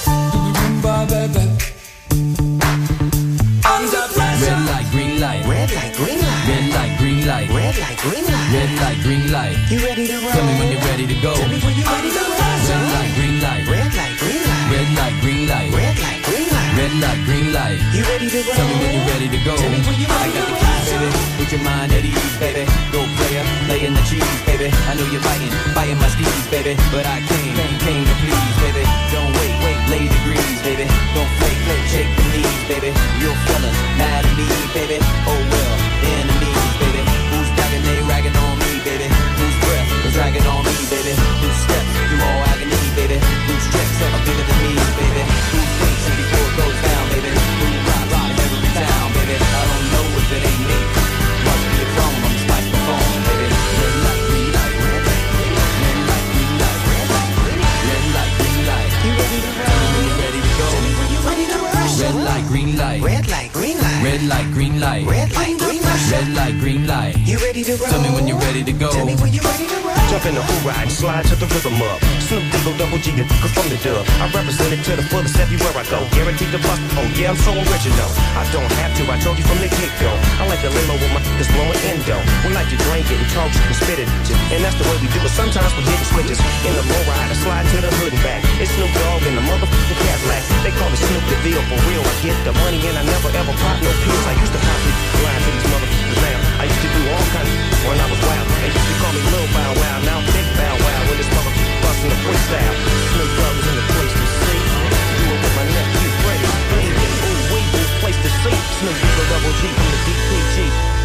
Red light, green light. Red light, green light. Red light, green light. Red light, green light. Red light, green light. You ready to roll? Tell me when you're ready to go. Tell me when you're ready to roll. Red light, green light. Red light, green light. Red light, green light. Red light, green light. Red light, green light. You ready to roll? Tell me when you're ready to go. Tell me when you're I ready got to the keys, baby. Put your mind at ease, baby. Go player, laying the cheese, baby. I know you're biting, biting my steez, baby. But I came, came to please, baby. Don't wait, wait, lay degrees, baby. Don't fake, fake, shake the knees, baby. Real fellas, mad at me, baby. Oh well, enemies, baby. Who's bragging, they ragging on me, baby. Whose breath is dragging on me, baby. Whose steps through all agony, baby. Whose tricks are bigger than me, baby. Whose thinks and before it goes down, baby. Who ride, ride in every town, baby. I don't know if it ain't me. Must be a clone, I'm just like the phone, baby. Red light, green light, red light, green light, red light, green light, red light, green light, red light, green light. You ready to roll? Tell me when you're ready to go. Tell me when you're ready to roll. Red light, green light. Red light, green light. Red light, green light. Red light, green light. Red light, green light. You ready to roll? Tell me when you're ready to go. Tell me when you're ready to roll. Jump in the who ride, slide to the rhythm up. Snoop Diggle, double G, the nigga from the dub. I represent it to the fullest everywhere I go. Guaranteed to bust. Oh yeah, I'm so original. I don't have to. I told you from the get go. I like the limo with my niggas blowing endo. We like to drink it and talk shit and spit it, and that's the way we do it. Sometimes we hit switches in the low ride, I slide to the hood and back. It's Snoop Dogg in the motherfucking Cadillac. They call it Snoop DeVille for real. I get the money and I never ever pop no pills. I used to pop it, lying to these motherfuckers now. I used to do all kinds of shit when I was wild. They used to call me Lil Bow Wow, now I'm Big Bow Wow. When this motherfucker bustin' the freestyle, Snoop Dogg is in the place to see. Do it with my nephew Freddie. Ooh, wee, ooh, place to see. Snoop Diggle, double G from the D P G.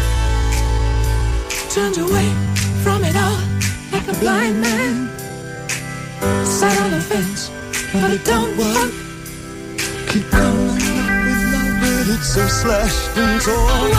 Turned away from it all like a blind man. Sat on the fence, but it don't work. Keep coming up with no good, it's so slashed and torn.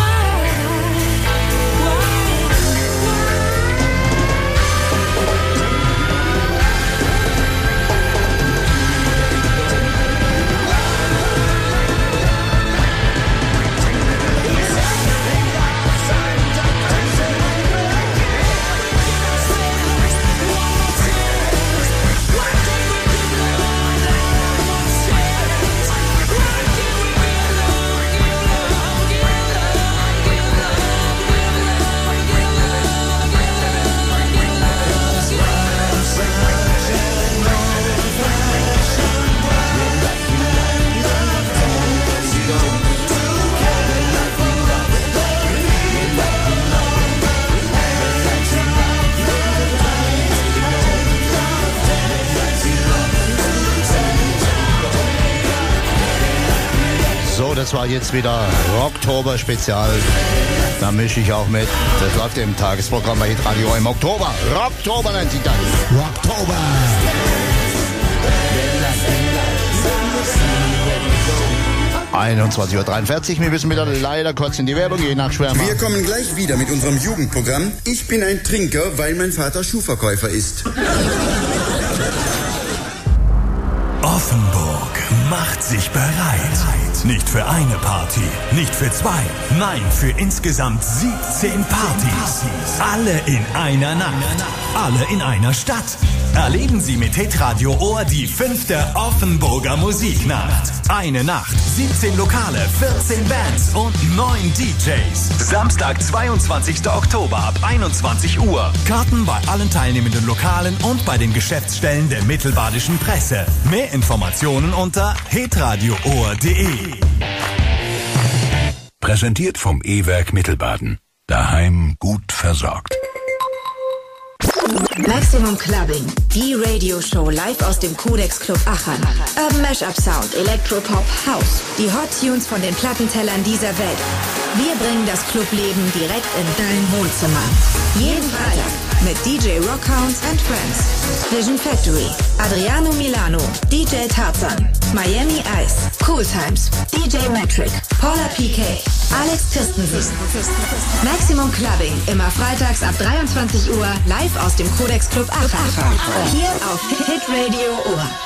Das war jetzt wieder Rocktober-Spezial. Da mische ich auch mit. Das läuft im Tagesprogramm bei Hitradio im Oktober. Rocktober nennt sich das. Rocktober. einundzwanzig Uhr dreiundvierzig. Wir müssen wieder leider kurz in die Werbung gehen nach Schwärmer. Wir kommen gleich wieder mit unserem Jugendprogramm. Ich bin ein Trinker, weil mein Vater Schuhverkäufer ist. Offenburg macht sich bereit. Nicht für eine Party, nicht für zwei, nein, für insgesamt siebzehn Partys. Alle in einer Nacht, alle in einer Stadt. Erleben Sie mit Hitradio Ohr die fünfte Offenburger Musiknacht. Eine Nacht, siebzehn Lokale, vierzehn Bands und neun D Js. Samstag, zweiundzwanzigster Oktober ab einundzwanzig Uhr. Karten bei allen teilnehmenden Lokalen und bei den Geschäftsstellen der Mittelbadischen Presse. Mehr Informationen unter hitradio ohr punkt de. Präsentiert vom E-Werk Mittelbaden. Daheim gut versorgt. Maximum Clubbing, die Radioshow live aus dem Codex Club Aachen. Urban Mashup Sound, Electropop, House. Die Hot Tunes von den Plattentellern dieser Welt. Wir bringen das Clubleben direkt in dein Wohnzimmer. Jeden Freitag mit D J Rockhounds and Friends, Vision Factory, Adriano Milano, D J Tarzan, Miami Ice, Cool Times, D J Metric, Paula P K, Alex Christensen. Maximum Clubbing, immer freitags ab dreiundzwanzig Uhr, live aus dem Codex Club Aachen. Hier auf Hit Radio Ohr.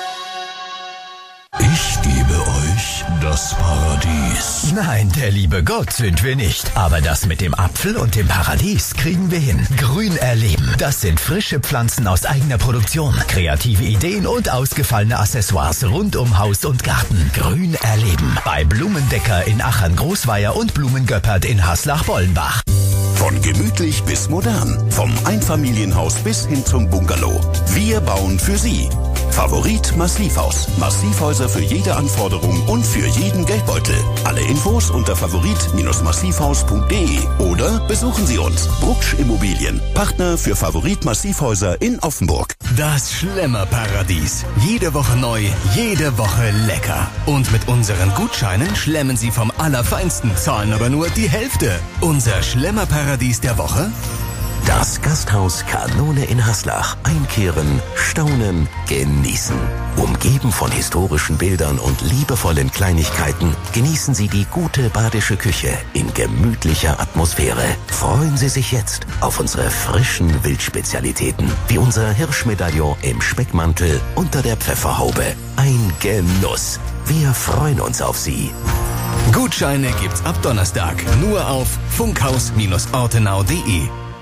Ich gebe euch das Paradies. Nein, der liebe Gott sind wir nicht. Aber das mit dem Apfel und dem Paradies kriegen wir hin. Grün erleben. Das sind frische Pflanzen aus eigener Produktion. Kreative Ideen und ausgefallene Accessoires rund um Haus und Garten. Grün erleben. Bei Blumendecker in Aachen-Großweier und Blumengöppert in Haslach-Bollenbach. Von gemütlich bis modern. Vom Einfamilienhaus bis hin zum Bungalow. Wir bauen für Sie. Favorit Massivhaus. Massivhäuser für jede Anforderung und für jeden Geldbeutel. Alle Infos unter favorit massivhaus punkt de oder besuchen Sie uns. Brucksch Immobilien. Partner für Favorit Massivhäuser in Offenburg. Das Schlemmerparadies. Jede Woche neu, jede Woche lecker. Und mit unseren Gutscheinen schlemmen Sie vom Allerfeinsten, zahlen aber nur die Hälfte. Unser Schlemmerparadies der Woche? Das Gasthaus Kanone in Haslach. Einkehren, staunen, genießen. Umgeben von historischen Bildern und liebevollen Kleinigkeiten genießen Sie die gute badische Küche in gemütlicher Atmosphäre. Freuen Sie sich jetzt auf unsere frischen Wildspezialitäten, wie unser Hirschmedaillon im Speckmantel unter der Pfefferhaube. Ein Genuss. Wir freuen uns auf Sie. Gutscheine gibt's ab Donnerstag nur auf funkhaus ortenau punkt de.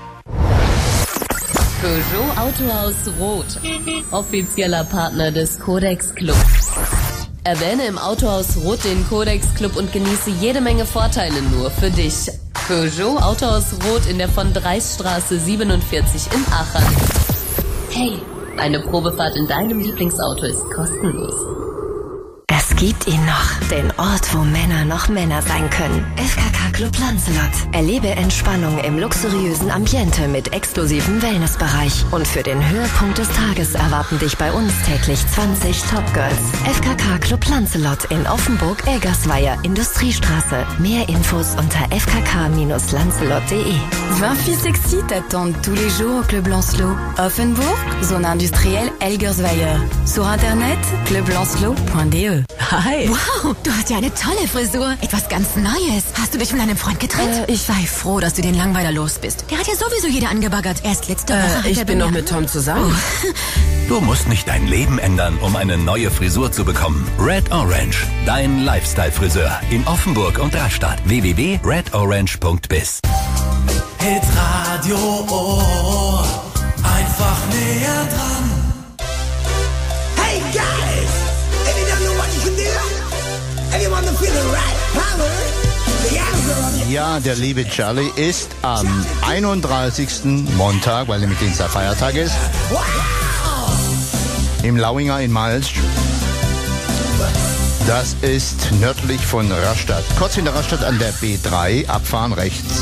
Peugeot Autohaus Rot, offizieller Partner des Codex Club. Erwähne im Autohaus Rot den Codex Club und genieße jede Menge Vorteile nur für dich. Peugeot Autohaus Rot in der von Dreisstraße siebenundvierzig in Aachen. Hey, eine Probefahrt in deinem Lieblingsauto ist kostenlos. Es gibt ihn noch, den Ort, wo Männer noch Männer sein können. F K K Club Lancelot. Erlebe Entspannung im luxuriösen Ambiente mit exklusivem Wellnessbereich. Und für den Höhepunkt des Tages erwarten dich bei uns täglich zwanzig Top Girls. F K K Club Lancelot in Offenburg-Eggersweier, Industriestraße. Mehr Infos unter f k k dash lancelot punkt de. vingt filles sexy t'attendent tous les jours au Club Lancelot. Offenburg, zone industrielle Elgersweier. Sur internet, club lancelot punkt de. Hi. Wow, du hast ja eine tolle Frisur. Etwas ganz Neues. Hast du dich von deinem Freund getrennt? Äh, ich- Sei froh, dass du den Langweiler los bist. Der hat ja sowieso jeder angebaggert. Erst letzte Woche hat Äh, ich er bin bei noch mir mit Tom zusammen. Oh. Du musst nicht dein Leben ändern, um eine neue Frisur zu bekommen. Red Orange, dein Lifestyle-Friseur in Offenburg und Rastatt. w w w punkt red orange punkt biz. Hitradio Ohr, einfach näher dran. Hey guys, if you don't know what you can do, if you want to feel the right power, the answer of your Ja, der liebe Charlie ist am einunddreißigsten Montag, weil nämlich Dienstag Feiertag ist, im Lauinger in Malsch. Das ist nördlich von Rastatt. Kurz hinter Rastatt an der B drei, abfahren rechts.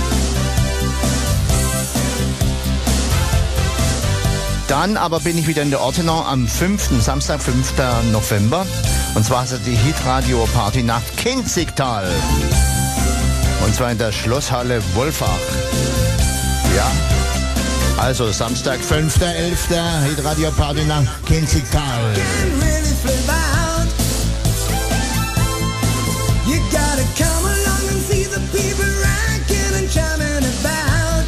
Dann aber bin ich wieder in der Ortenau am fünften Samstag, fünften November. Und zwar ist es die Hitradio Party Nacht Kinzigtal. Und zwar in der Schlosshalle Wolfach. Ja. Also Samstag, fünften elften Hitradio Party Nacht Kinzigtal. really flip out. You gotta come along and see the people rocking and chiming about.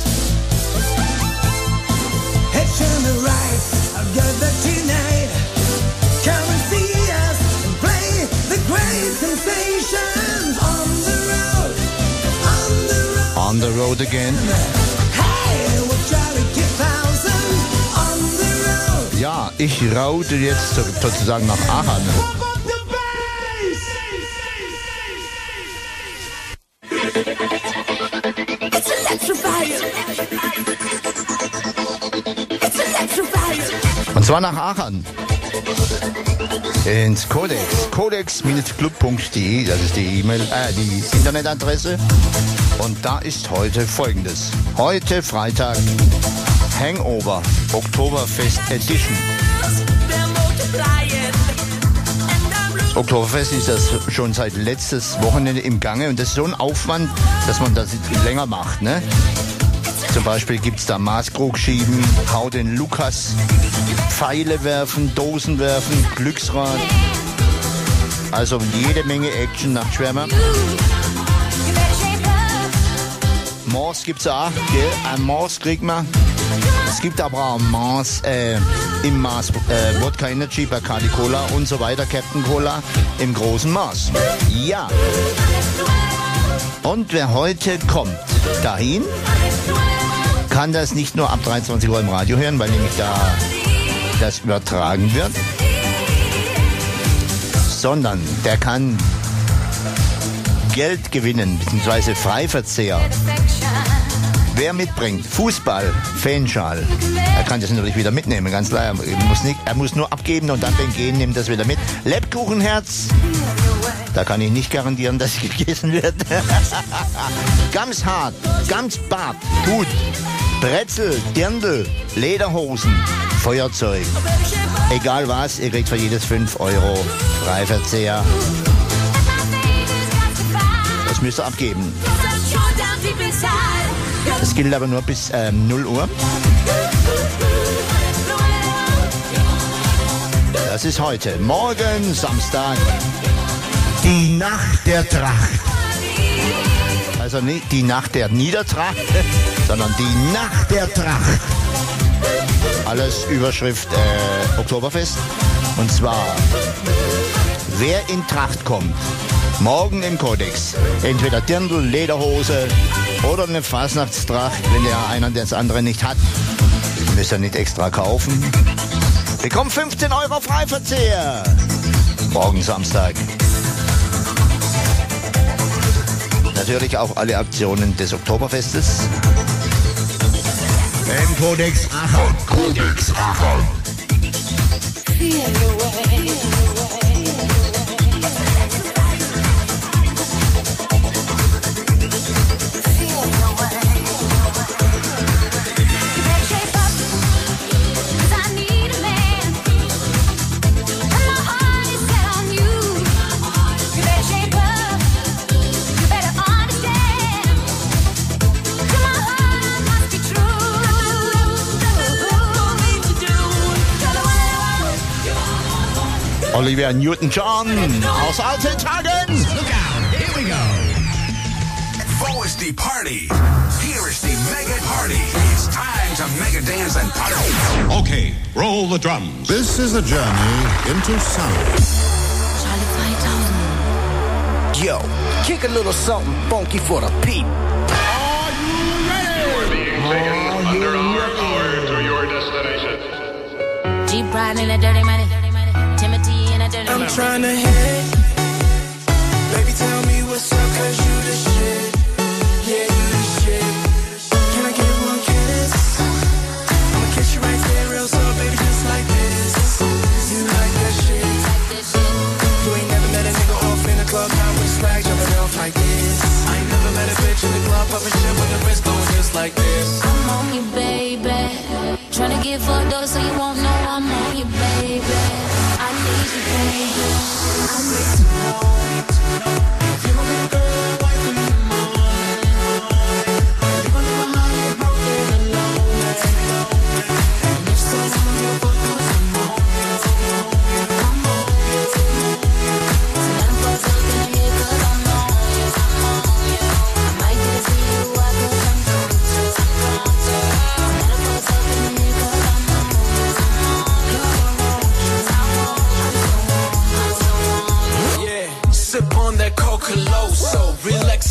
Hey, turn the right, I've got the tonight. Come and see us and play the great sensations on the road, on the road. On the road again. Hey, we'll try to get thousand on the road. Ja, ich raute jetzt so- sozusagen nach Aachen. It's electrifying. It's electrifying. Und zwar nach Aachen. Ins Codex. codex Club punkt de, das ist die E-Mail, äh, die Internetadresse. Und da ist heute Folgendes. Heute Freitag Hangover Oktoberfest Edition. Oktoberfest ist das schon seit letztes Wochenende im Gange und das ist so ein Aufwand, dass man das länger macht, ne? Zum Beispiel gibt es da Maßkrug schieben, Hau den Lukas, Pfeile werfen, Dosen werfen, Glücksrad. Also jede Menge Action nach Schwärmer. Mors gibt's auch, gell? Ein Mors kriegt man. Es gibt aber auch Mars äh, im Maß, äh, Wodka Energy, Bacardi Cola und so weiter, Captain Cola im großen Maß. Ja. Und wer heute kommt dahin, kann das nicht nur ab dreiundzwanzig Uhr im Radio hören, weil nämlich da das übertragen wird, sondern der kann Geld gewinnen, beziehungsweise Freiverzehr. Wer mitbringt Fußball, Fanschal, er kann das natürlich wieder mitnehmen, ganz klar. Er muss, nicht, er muss nur abgeben und dann beim Gehen nimmt das wieder mit. Lebkuchenherz, da kann ich nicht garantieren, dass gegessen wird. Ganz hart, ganz bart, gut. Brezel, Dirndl, Lederhosen, Feuerzeug. Egal was, ihr kriegt für jedes fünf Euro Freiverzehr. Das müsst ihr abgeben. Das gilt aber nur bis ähm, null Uhr. Das ist heute. Morgen, Samstag, die Nacht der Tracht. Also nicht die Nacht der Niedertracht, sondern die Nacht der Tracht. Alles Überschrift äh, Oktoberfest. Und zwar, wer in Tracht kommt, morgen im Codex, entweder Dirndl, Lederhose oder eine Fasnachtstracht, wenn der einer das andere nicht hat, müsst ihr nicht extra kaufen. Bekommt fünfzehn Euro Freiverzehr. Morgen Samstag. Natürlich auch alle Aktionen des Oktoberfestes. Im Codex Aachen. Codex Aachen. Olivia Newton-John aus alten Tagen. Look out, here we go. Wo ist die Party? Here is the mega party. It's time to mega dance and party. Okay, roll the drums. This is a journey into sound. Yo, kick a little something funky for the peep. Are you ready? You are being taken under our power to your destination. Deep riding in a dirty money. Timothy in a dirty I'm money. trying to hit. Baby, tell me what's up, cause you the shit. Yeah, you the shit. Can I get one kiss? I'ma kiss you right there, real slow, baby, just like this. You like that shit. You ain't never met a nigga off in the club, now with swag jumping off like this. I ain't never met a bitch in the club, popping shit with the wrist going just like this. I'm on you, baby. Tryna get fucked up so you won't know I'm on you, baby. I need you, baby. I need to know.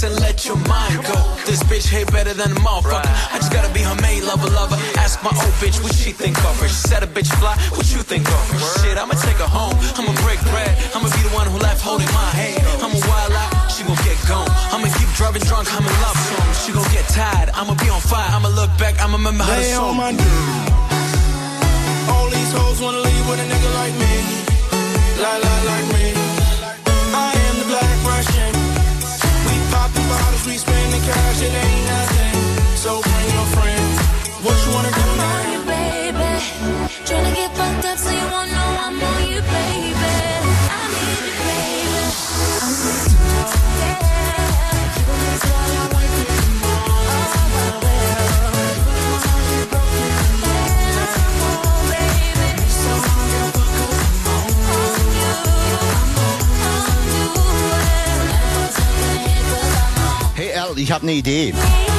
and let your mind go. This bitch hate better than a motherfucker. I just gotta be her main lover, lover. Ask my old bitch what she think of her. She said a bitch fly, what you think of her? Shit, I'ma take her home. I'ma break bread. I'ma be the one who left holding my hand. I'ma wild out, she gon' get gone. I'ma keep driving drunk, I'm in love songs. She gon' get tired, I'ma be on fire. I'ma look back, I'ma remember how to They song. on my dick. All these hoes wanna leave with a nigga like me. Like, like, like me. I am the Black Russian. We pop the bottles, we spend the cash, it ain't nothing. So bring your friends. What you wanna do I'm now? on you, baby. Tryna get fucked up so you won't know I'm on you, baby. I need you, baby. I need you, yeah. You gon' miss all I want you to know. Oh, I will. My heart is broken, and I'm on, baby. So I'm your fucker. I'm on you. I'm on you. Never take a hit 'cause I'm on. Hey Al, ich habe eine Idee.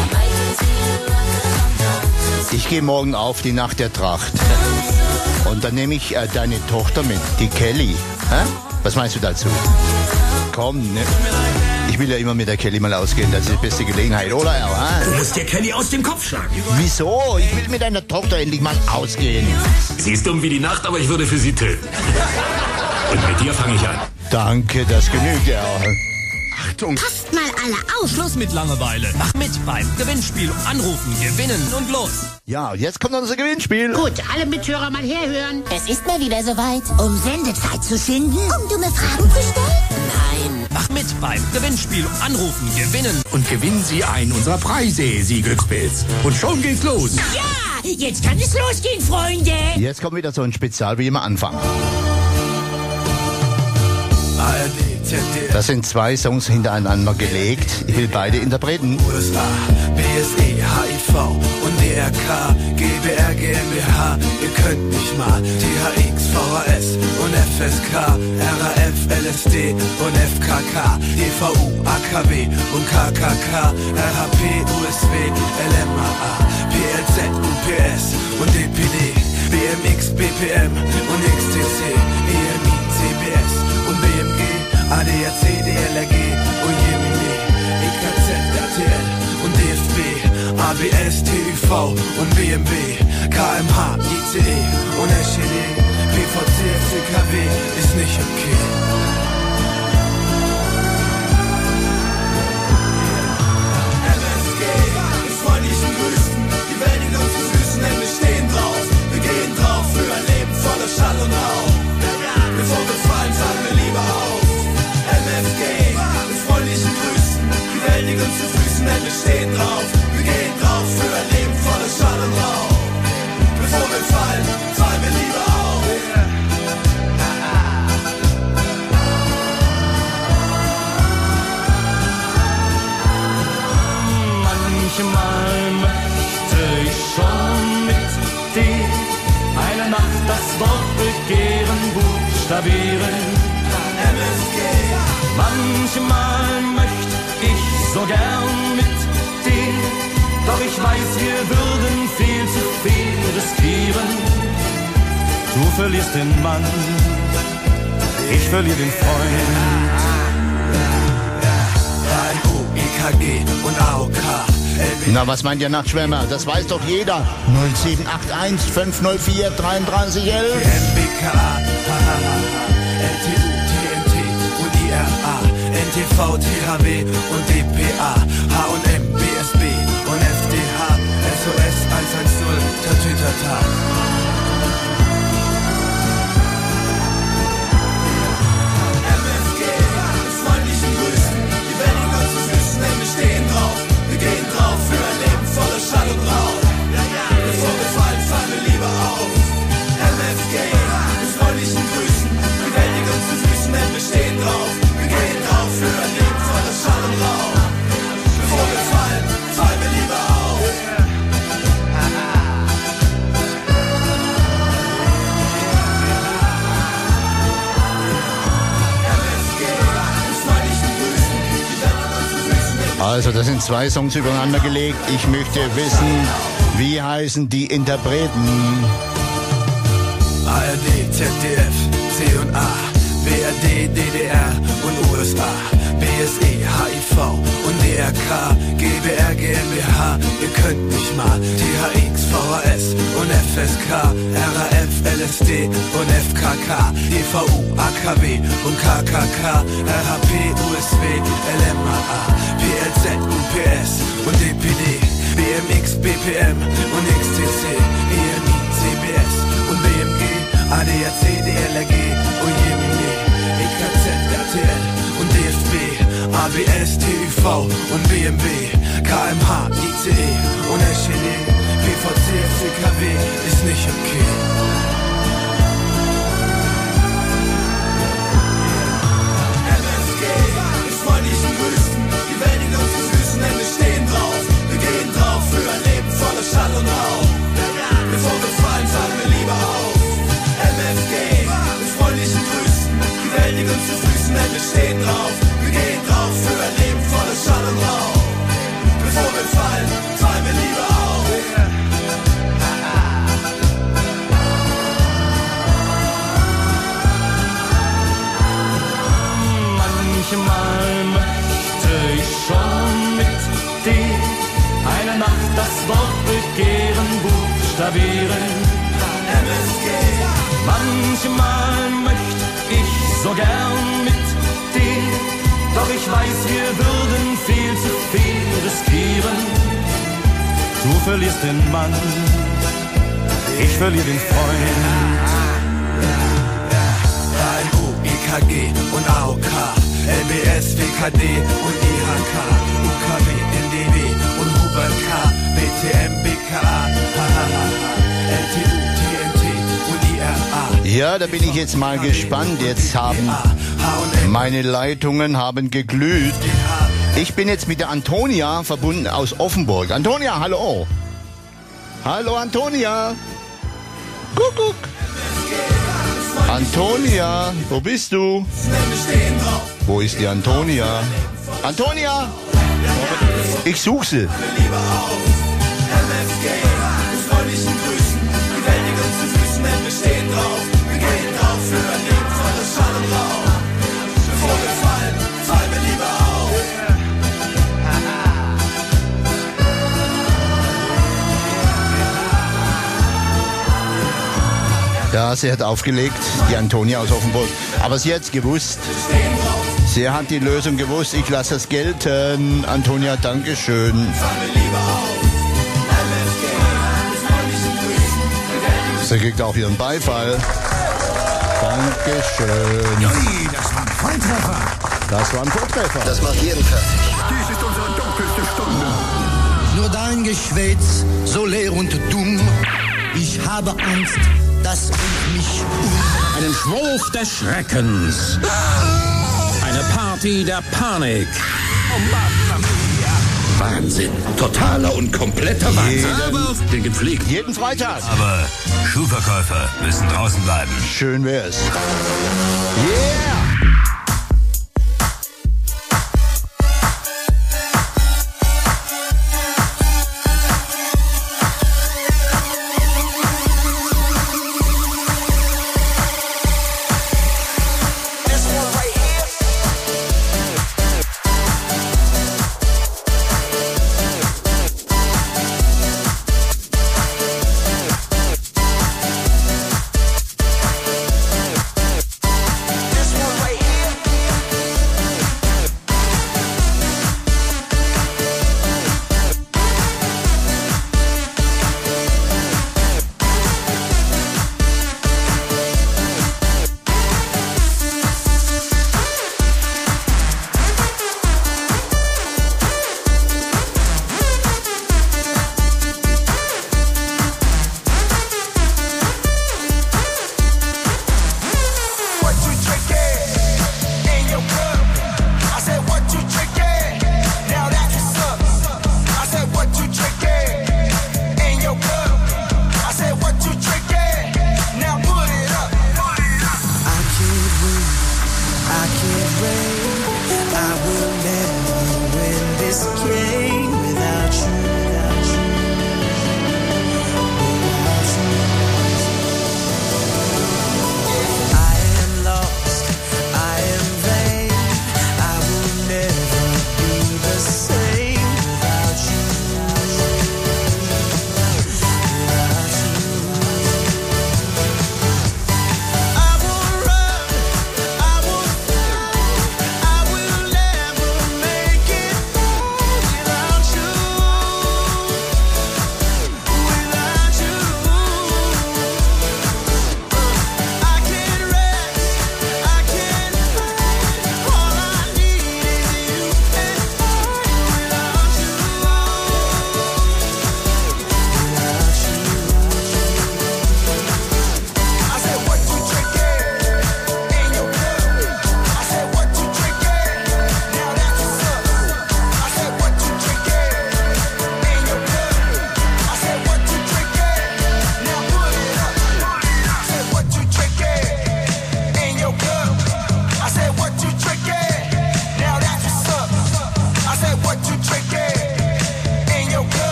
Ich gehe morgen auf die Nacht der Tracht. Und dann nehme ich äh, deine Tochter mit, die Kelly. Hä? Was meinst du dazu? Komm, ne? Ich will ja immer mit der Kelly mal ausgehen, das ist die beste Gelegenheit, oder Al? Hä? Du musst dir Kelly aus dem Kopf schlagen. Wieso? Ich will mit deiner Tochter endlich mal ausgehen. Sie ist dumm wie die Nacht, aber ich würde für sie töten. Und mit dir fange ich an. Danke, das genügt, Al. Achtung. Passt mal alle auf. Schluss mit Langeweile. Mach mit beim Gewinnspiel. Anrufen, gewinnen und los. Ja, jetzt kommt unser Gewinnspiel. Gut, alle Mithörer mal herhören. Es ist mal wieder soweit. Um Sendezeit zu schinden? Um dumme Fragen zu stellen? Nein. Mach mit beim Gewinnspiel. Anrufen, gewinnen. Und gewinnen Sie einen unserer Preise, Sie Glückspilz. Und schon geht's los. Ja, jetzt kann es losgehen, Freunde. Jetzt kommt wieder so ein Spezial wie immer Anfang. Das sind zwei Songs hintereinander gelegt. Ich will beide Interpreten. U S A, B S E, H I V und D R K, G B R G m b H. Ihr könnt mich mal. T H X, V H S und F S K, R A F, L S D und F K K, D V U, A K W und K K K, R H P, U S W, L M A A, P L Z und P S und D P D, B M X, B P M und X T C, E M I, C B S und B M G, A D A C, D L R G und Jemini, E K Z, R T L und D F B, A B S, T U V und B M W, K M H, I C E und S C D, P V C, F C K W ist nicht okay. M S G, mit freundlichen Grüßen, die Welt liegt uns zu Füßen, denn wir stehen drauf, wir gehen drauf für ein Leben voller Schall und Rauch. Bevor wir fallen, sagen wir lieber auf. M F G, mit freundlichen Grüßen, die Welt liegt uns zu Füßen, denn wir stehen drauf, wir gehen drauf für ein Leben voller Schall und Rauch. Bevor wir fallen, fallen wir lieber auf. Manchmal möchte ich schon mit dir eine Nacht das Wort begehren, buchstabieren. M S G. Manchmal möchte ich so gern mit dir, doch ich weiß, wir würden viel zu viel riskieren. Du verlierst den Mann, ich verliere den Freund. H I U, E K G und A O K. Na, was meint ihr Nachtschwärmer? Das weiß doch jeder. null sieben acht eins fünf null vier drei drei elf. M B K A, L T U, T N T und I R A, N T V, T H W und D P A, H und M, B S B und F D H, S O S eins eins null, Tatütata. M F G, mit freundlichen Grüßen, die Welt liegt uns zu Füßen, denn wir stehen drauf, wir gehen drauf für ein Leben voller Schall und Rauch. Bevor wir fallen, fallen wir lieber auf. M F G, mit freundlichen Grüßen, die Welt liegt uns zu Füßen, denn wir stehen drauf, wir gehen drauf für ein Leben voller Schall und Rauch. Bevor wir fallen, fallen wir lieber auf. M F G, mit freundlichen Grüßen, die Welt liegt uns zu Füßen, denn wir Also, das sind zwei Songs übereinander gelegt. Ich möchte wissen, wie heißen die Interpreten? A R D, Z D F, C und A, B R D, D D R und U S A, B S E, H I V und D R mal T H X, V H S und F S K, R A F, L S D und F K K, E V U, A K W und K K K, R H P, U S W, L M A A, P L Z und P S und D P D, B M X, B P M und X T C, E M I, C B S und B M G, A D A C, D L R G und J M I, E K Z, R T L und D F B, A B S, T U V und B M W, K M H, I C E und S C D, P V C, F C K W ist nicht okay. M F G, mit freundlichen Grüßen, die Welt liegt uns zu Füßen, denn wir stehen drauf. Wir gehen drauf für ein Leben voller Schall und Rauch. Bevor wir fallen, sagen wir lieber auf. M F G, mit freundlichen Grüßen, die Welt liegt uns zu Füßen, denn wir stehen drauf. Wir gehen drauf für ein Leben voller Schall und Rauch. Bevor wir fallen, fallen wir lieber auf. Manchmal möchte ich schon mit dir eine Nacht das Wort begehren, buchstabieren. M F G. Manchmal möchte ich so gern mit dir, doch ich weiß, wir würden viel zu viel riskieren. Du verlierst den Mann, ich verliere den Freund. H N U, I K G und A O K, L B S, W K D und I H K, U K W, N D W und Hubert K, B T M, B K A, H H H, L T U, T N T und I R A. Ja, da bin ich jetzt mal gespannt. Jetzt haben meine Leitungen haben geglüht. Ich bin jetzt mit der Antonia verbunden aus Offenburg. Antonia, hallo. Hallo Antonia. Kuckuck. Antonia, wo bist du? Wo ist die Antonia? Antonia! Ich suche sie. Ja, sie hat aufgelegt, die Antonia aus Offenburg. Aber sie hat's gewusst. Sie hat die Lösung gewusst. Ich lasse es gelten. Antonia, Dankeschön. Sie kriegt auch ihren Beifall. Dankeschön. Joi, das war ein Volltreffer. Das war ein Volltreffer. Das macht jeden fertig. Dies ist unsere dunkelste Stunde. Nur dein Geschwätz, so leer und dumm. Ich habe Angst, das bringt mich um. Einen Schwurf des Schreckens. Eine Party der Panik. Wahnsinn. Totaler und kompletter Wahnsinn. Aber den gepflegt. Jeden Freitag. Aber Schuhverkäufer müssen draußen bleiben. Schön wär's. Yeah!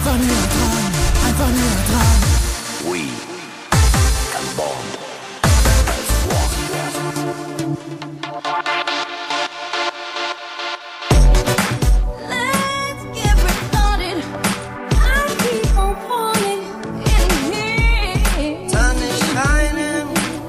Einfach näher dran, einfach näher dran. We can bond as Let's get started. I keep on falling in here. Sun is shining,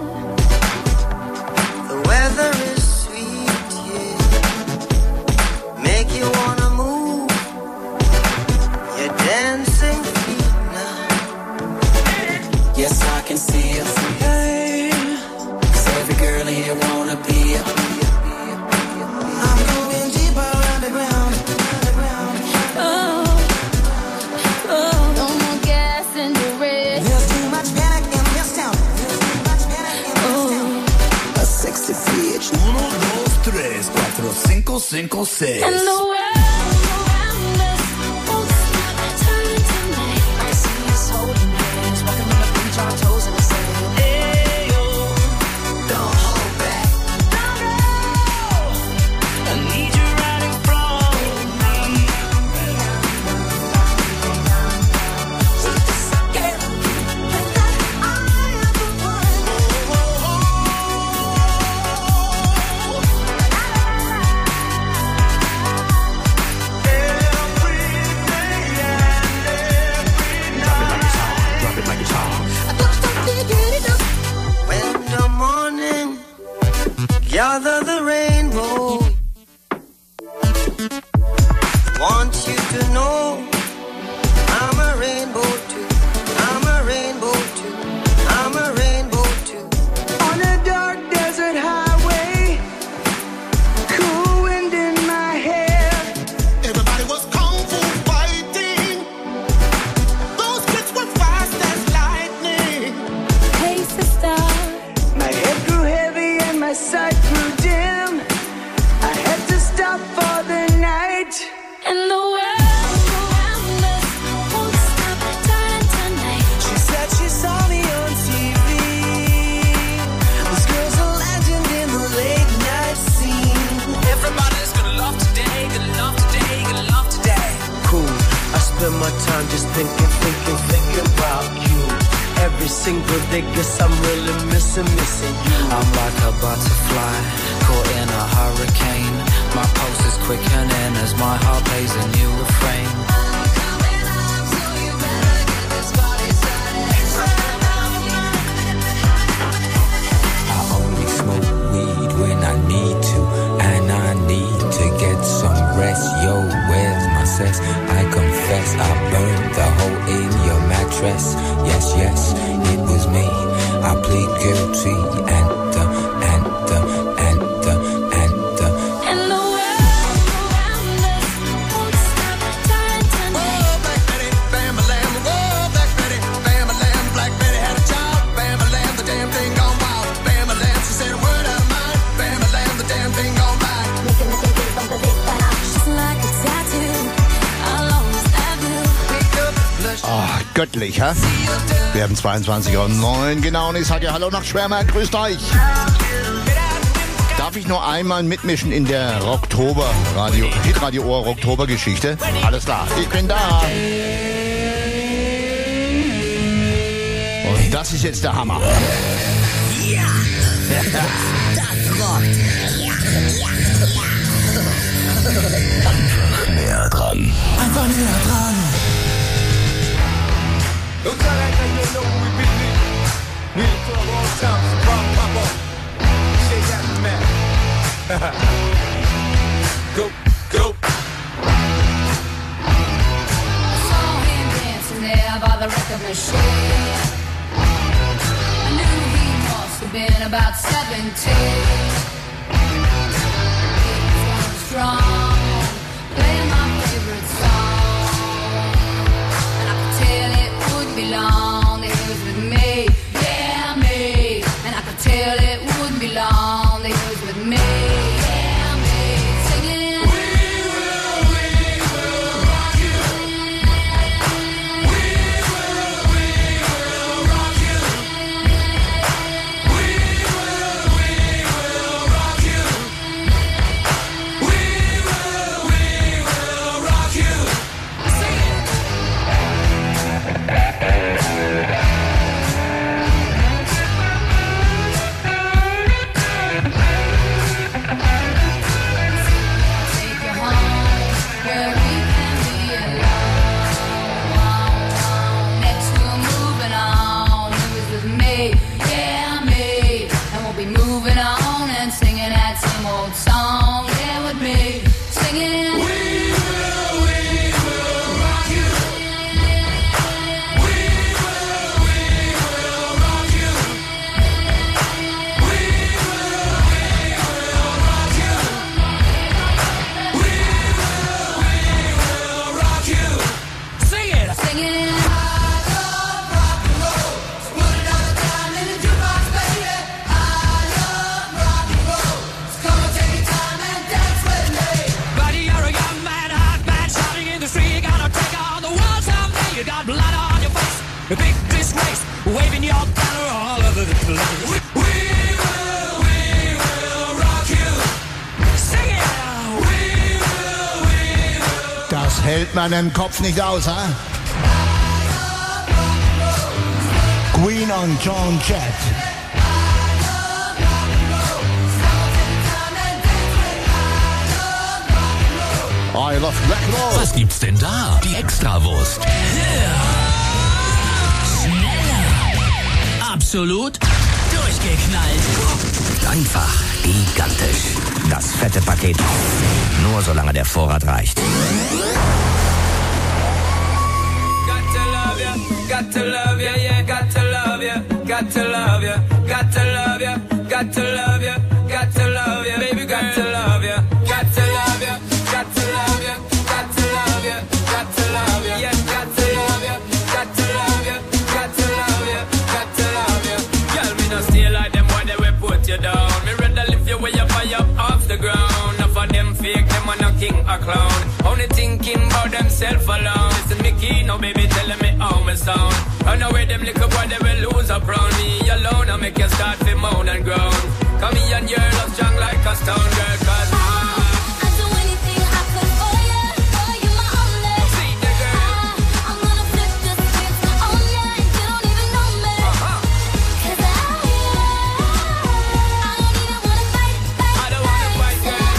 the weather is sweet, yeah. Make you wanna move, you're dancing feet now. Yes, I can see it. Cause every girl here wanna be a I'm going deeper underground. Oh, oh, no more gas in the red. There's too much panic in this town. There's too much panic in this town. A sexy bitch. Uno, dos, tres, cuatro, cinco, cinco, seis. And the world around us won't stop turning tonight. I can see us holding hands, walking on the beach on our toes in the sand. Ayo, don't hold back. I need you right in front of me. So just get with that eye of the one. Drop it like it's hot. Don't stop till you get it up. When the morning gather the rainbow, want you to know I'm a rainbow too. I'm a rainbow too. I'm a rainbow too. On a dark desert highway, cool wind in my hair. Everybody was kung fu fighting. Those kids were fast as lightning. Hey sister, My head grew heavy and my sight grew dim. I had to stop for the night. and the world around us won't stop turning tonight. She said she saw me on T V. This girl's a legend in the late night scene. Everybody's gonna love today, gonna love today, gonna love today. Cool. I spend my time just thinking, thinking, thinking about you. Every single day, guess I'm really missing, missing you. I'm like a butterfly caught in a hurricane. My pulse is quickening as my heart plays a new refrain. I only smoke weed when I need to, and I need to get some rest. Yo, where's my sex? I confess I burned the hole in your mattress. Yes, yes, it was me. I plead guilty and the, and the, and the, and the. And the world around us won't stop turning tonight. Oh, Black Betty, bam-a-lam. Oh, Black Betty, bam-a-lam. Black Betty had a child. Bam-a-lam, the damn thing gone wild. Bam-a-lam, she said a word out of mine. Bam-a-lam, the damn thing gone by. Just like a tattoo, I'll always have you. Ah, göttlich, hä? Wir haben zweiundzwanzig Uhr neun, genau, und ich sage ja Hallo nach Schwärmer, grüßt euch. Darf ich nur einmal mitmischen in der Rocktober Radio, Hitradio Ohr Rocktober Geschichte? Alles klar, ich bin da. Und das ist jetzt der Hammer. Ja, das rockt. Einfach näher dran. Einfach näher dran. Don't tell that nigga you know who we be, nigga. We in for a long time, so pop, pop up. Shake that man. Go, go. I saw him dancing there by the record machine. I knew he must have been about seventeen. He was going strong, playing my favorite song. And I could tell it wouldn't be long that he was with me, yeah, me. And I could tell it wouldn't be long that he was with me, yeah, me. Singing, we will, we will rock you. We will, we will rock you. We will, we will hält man den Kopf nicht aus, ha? Queen und Joan Jett. I love Rock'n'Roll. Was gibt's denn da? Die Extrawurst. Schneller. Absolut durchgeknallt. Einfach gigantisch. Das fette Paket. Nur solange der Vorrat reicht. Got to love ya, yeah, got to love ya, got to love ya, got to love ya, got to love ya, got to love ya, baby, got to love ya, got to love ya, got to love ya, got to love ya, got to love ya, yeah, got to love ya, got to love ya, got to love ya, got to love ya. Girl, me no stay like them when they will put you down. Me rather lift you way up high up off the ground. Enough of them fake, them a no king a clown. Only thinking about themself alone. Listen, me key, no baby telling me how me sound. Run away them little boy, they will lose up round me alone. I make you start to moan and groan. Come here and you're love strong like a stone girl, cause I I'd do anything I could for you, for you my only. See the girl, I'm gonna flip the script on you and you don't even know me. Uh-huh. Cause I, I don't even wanna fight, fight, I don't wanna fight, girl.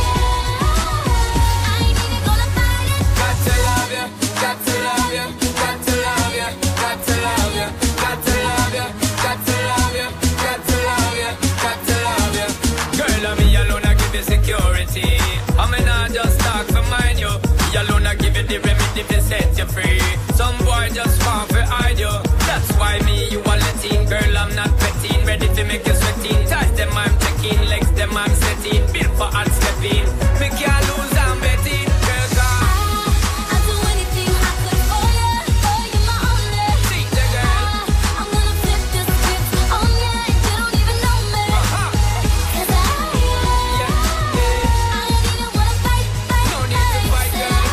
I ain't even gonna fight it. Got to love you, got to love you, got to love you, got to love you, got to love you, got to love you, got to love you, got to love you. Girl, I'm me alone, I give you security. I mean, I just talk for mine, you. Me alone, I give you the remedy to set you free. Some boy just want to hide you. That's why me, you are letting. Girl, I'm not petting. Ready to make you sweating. Ties them, I'm checking. Legs them, I'm setting. Built for hard stepping. Me can't lose, I'm betting. Girl, come. I'd do anything I could for you, for you my only. See the girl. I'm gonna flip the script on you and you don't even know me. Uh-huh. Cause I, I don't even wanna fight, fight, no need to fight, girl.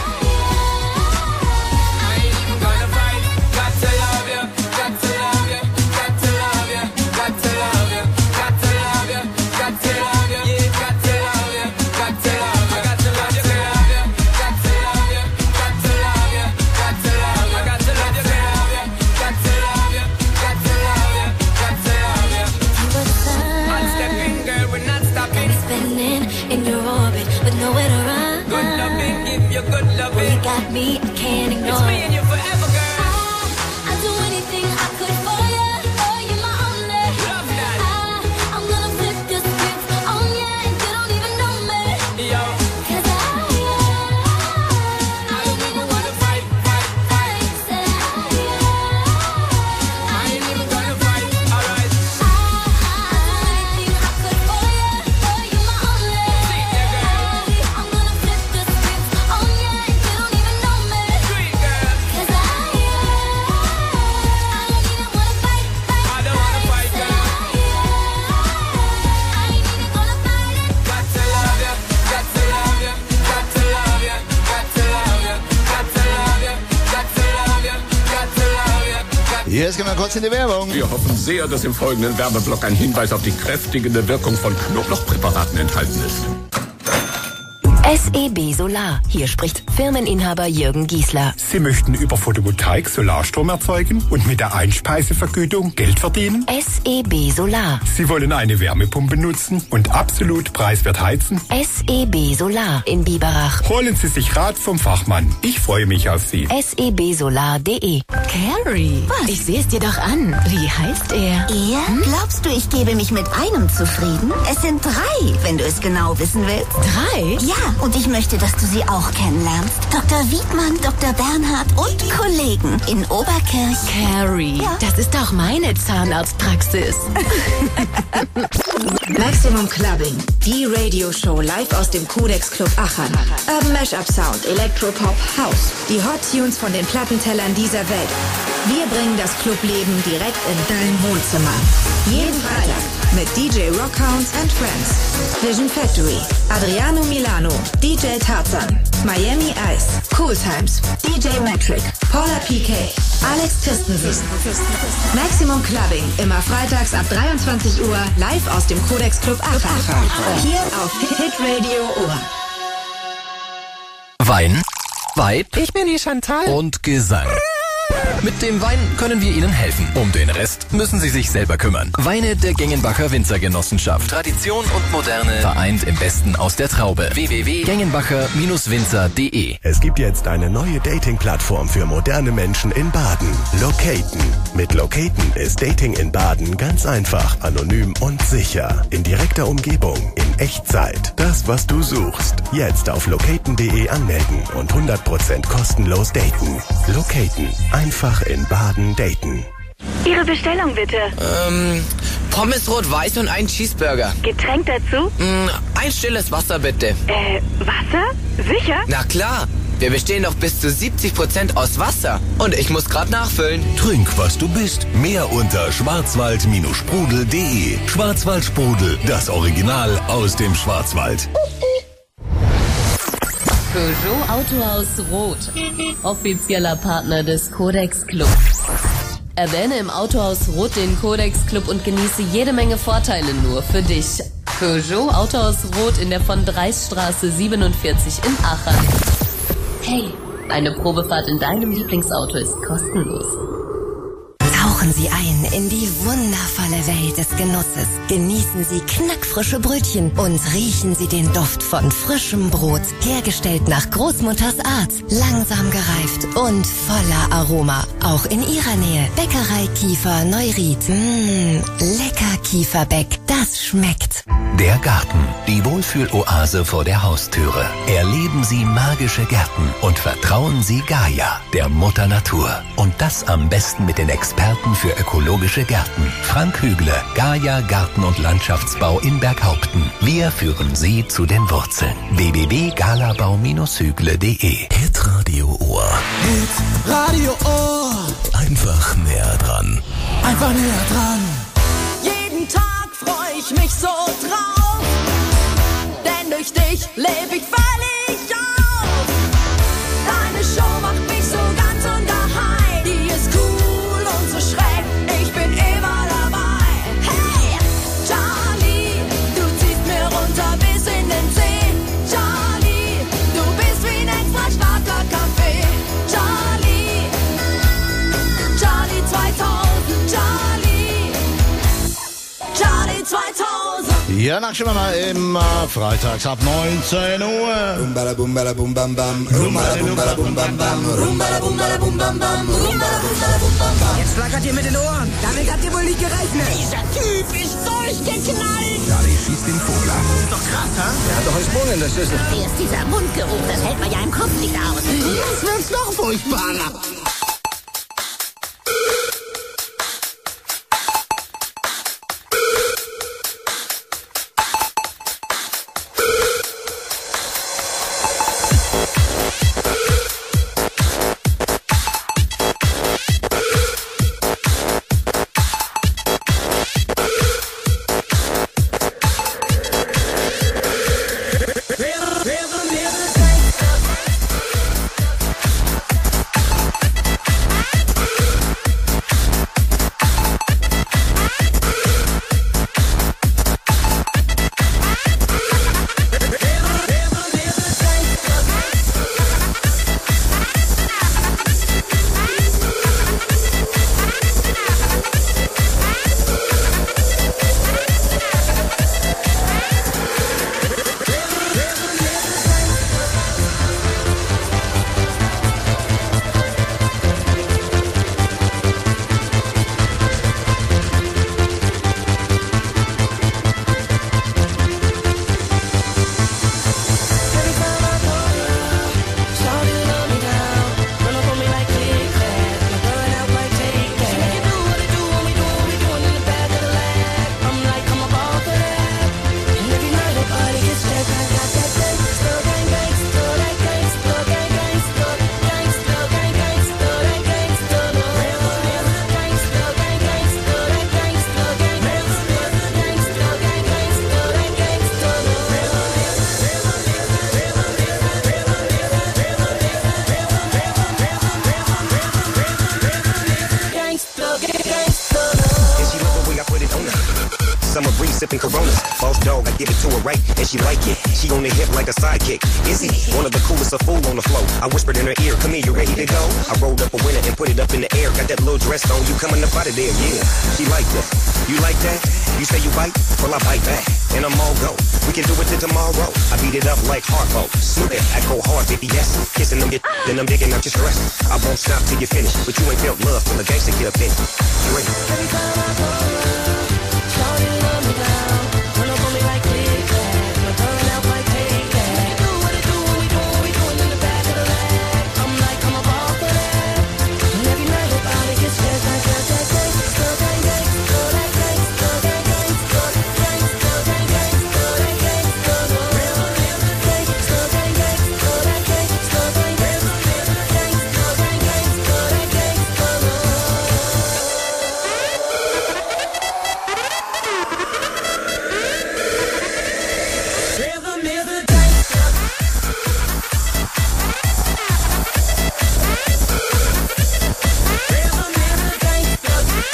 I ain't even gonna fight. Got to love you, got to love you, got to love you, got to love you, got to love you, got to love you, yeah, got to love you, got to love you, got to love you, got to love you, got to love you, got to love you, got to love you, got to love you, got to love you, got to love you. I'm stepping, girl, we're not stopping. Spinning in your orbit with nowhere to run. Good loving, give you good loving. You got me, I can't ignore. It's me and you forever, girl. I'd do anything I could for you, for you my only. Love that. I, I'm gonna flip the script on you and you don't even know me. Yo, Cause I, I don't even wanna fight, fight, fight. Said I, I ain't even gonna fight. Alright, I'd do anything I could for you, for you my only. see the girl. I'm gonna flip the script on you and you don't even know me. Sweet girl. Cause I, I don't even wanna fight, fight, I don't wanna fight, girl. I ain't even gonna fight it. Got to love you, got to love you, got to love you, got to love you, got to love you, got to love you, got to love you, got to Jetzt gehen wir kurz in die Werbung. Wir hoffen sehr, dass im folgenden Werbeblock ein Hinweis auf die kräftigende Wirkung von Knoblauchpräparaten enthalten ist. S E B Solar. Hier spricht Firmeninhaber Jürgen Giesler. Sie möchten über Photovoltaik Solarstrom erzeugen und mit der Einspeisevergütung Geld verdienen? S E B Solar. Sie wollen eine Wärmepumpe nutzen und absolut preiswert heizen? S E B Solar in Biberach. Holen Sie sich Rat vom Fachmann. Ich freue mich auf Sie. S E B Solar punkt de. Carrie, was? Ich sehe es dir doch an. Wie heißt er? Er? Hm? Glaubst du, ich gebe mich mit einem zufrieden? Es sind drei, wenn du es genau wissen willst. Drei? Ja, und ich möchte, dass du sie auch kennenlernst. Doktor Wiedmann, Doktor Bernhard und Kollegen in Oberkirch. Carrie, ja? Das ist doch meine Zahnarztpraxis. Maximum Clubbing, die Radioshow live aus dem Codex Club Aachen. Urban Mashup Sound, Electropop, House. Die Hot Tunes von den Plattentellern dieser Welt. Wir bringen das Clubleben direkt in dein Wohnzimmer. Jeden Freitag mit D J Rockhounds and Friends. Vision Factory, Adriano Milano, D J Tarzan, Miami Ice, Cool Times, D J Metric, Paula P K, Alex Christensen. Maximum Clubbing, immer freitags ab dreiundzwanzig Uhr, live aus dem Codex Club Aachen. Hier auf Hit Radio Ohr. Wein? Weib. Ich bin die Chantal. Und Gesang. Mit dem Wein können wir Ihnen helfen. Um den Rest müssen Sie sich selber kümmern. Weine der Gengenbacher Winzergenossenschaft. Tradition und Moderne vereint im Besten aus der Traube. w w w punkt gengenbacher winzer punkt de. Es gibt jetzt eine neue Dating-Plattform für moderne Menschen in Baden. Locaten. Mit Locaten ist Dating in Baden ganz einfach, anonym und sicher. In direkter Umgebung, in Echtzeit. Das, was du suchst. Jetzt auf locaten punkt de anmelden und hundert Prozent kostenlos daten. Locaten. Einfach in Baden daten. Ihre Bestellung bitte. Ähm, Pommes rot-weiß und ein Cheeseburger. Getränk dazu? Mm, ein stilles Wasser bitte. Äh, Wasser? Sicher? Na klar. Wir bestehen doch bis zu siebzig Prozent aus Wasser. Und ich muss gerade nachfüllen. Trink, was du bist. Mehr unter schwarzwald sprudel punkt de. Schwarzwaldsprudel, das Original aus dem Schwarzwald. Peugeot Autohaus Rot, offizieller Partner des Codex Club. Erwähne im Autohaus Rot den Codex Club und genieße jede Menge Vorteile nur für dich. Peugeot Autohaus Rot in der von Dreisstraße siebenundvierzig in Aachen. Hey, eine Probefahrt in deinem Lieblingsauto ist kostenlos. Tauchen Sie ein in die wundervolle Welt des Genusses. Genießen Sie knackfrische Brötchen und riechen Sie den Duft von frischem Brot. Hergestellt nach Großmutters Art. Langsam gereift und voller Aroma. Auch in Ihrer Nähe. Bäckerei Kiefer Neuried. Mmh, lecker Kieferbeck. Das schmeckt. Der Garten. Die Wohlfühloase vor der Haustüre. Erleben Sie magische Gärten und vertrauen Sie Gaia, der Mutter Natur. Und das am besten mit den Experten für ökologische Gärten. Frank Hügle, Gaia Garten- und Landschaftsbau in Berghaupten. Wir führen Sie zu den Wurzeln. w w w punkt galabau hügle punkt de. Hitradio Ohr. Hit Radio Ohr. Einfach näher dran. Einfach näher dran. Jeden Tag freu ich mich so drauf, denn durch dich lebe ich völlig auf. Deine Show macht mich so ganz ungeheim. Die ist cool und so schräg, ich bin immer dabei. Hey, Charlie, du ziehst mir runter bis in den See. Charlie, du bist wie ein extra starker Kaffee. Charlie, Charlie zweitausend, Charlie, Charlie zweitausend. Ja, nach schon mal immer freitags ab neunzehn Uhr. Rumbala bumbala bum bam bam. Rumbala bumbala bum bam bam. Rumbala bumbala bum bam bam. Rumbala bumbala bum bam bam. Jetzt flackert ihr mit den Ohren. Damit habt ihr wohl nicht gerechnet. Dieser Typ ist durchgeknallt. Charlie schießt den Vogel ab. Ist doch krass, ha? Der hat doch einen Sprung in der Schüssel. Erst dieser Mundgeruch, das hält man ja im Kopf nicht aus. Jetzt wird's noch furchtbarer. sipping Coronas. Boss dog, I give it to her right, and she like it. She on the hip like a sidekick. Is he one of the coolest, a fool on the floor? I whispered in her ear, come here, you ready to go? I rolled up a winner and put it up in the air. Got that little dress on, you coming up out of there, yeah. She like that. You like that? You say you bite? Well, I bite back, and I'm all go. We can do it till tomorrow. I beat it up like Harpo. Smooth it, I go hard, baby, yes. Kissing them, get, then I'm digging out your stress. I won't stop till you finish, but you ain't felt love till the gangsta get up in it. You ready? Every time I pull up, shawty love me down. Run up on me like big bag, my burn out like payback. Do what it do, what we do, what we doing in the back of the lag. I'm like, I'm a ball for that. And every night your body gets stressed, I got that gang, still gang, gang, still that gang, still gang, gang, still that gang, still gang, gang, still that gang, still the real, real gang, still gang, gang, still that gang, still gang, gang, still gang, still gang, gang, still that gang, still the. Rhythm is a gangster. Rhythm is a gangster.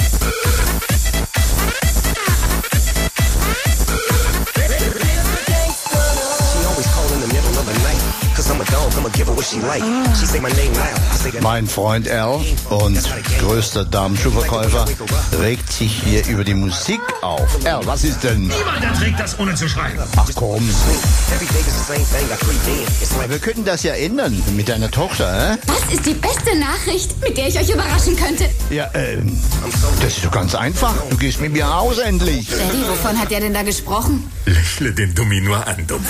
She always call in the middle of the night. Cause I'm a dog, I'ma give her what she like. She say my name loud, I say that. Mein Freund Al und größter Damenschuhverkäufer regt sich hier über die Musik auf. Al, was ist denn? Niemand erträgt das ohne zu schreien. Ach komm. Wir könnten das ja ändern mit deiner Tochter, hä? Was ist die beste Nachricht, mit der ich euch überraschen könnte? Ja, ähm, das ist doch ganz einfach. Du gehst mit mir aus endlich. Daddy, wovon hat der denn da gesprochen? Lächle den Dummi nur an, Dumm.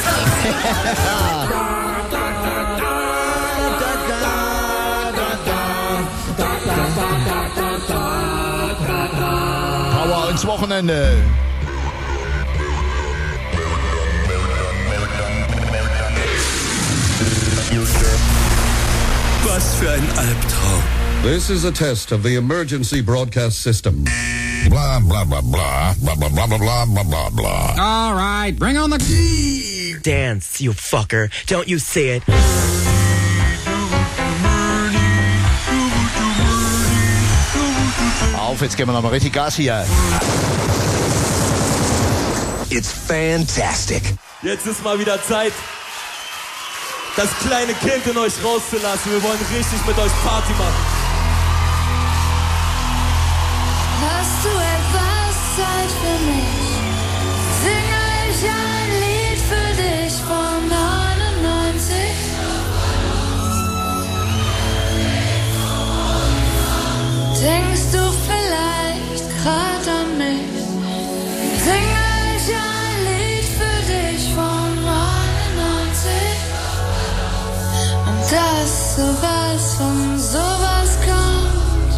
Power ins Wochenende. Was für ein Albtraum. This is a test of the emergency broadcast system. Blah, blah, blah, blah, blah, blah, blah, blah, blah, blah, blah, blah. All right, bring on the... Dance, you fucker. Don't you see it? Auf, jetzt geben wir nochmal richtig Gas hier. It's fantastic. Jetzt ist mal wieder Zeit, das kleine Kind in euch rauszulassen. Wir wollen richtig mit euch Party machen. Hast du etwas Zeit für mich? Singe ich ein Lied für dich von neunundneunzig? Denkst du vielleicht grad an mich? Singe ich ein Lied für dich von neunundneunzig? Und dass sowas von sowas kommt.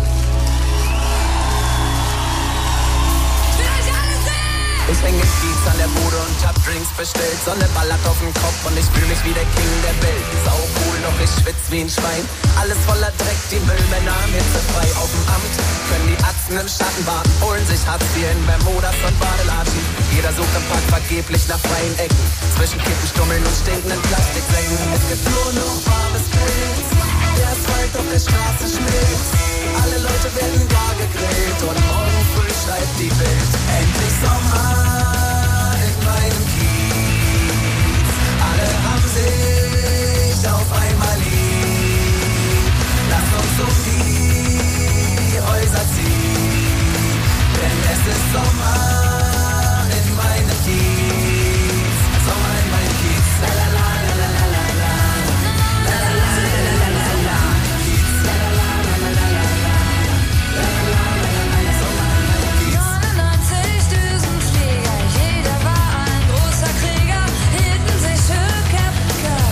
Ich häng in Kiez an der Bude und hab Drinks bestellt. Sonne ballert auf den Kopf und ich fühl mich wie der King der Welt. Sau cool, doch ich schwitz wie ein Schwein. Alles voller Dreck, die Müllmänner hitzefrei auf dem Amt. Können die Atzen im Schatten warten, holen sich Hartz vier in Bermudas und Badelatschen. Jeder sucht im Park vergeblich nach freien Ecken. Zwischen Kippenstummeln und stinkenden Plastiksäcken. Es gibt nur noch warmes Pilz. Der Asphalt auf der Straße schmilzt. Alle Leute werden gar gegrillt und morgen früh schreibt die Welt. Endlich Sommer in meinem Kiez. Alle haben sich auf einmal lieb. Lasst uns um die Häuser ziehen. Denn es ist Sommer in meinem Kiez. Sommer in meinem Kiez. La la la la la la la. La la la la la la la. Kiez. La la la la la la la. La la la la la la. Sommer in meinem Kiez. neunundneunzig Düsenflieger, jeder war ein großer Krieger, hielten sich für Captain Kirk.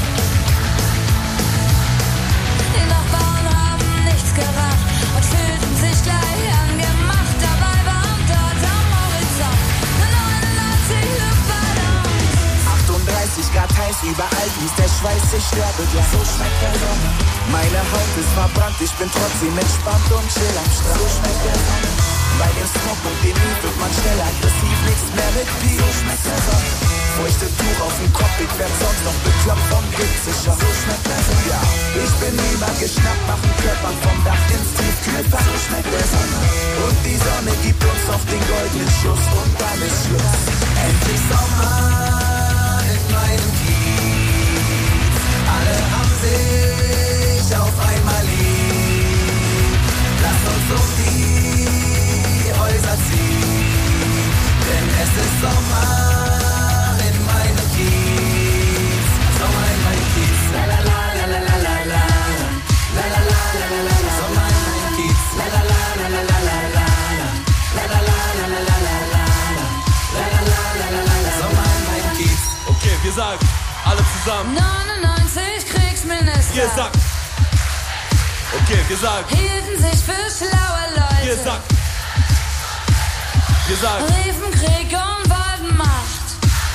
Die Nachbarn haben nichts gerafft und fühlten sich gleich angemacht. Dabei war dort am Horizont neunundneunzig Luftballons. achtunddreißig Grad heiß, überall fließt der Schweiß, ich sterbe gleich. So schmeckt der Sommer. Meine Haut ist verbrannt, ich bin trotzdem entspannt und chill am Strand. So schmeckt der Sommer. Bei dem Smog und dem Lied wird man schnell aggressiv, nichts mehr mit Pi. So schmeckt der Sommer. Feuchte Tuch auf dem Kopf, ich werd sonst noch bekloppt vom Gipsischer. So schmeckt der Sommer. Ja, ich bin übergeschnappt, machen Körper vom Dach ins Tiefkühlfach. So schmeckt der Sommer. Und die Sonne gibt uns noch den goldenen Schuss und dann ist Schluss. sagt, alle zusammen. neunundneunzig Kriegsminister. Ihr sagt. Okay, gesagt. Hielten sich für schlaue Leute. Ihr sagt. Ihr sagt. Riefen Krieg und wollten Macht.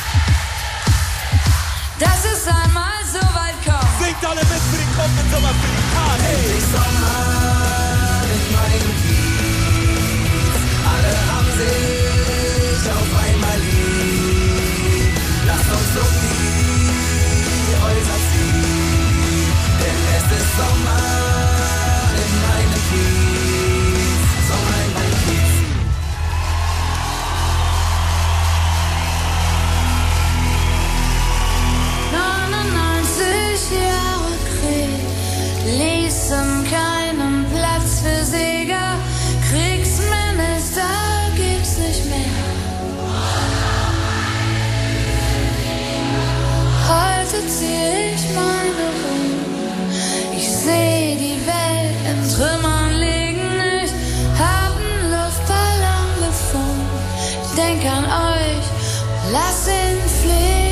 Dass es einmal so weit kommt. Singt alle mit für den Kopf und Sommer für die Party. Endlich Sommer in meinem Kiez. Alle haben sich auf einmal lieb. Lasst uns um die Häuser ziehen. Denn es ist Sommer in meinem Kiez. Sommer in meinem Kiez. neunundneunzig Jahre Krieg ließen keinen Platz für Sieger. Kriegsminister gibt's nicht mehr. Heute zieh ich meine Ruhe. Ich seh die Welt in Trümmern liegen. Ich hab einen Luftballon gefunden. Ich denk an euch, lass ihn fliegen.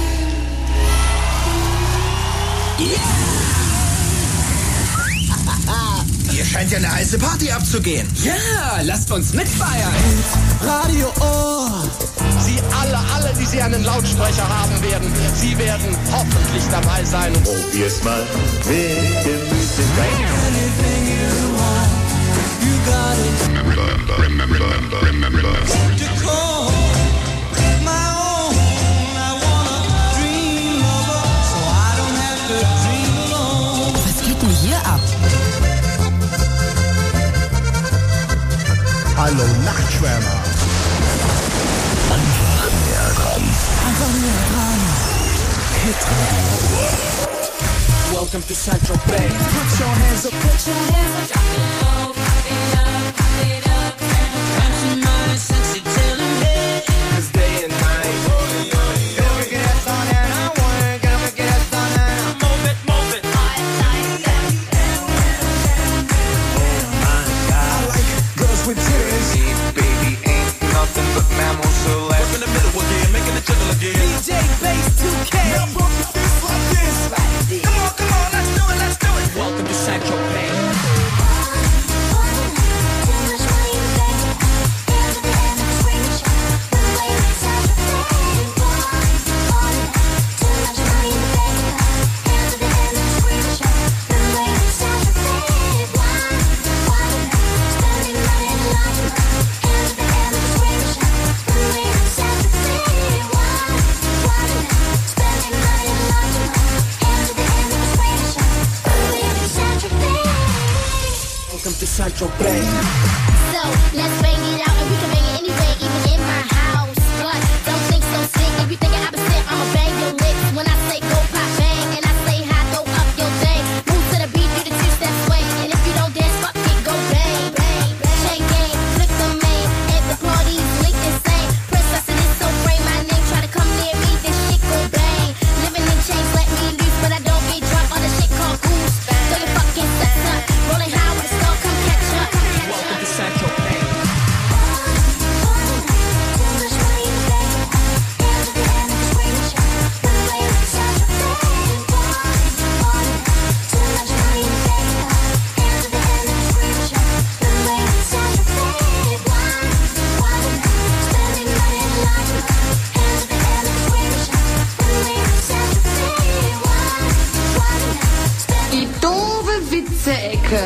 Hier scheint ja eine heiße Party abzugehen. Ja, lasst uns mitfeiern. Radio Ohr. Sie alle, alle, die Sie einen Lautsprecher haben werden, Sie werden hoffentlich dabei sein. Probier's mal mit Gemütlichkeit. Remember, remember, remember. Was geht denn hier ab? Hallo Nachtschwärmer. Einfach näher dran. Einfach näher dran. Hitradio. Welcome to Central Bay. Put your hands up, put your hands up. Cause day and night. Gotta get that sun and I want. Gotta get that sun and I move it, move it. I like girls with titties. Baby ain't nothing but mammals, so let's Work in the middle again, making it jiggle again. D J Bass two K. Now bump your fist like this. Come on, come on, let's do it, let's do it. Welcome to Central Bay. Welcome to Central Bay. So, let's bang it out and we can bang it anywhere, even in my house. But don't think so sick. If you think I'm upset, I'ma bang your lips. When I say go pop bang and I say hi, throw up your thing. Move to the beat, do the two-step swing. And if you don't dance, fuck it, go bang, bang. Chain gang, flick the main. At the parties, link insane. Princess in this so frame, my name. Try to come near me, this shit go bang. Living in chains, let me loose, but I don't get drunk on the shit called goose. So you fucking set up, rolling high with a star, come catch up. Welcome to Central Bay. Die doofe Witze-Ecke.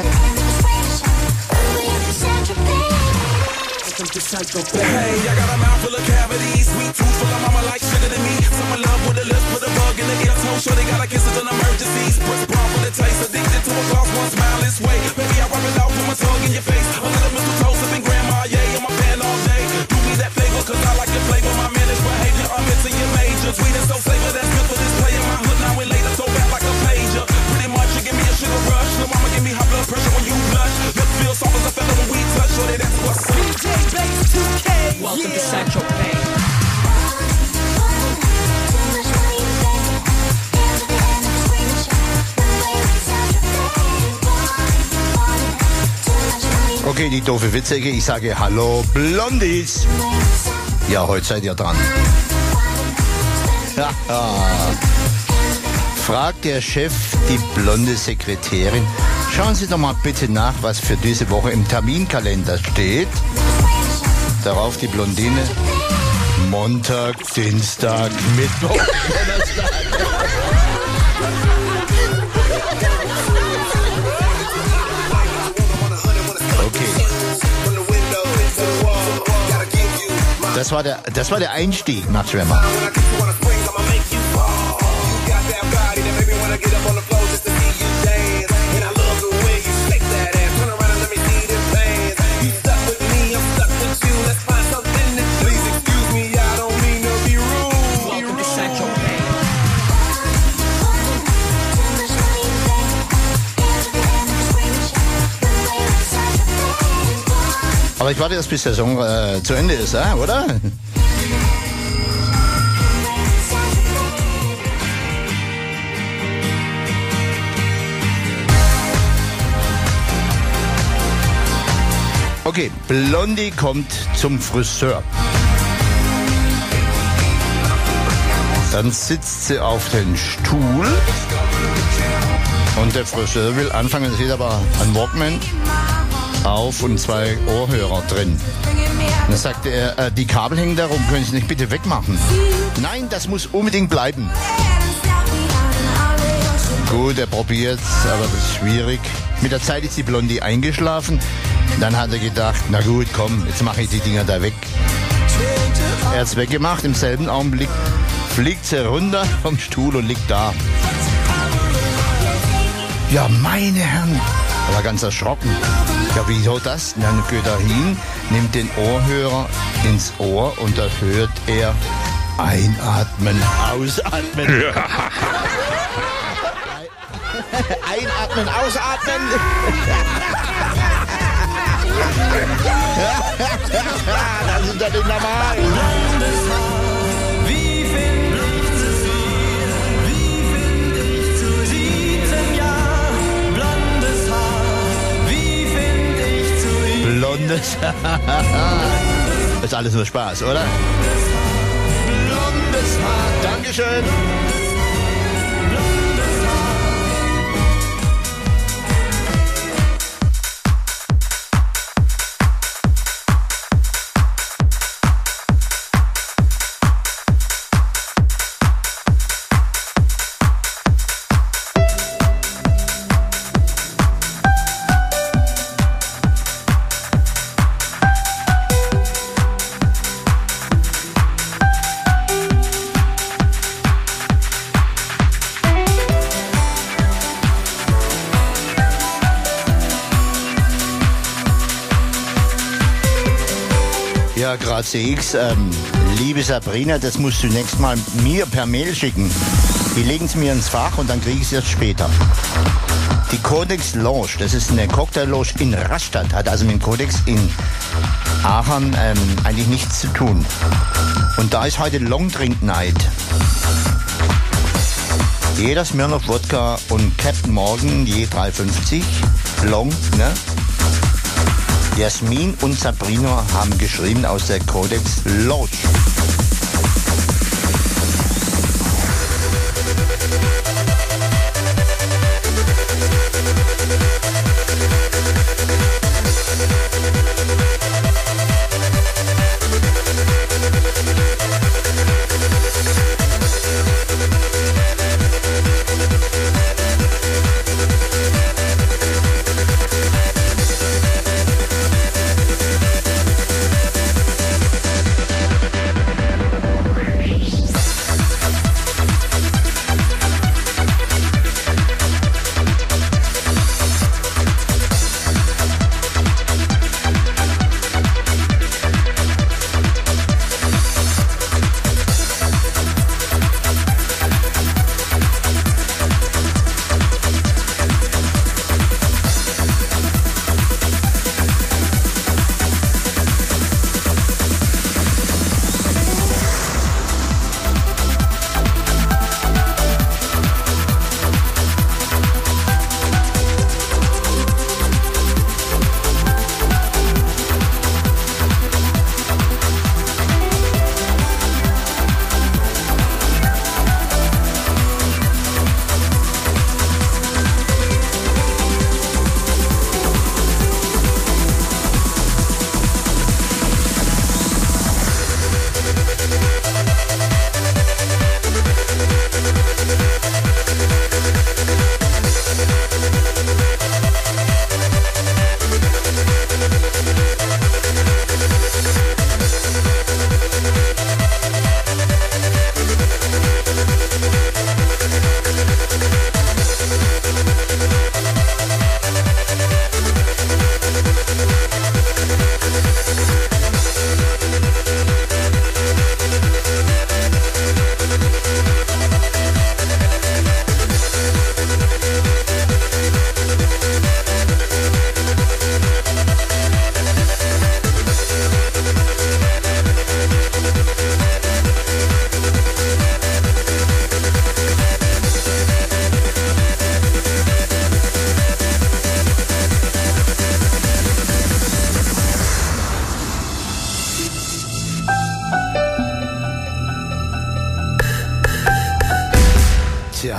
Welcome to Central Bay. Hey, I got a mouth full of cavities, sweet tooth full of mama like sugar to me. Some in love with the lips, put a bug in the ear, toe sure they gotta kiss it in emergencies. Press brown for the taste, addicted to a gloss, one smile this way. Baby, I rub it out, put my tongue in your face. A little mistletoe, sipping grandma, yeah, on my pan all day. Do me that favor, cause I like your flavor. My managed behavior, I'm missing your major. Sweet and so flavor, that's good for this play in my hood. Now we later, so back like a pager. Pretty much, you give me a sugar rush. Little mama give me high blood pressure when you blush. Lips feel soft as a feather when we touch. Shorty, that's what's up. D J Bass two K. Welcome to Central Bay. Okay, die doofe Witzecke. Ich sage Hallo Blondies. Ja, heute seid ihr dran. Fragt der Chef die blonde Sekretärin, schauen Sie doch mal bitte nach, was für diese Woche im Terminkalender steht. Darauf die Blondine, Montag, Dienstag, Mittwoch, Donnerstag. Okay. Das war der, das war der Einstieg nach Schwemmer. Aber ich warte erst, bis der Song äh, zu Ende ist, äh, oder? Okay, Blondie kommt zum Friseur. Dann sitzt sie auf den Stuhl und der Friseur will anfangen, es sieht aber ein Walkman auf und zwei Ohrhörer drin. Und dann sagte er, äh, die Kabel hängen da rum, können Sie nicht bitte wegmachen? Nein, das muss unbedingt bleiben. Gut, er probiert, aber das ist schwierig. Mit der Zeit ist die Blondie eingeschlafen. Dann hat er gedacht, na gut, komm, jetzt mache ich die Dinger da weg. Er hat es weggemacht, im selben Augenblick fliegt sie runter vom Stuhl und liegt da. Ja, meine Herren, er war ganz erschrocken. Ja, wieso das? Dann geht er hin, nimmt den Ohrhörer ins Ohr und da hört er einatmen, ausatmen. Ja. Einatmen, ausatmen. Das ist doch nicht normal. Wie finde ich zu viel? Wie finde ich zu siebzehn Jahren? Blondes Haar. Wie finde ich zu ihm? Blondes Haar. Das ist alles nur Spaß, oder? Blondes Haar. Dankeschön. Ja, gerade sehe ich's. Ähm, liebe Sabrina, das musst du nächstes Mal mir per Mail schicken. Die legen es mir ins Fach und dann kriege ich es erst später. Die Codex Lounge, das ist eine Cocktail-Lounge in Rastatt, hat also mit dem Codex in Aachen ähm, eigentlich nichts zu tun. Und da ist heute Long Drink Night. Jeder Smirnoff Wodka und Captain Morgan je drei fünfzig. Long, ne? Jasmin und Sabrina haben geschrieben aus der Codex Lounge.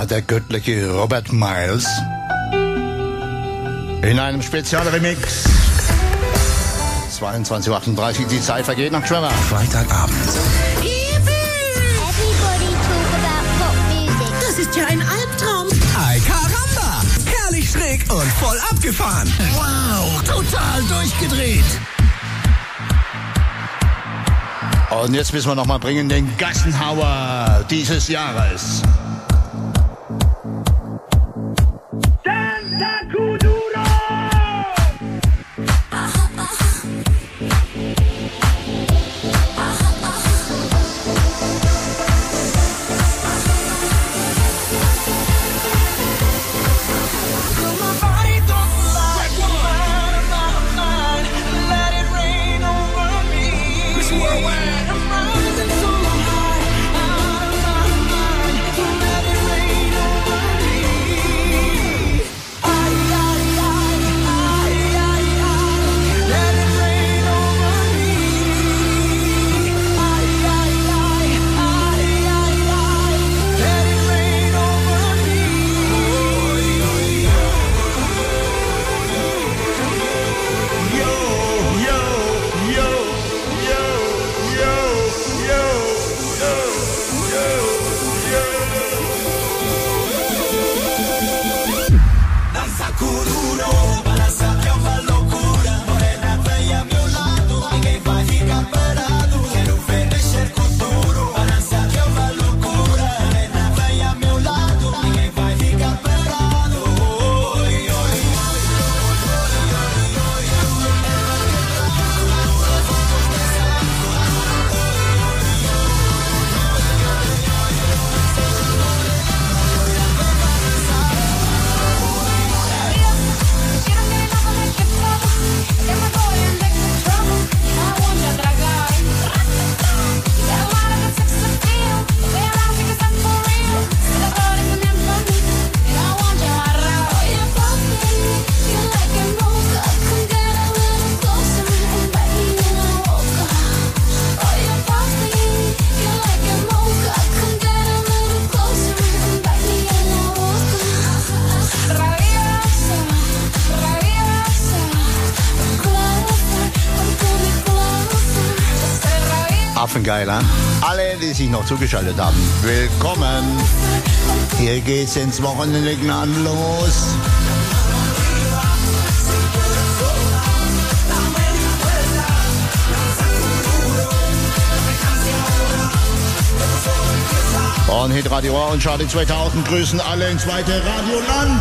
der göttliche Robert Miles in einem Spezialremix. zweiundzwanzig Uhr achtunddreißig, die Zeit vergeht nach Trevor. Freitagabend. Das ist ja ein Albtraum. Ay caramba! Herrlich schräg und voll abgefahren. Wow, total durchgedreht. Und jetzt müssen wir noch mal bringen den Gassenhauer dieses Jahres. Affengeiler. Alle, die sich noch zugeschaltet haben, willkommen. Hier geht's ins Wochenende gnadenlos. Und Hitradio Ohr und Charlie zweitausend grüßen alle ins weite Radioland.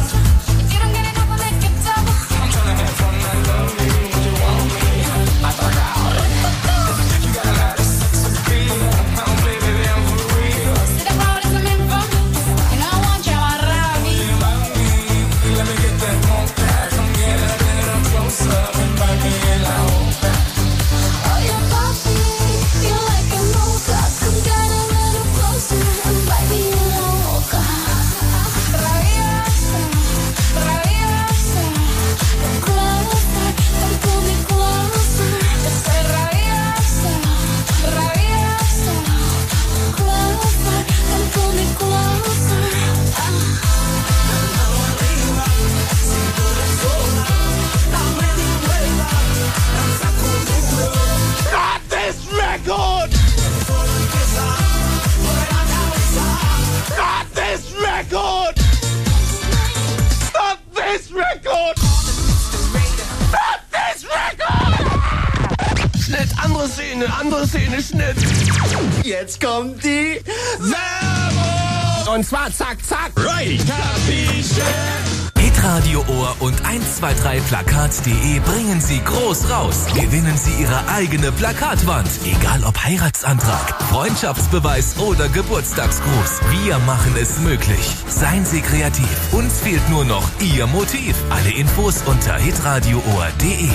Andere Szene, andere Szene, Schnitt. Jetzt kommt die Werbung. Und zwar zack, zack. Right. Capisce. Hitradio Ohr und eins zwei drei Plakat punkt de bringen Sie groß raus. Gewinnen Sie Ihre eigene Plakatwand. Egal ob Heiratsantrag, Freundschaftsbeweis oder Geburtstagsgruß. Wir machen es möglich. Seien Sie kreativ. Uns fehlt nur noch Ihr Motiv. Alle Infos unter hitradio ohr punkt de.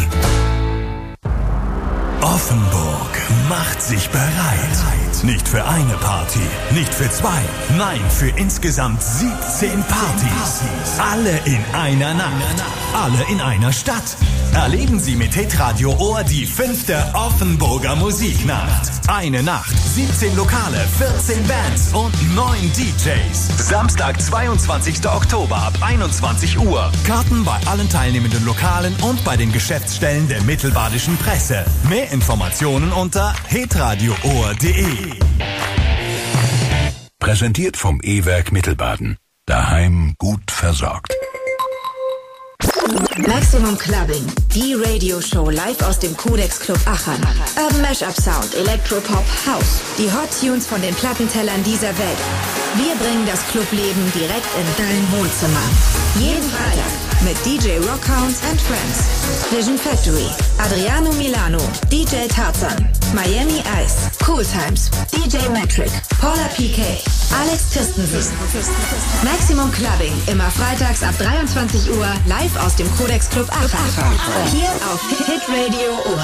Offenburg macht sich bereit. Nicht für eine Party, nicht für zwei, nein, für insgesamt siebzehn Partys. Alle in einer Nacht, alle in einer Stadt. Erleben Sie mit Hitradio Ohr die fünfte Offenburger Musiknacht. Eine Nacht, siebzehn Lokale, vierzehn Bands und neun D Js. Samstag, zweiundzwanzigster Oktober ab einundzwanzig Uhr. Karten bei allen teilnehmenden Lokalen und bei den Geschäftsstellen der Mittelbadischen Presse. Mehr Informationen unter hitradio ohr punkt de. Präsentiert vom E-Werk Mittelbaden. Daheim gut versorgt. Maximum Clubbing, die Radioshow live aus dem Codex Club Aachen. Urban Mashup Sound, Electropop, House. Die Hot Tunes von den Plattentellern dieser Welt. Wir bringen das Clubleben direkt in dein Wohnzimmer. Jeden Freitag mit D J Rockhounds and Friends, Vision Factory, Adriano Milano, D J Tarzan, Miami Ice, Cool Times, D J Metric, Paula P K, Alex Christensen. Maximum Clubbing, immer freitags ab dreiundzwanzig Uhr, live aus dem Codex Club Aachen. Hier auf Hit Radio Ohr.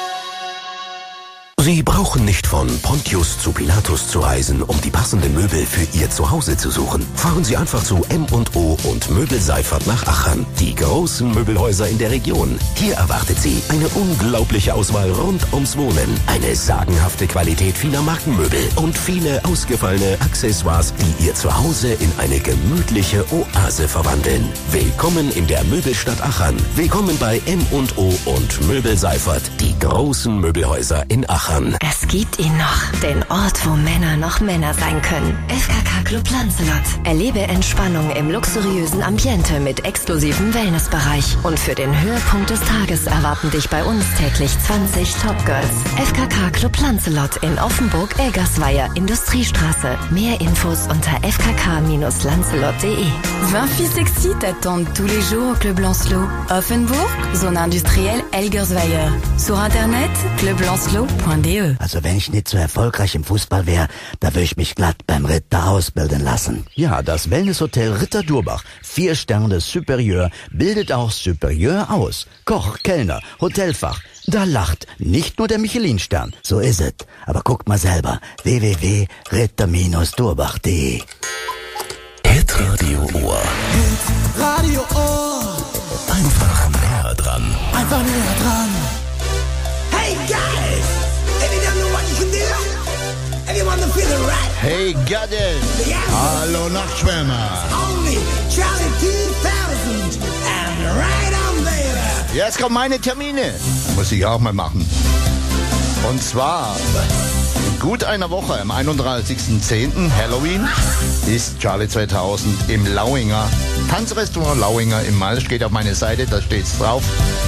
Sie brauchen nicht von Pontius zu Pilatus zu reisen, um die passenden Möbel für Ihr Zuhause zu suchen. Fahren Sie einfach zu M und O und Möbelseifert nach Aachen, die großen Möbelhäuser in der Region. Hier erwartet Sie eine unglaubliche Auswahl rund ums Wohnen, eine sagenhafte Qualität vieler Markenmöbel und viele ausgefallene Accessoires, die Ihr Zuhause in eine gemütliche Oase verwandeln. Willkommen in der Möbelstadt Aachen. Willkommen bei M und O und Möbelseifert, die großen Möbelhäuser in Aachen. Es gibt ihn noch, den Ort, wo Männer noch Männer sein können. F K K Club Lancelot. Erlebe Entspannung im luxuriösen Ambiente mit exklusivem Wellnessbereich. Und für den Höhepunkt des Tages erwarten dich bei uns täglich zwanzig Topgirls. F K K Club Lancelot in Offenburg-Elgersweier, Industriestraße. Mehr Infos unter f k k dash lancelot punkt de. vingt filles sexy t'attendent tous les jours au Club Lancelot. Offenburg, zone industrielle Elgersweier. Sur internet, club lancelot punkt de. Also wenn ich nicht so erfolgreich im Fußball wäre, da würde ich mich glatt beim Ritter ausbilden lassen. Ja, das Wellnesshotel Ritter Durbach, vier Sterne Superieur, bildet auch Superieur aus. Koch, Kellner, Hotelfach, da lacht nicht nur der Michelin-Stern. So ist es. Aber guckt mal selber, w w w punkt ritter durbach punkt de. Hitradio Ohr. Radio Ohr. Einfach näher dran. Einfach näher dran. Hey guys, if you don't know what you can do, if you want to feel it right. Hey Gadden. Yeah. Hallo Nachtschwärmer. Only Charlie zweitausend and right on there. Jetzt kommen meine Termine. Muss ich auch mal machen. Und zwar in gut einer Woche, am einunddreißigsten zehnten Halloween, ist Charlie zweitausend im Lauinger Tanzrestaurant Lauinger im Malsch. Geht auf meine Seite, da steht's drauf.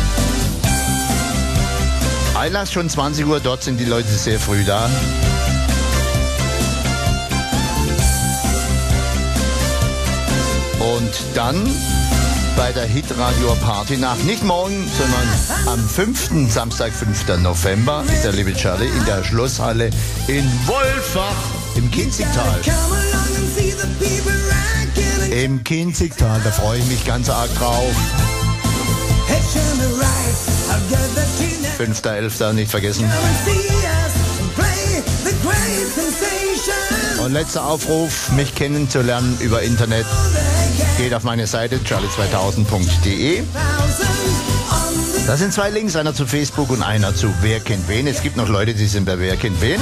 Einlass schon zwanzig Uhr, dort sind die Leute sehr früh da. Und dann bei der Hitradio Party Nacht, nicht morgen, sondern am fünften Samstag, fünften November, ist der liebe Charlie in der Schlosshalle in Wolfach im Kinzigtal. Im Kinzigtal, da freue ich mich ganz arg drauf. fünfter elfter nicht vergessen. Und letzter Aufruf, mich kennenzulernen über Internet. Geht auf meine Seite charlie zweitausend punkt de. Da sind zwei Links, einer zu Facebook und einer zu Wer kennt wen. Es gibt noch Leute, die sind bei Wer kennt wen.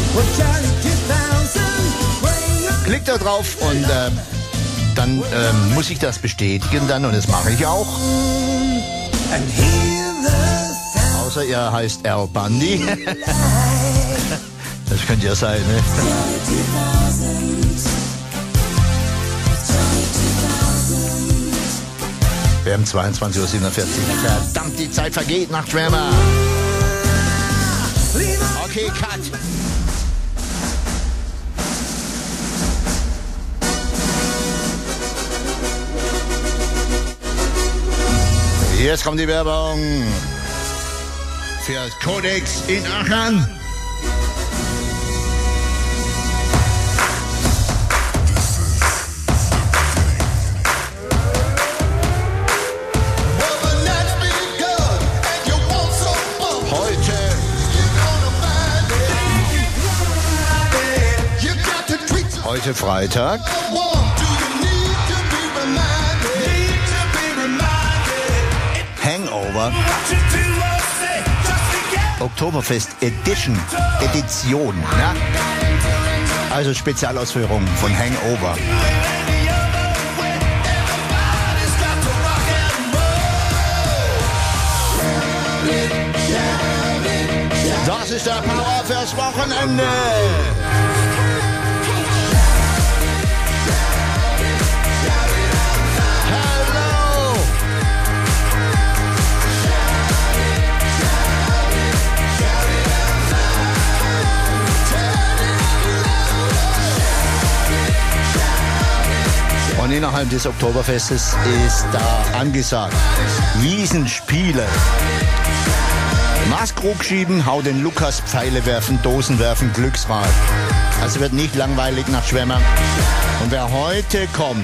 Klickt da drauf und äh, dann äh, muss ich das bestätigen dann und das mache ich auch. Außer ihr heißt Al Bundy. Das könnte ja sein, ne? Wir haben zweiundzwanzig Uhr siebenundvierzig. Verdammt, die Zeit vergeht, Nachtschwärmer. Okay, cut. Jetzt kommt die Werbung für das Codex in Aachen. Heute Freitag. Hangover Hangover. Oktoberfest Edition, Edition, ne? Also Spezialausführung von Hangover. Das ist der Power fürs Wochenende. Und innerhalb des Oktoberfestes ist da angesagt Wiesenspiele. Maßkrug schieben, hau den Lukas, Pfeile werfen, Dosen werfen, Glücksrad. Also wird nicht langweilig nach Schwemmer. Und wer heute kommt,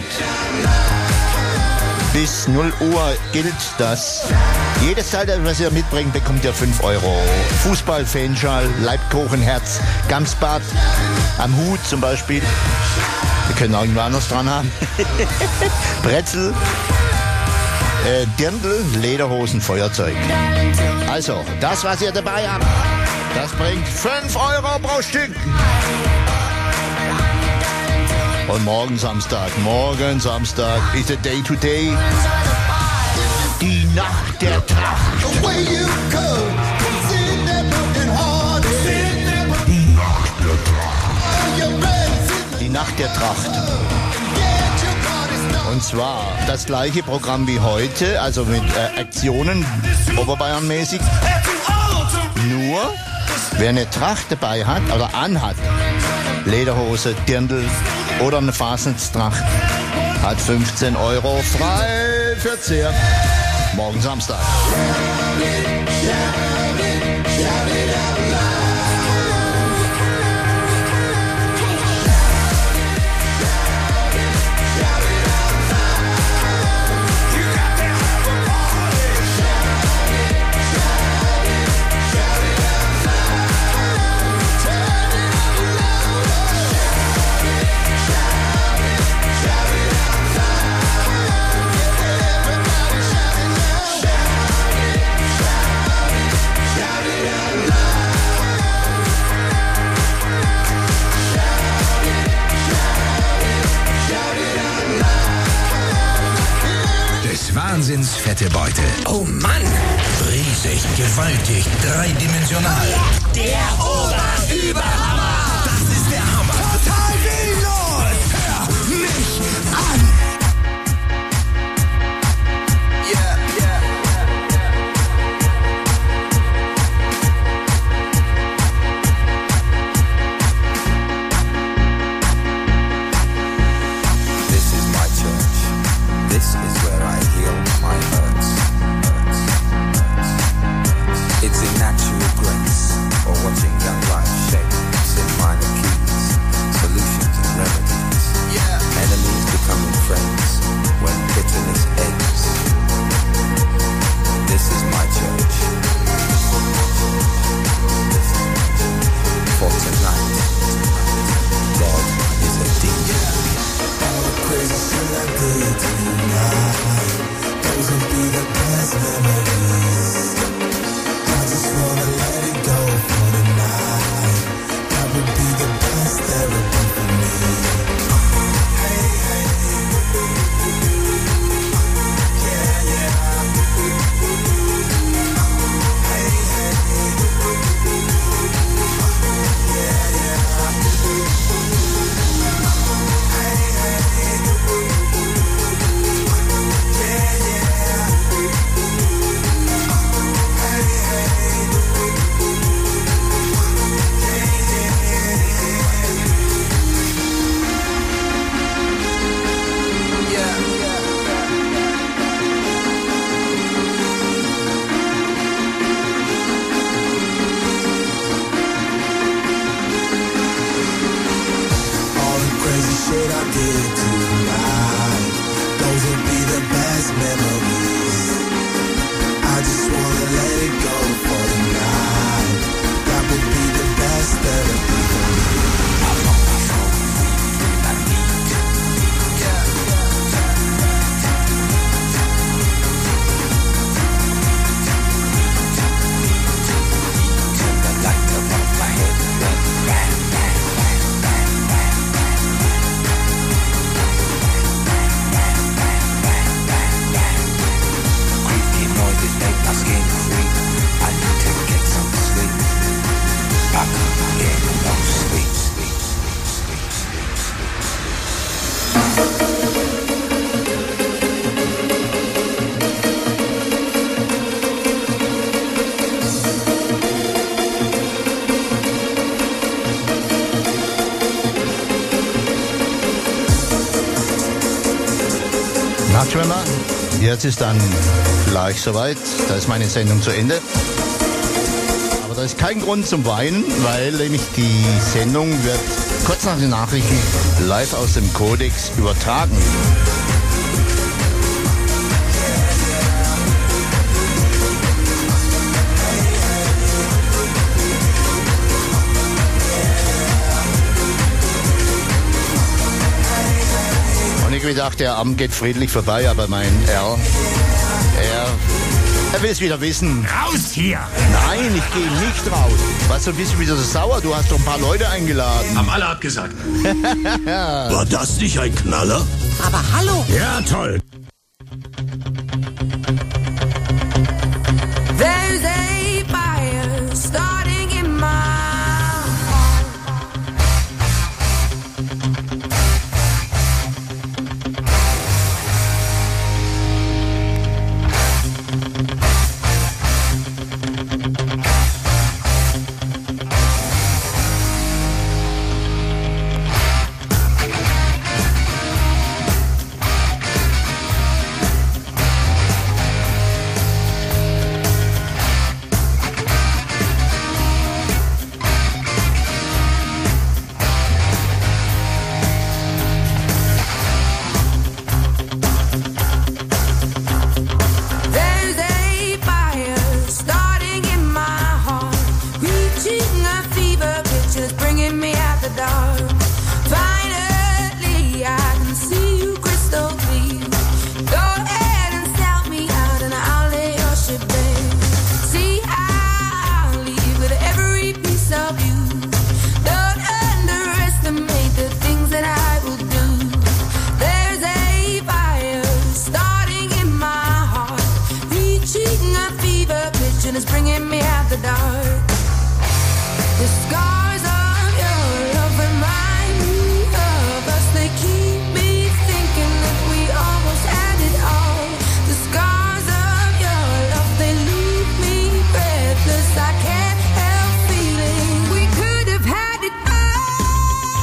bis null Uhr gilt das. Jedes Teil, was ihr mitbringt, bekommt ihr fünf Euro. Fußball, Fanschal, Leibkuchenherz, Gamsbad, am Hut zum Beispiel. Wir können auch irgendwo anders dran haben. Brezel, äh, Dirndl, Lederhosen, Feuerzeug. Also, das, was ihr dabei habt, das bringt fünf Euro pro Stück. Und morgen Samstag, morgen Samstag ist the day to day. Die Nacht der Tracht. Die Nacht der Tracht. Und zwar das gleiche Programm wie heute, also mit äh, Aktionen, Oberbayern-mäßig. Nur, wer eine Tracht dabei hat oder anhat, Lederhose, Dirndl oder eine Fasnetstracht, hat fünfzehn Euro frei für Zehr. Morgen Samstag. Wahnsinns fette Beute. Oh Mann! Riesig, gewaltig, dreidimensional. Der Oberüberhammer! Das ist der Hammer! Total willenlos! Hör mich an! Yeah, yeah. This is my church. This is where I heal my hurts. It's in natural grace, or watching young life shapes in minor keys, solutions and remedies. Yeah. Enemies becoming friends when bitterness ends. This is my church. For tonight, God is a deep. All the crazy celebrity tonight. Jetzt ist dann gleich soweit. Da ist meine Sendung zu Ende. Aber da ist kein Grund zum Weinen, weil nämlich die Sendung wird kurz nach den Nachrichten live aus dem Kodex übertragen. Ich gedacht, der Abend geht friedlich vorbei, aber mein Erl, er, er will es wieder wissen. Raus hier! Nein, ich gehe nicht raus. Was, du bist wieder so sauer? Du hast doch ein paar Leute eingeladen. Haben alle abgesagt. War das nicht ein Knaller? Aber hallo! Ja, toll. There's a fire starting in my There's a fire starting in my heart, reaching a fever pitch, is bringing me out the dark. Finally, I can see you crystal clear. Go ahead and sell me out, and I'll lay your ship bare. See, I'll leave with every piece of you. Don't underestimate the things that I will do. There's a fire starting in my heart, reaching a fever pitch, and it's bringing me out the dark. The scars of your love remind me of us. They keep me thinking that we almost had it all. The scars of your love, they leave me breathless. I can't help feeling we could have had it all.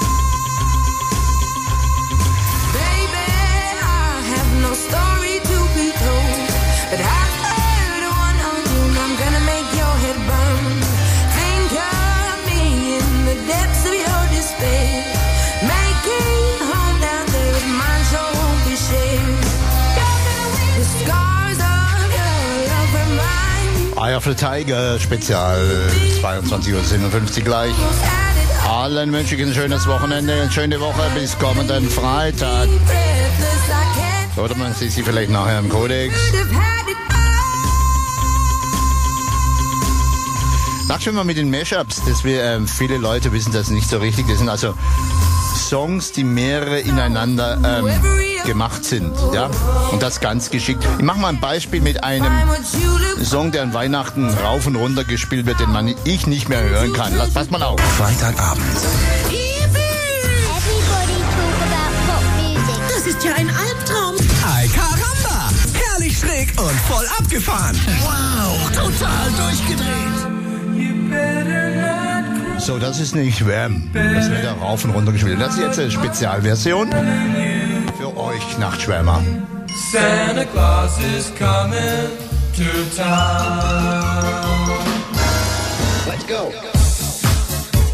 Baby, I have no story to be told, but I've heard one on you, and I'm gonna make your head burn. Think of me in the depths of your despair. Making home down there with mine sure won't be shared. The scars of your love remind me Eye of the Tiger Spezial, zweiundzwanzig Uhr siebenundfünfzig gleich. Allen wünsche ich ein schönes Wochenende, eine schöne Woche bis kommenden Freitag. breathless. I can't Oder man sieht sie vielleicht nachher im Kodex. have had it Sag schon mal mit den Mashups, dass wir, ähm, viele Leute wissen das nicht so richtig. Das sind also Songs, die mehrere ineinander ähm, gemacht sind, ja, und das ganz geschickt. Ich mache mal ein Beispiel mit einem Song, der an Weihnachten rauf und runter gespielt wird, den man ich nicht mehr hören kann. Lass, pass mal auf. Freitagabend. Das ist ja ein Albtraum. Ay caramba! Herrlich schräg und voll abgefahren. Wow, total durchgedreht. So, das ist nicht Wham. Das wird da rauf und runter gespielt. Das ist jetzt eine Spezialversion für euch Nachtschwärmer. Santa Claus is coming to town. Let's go.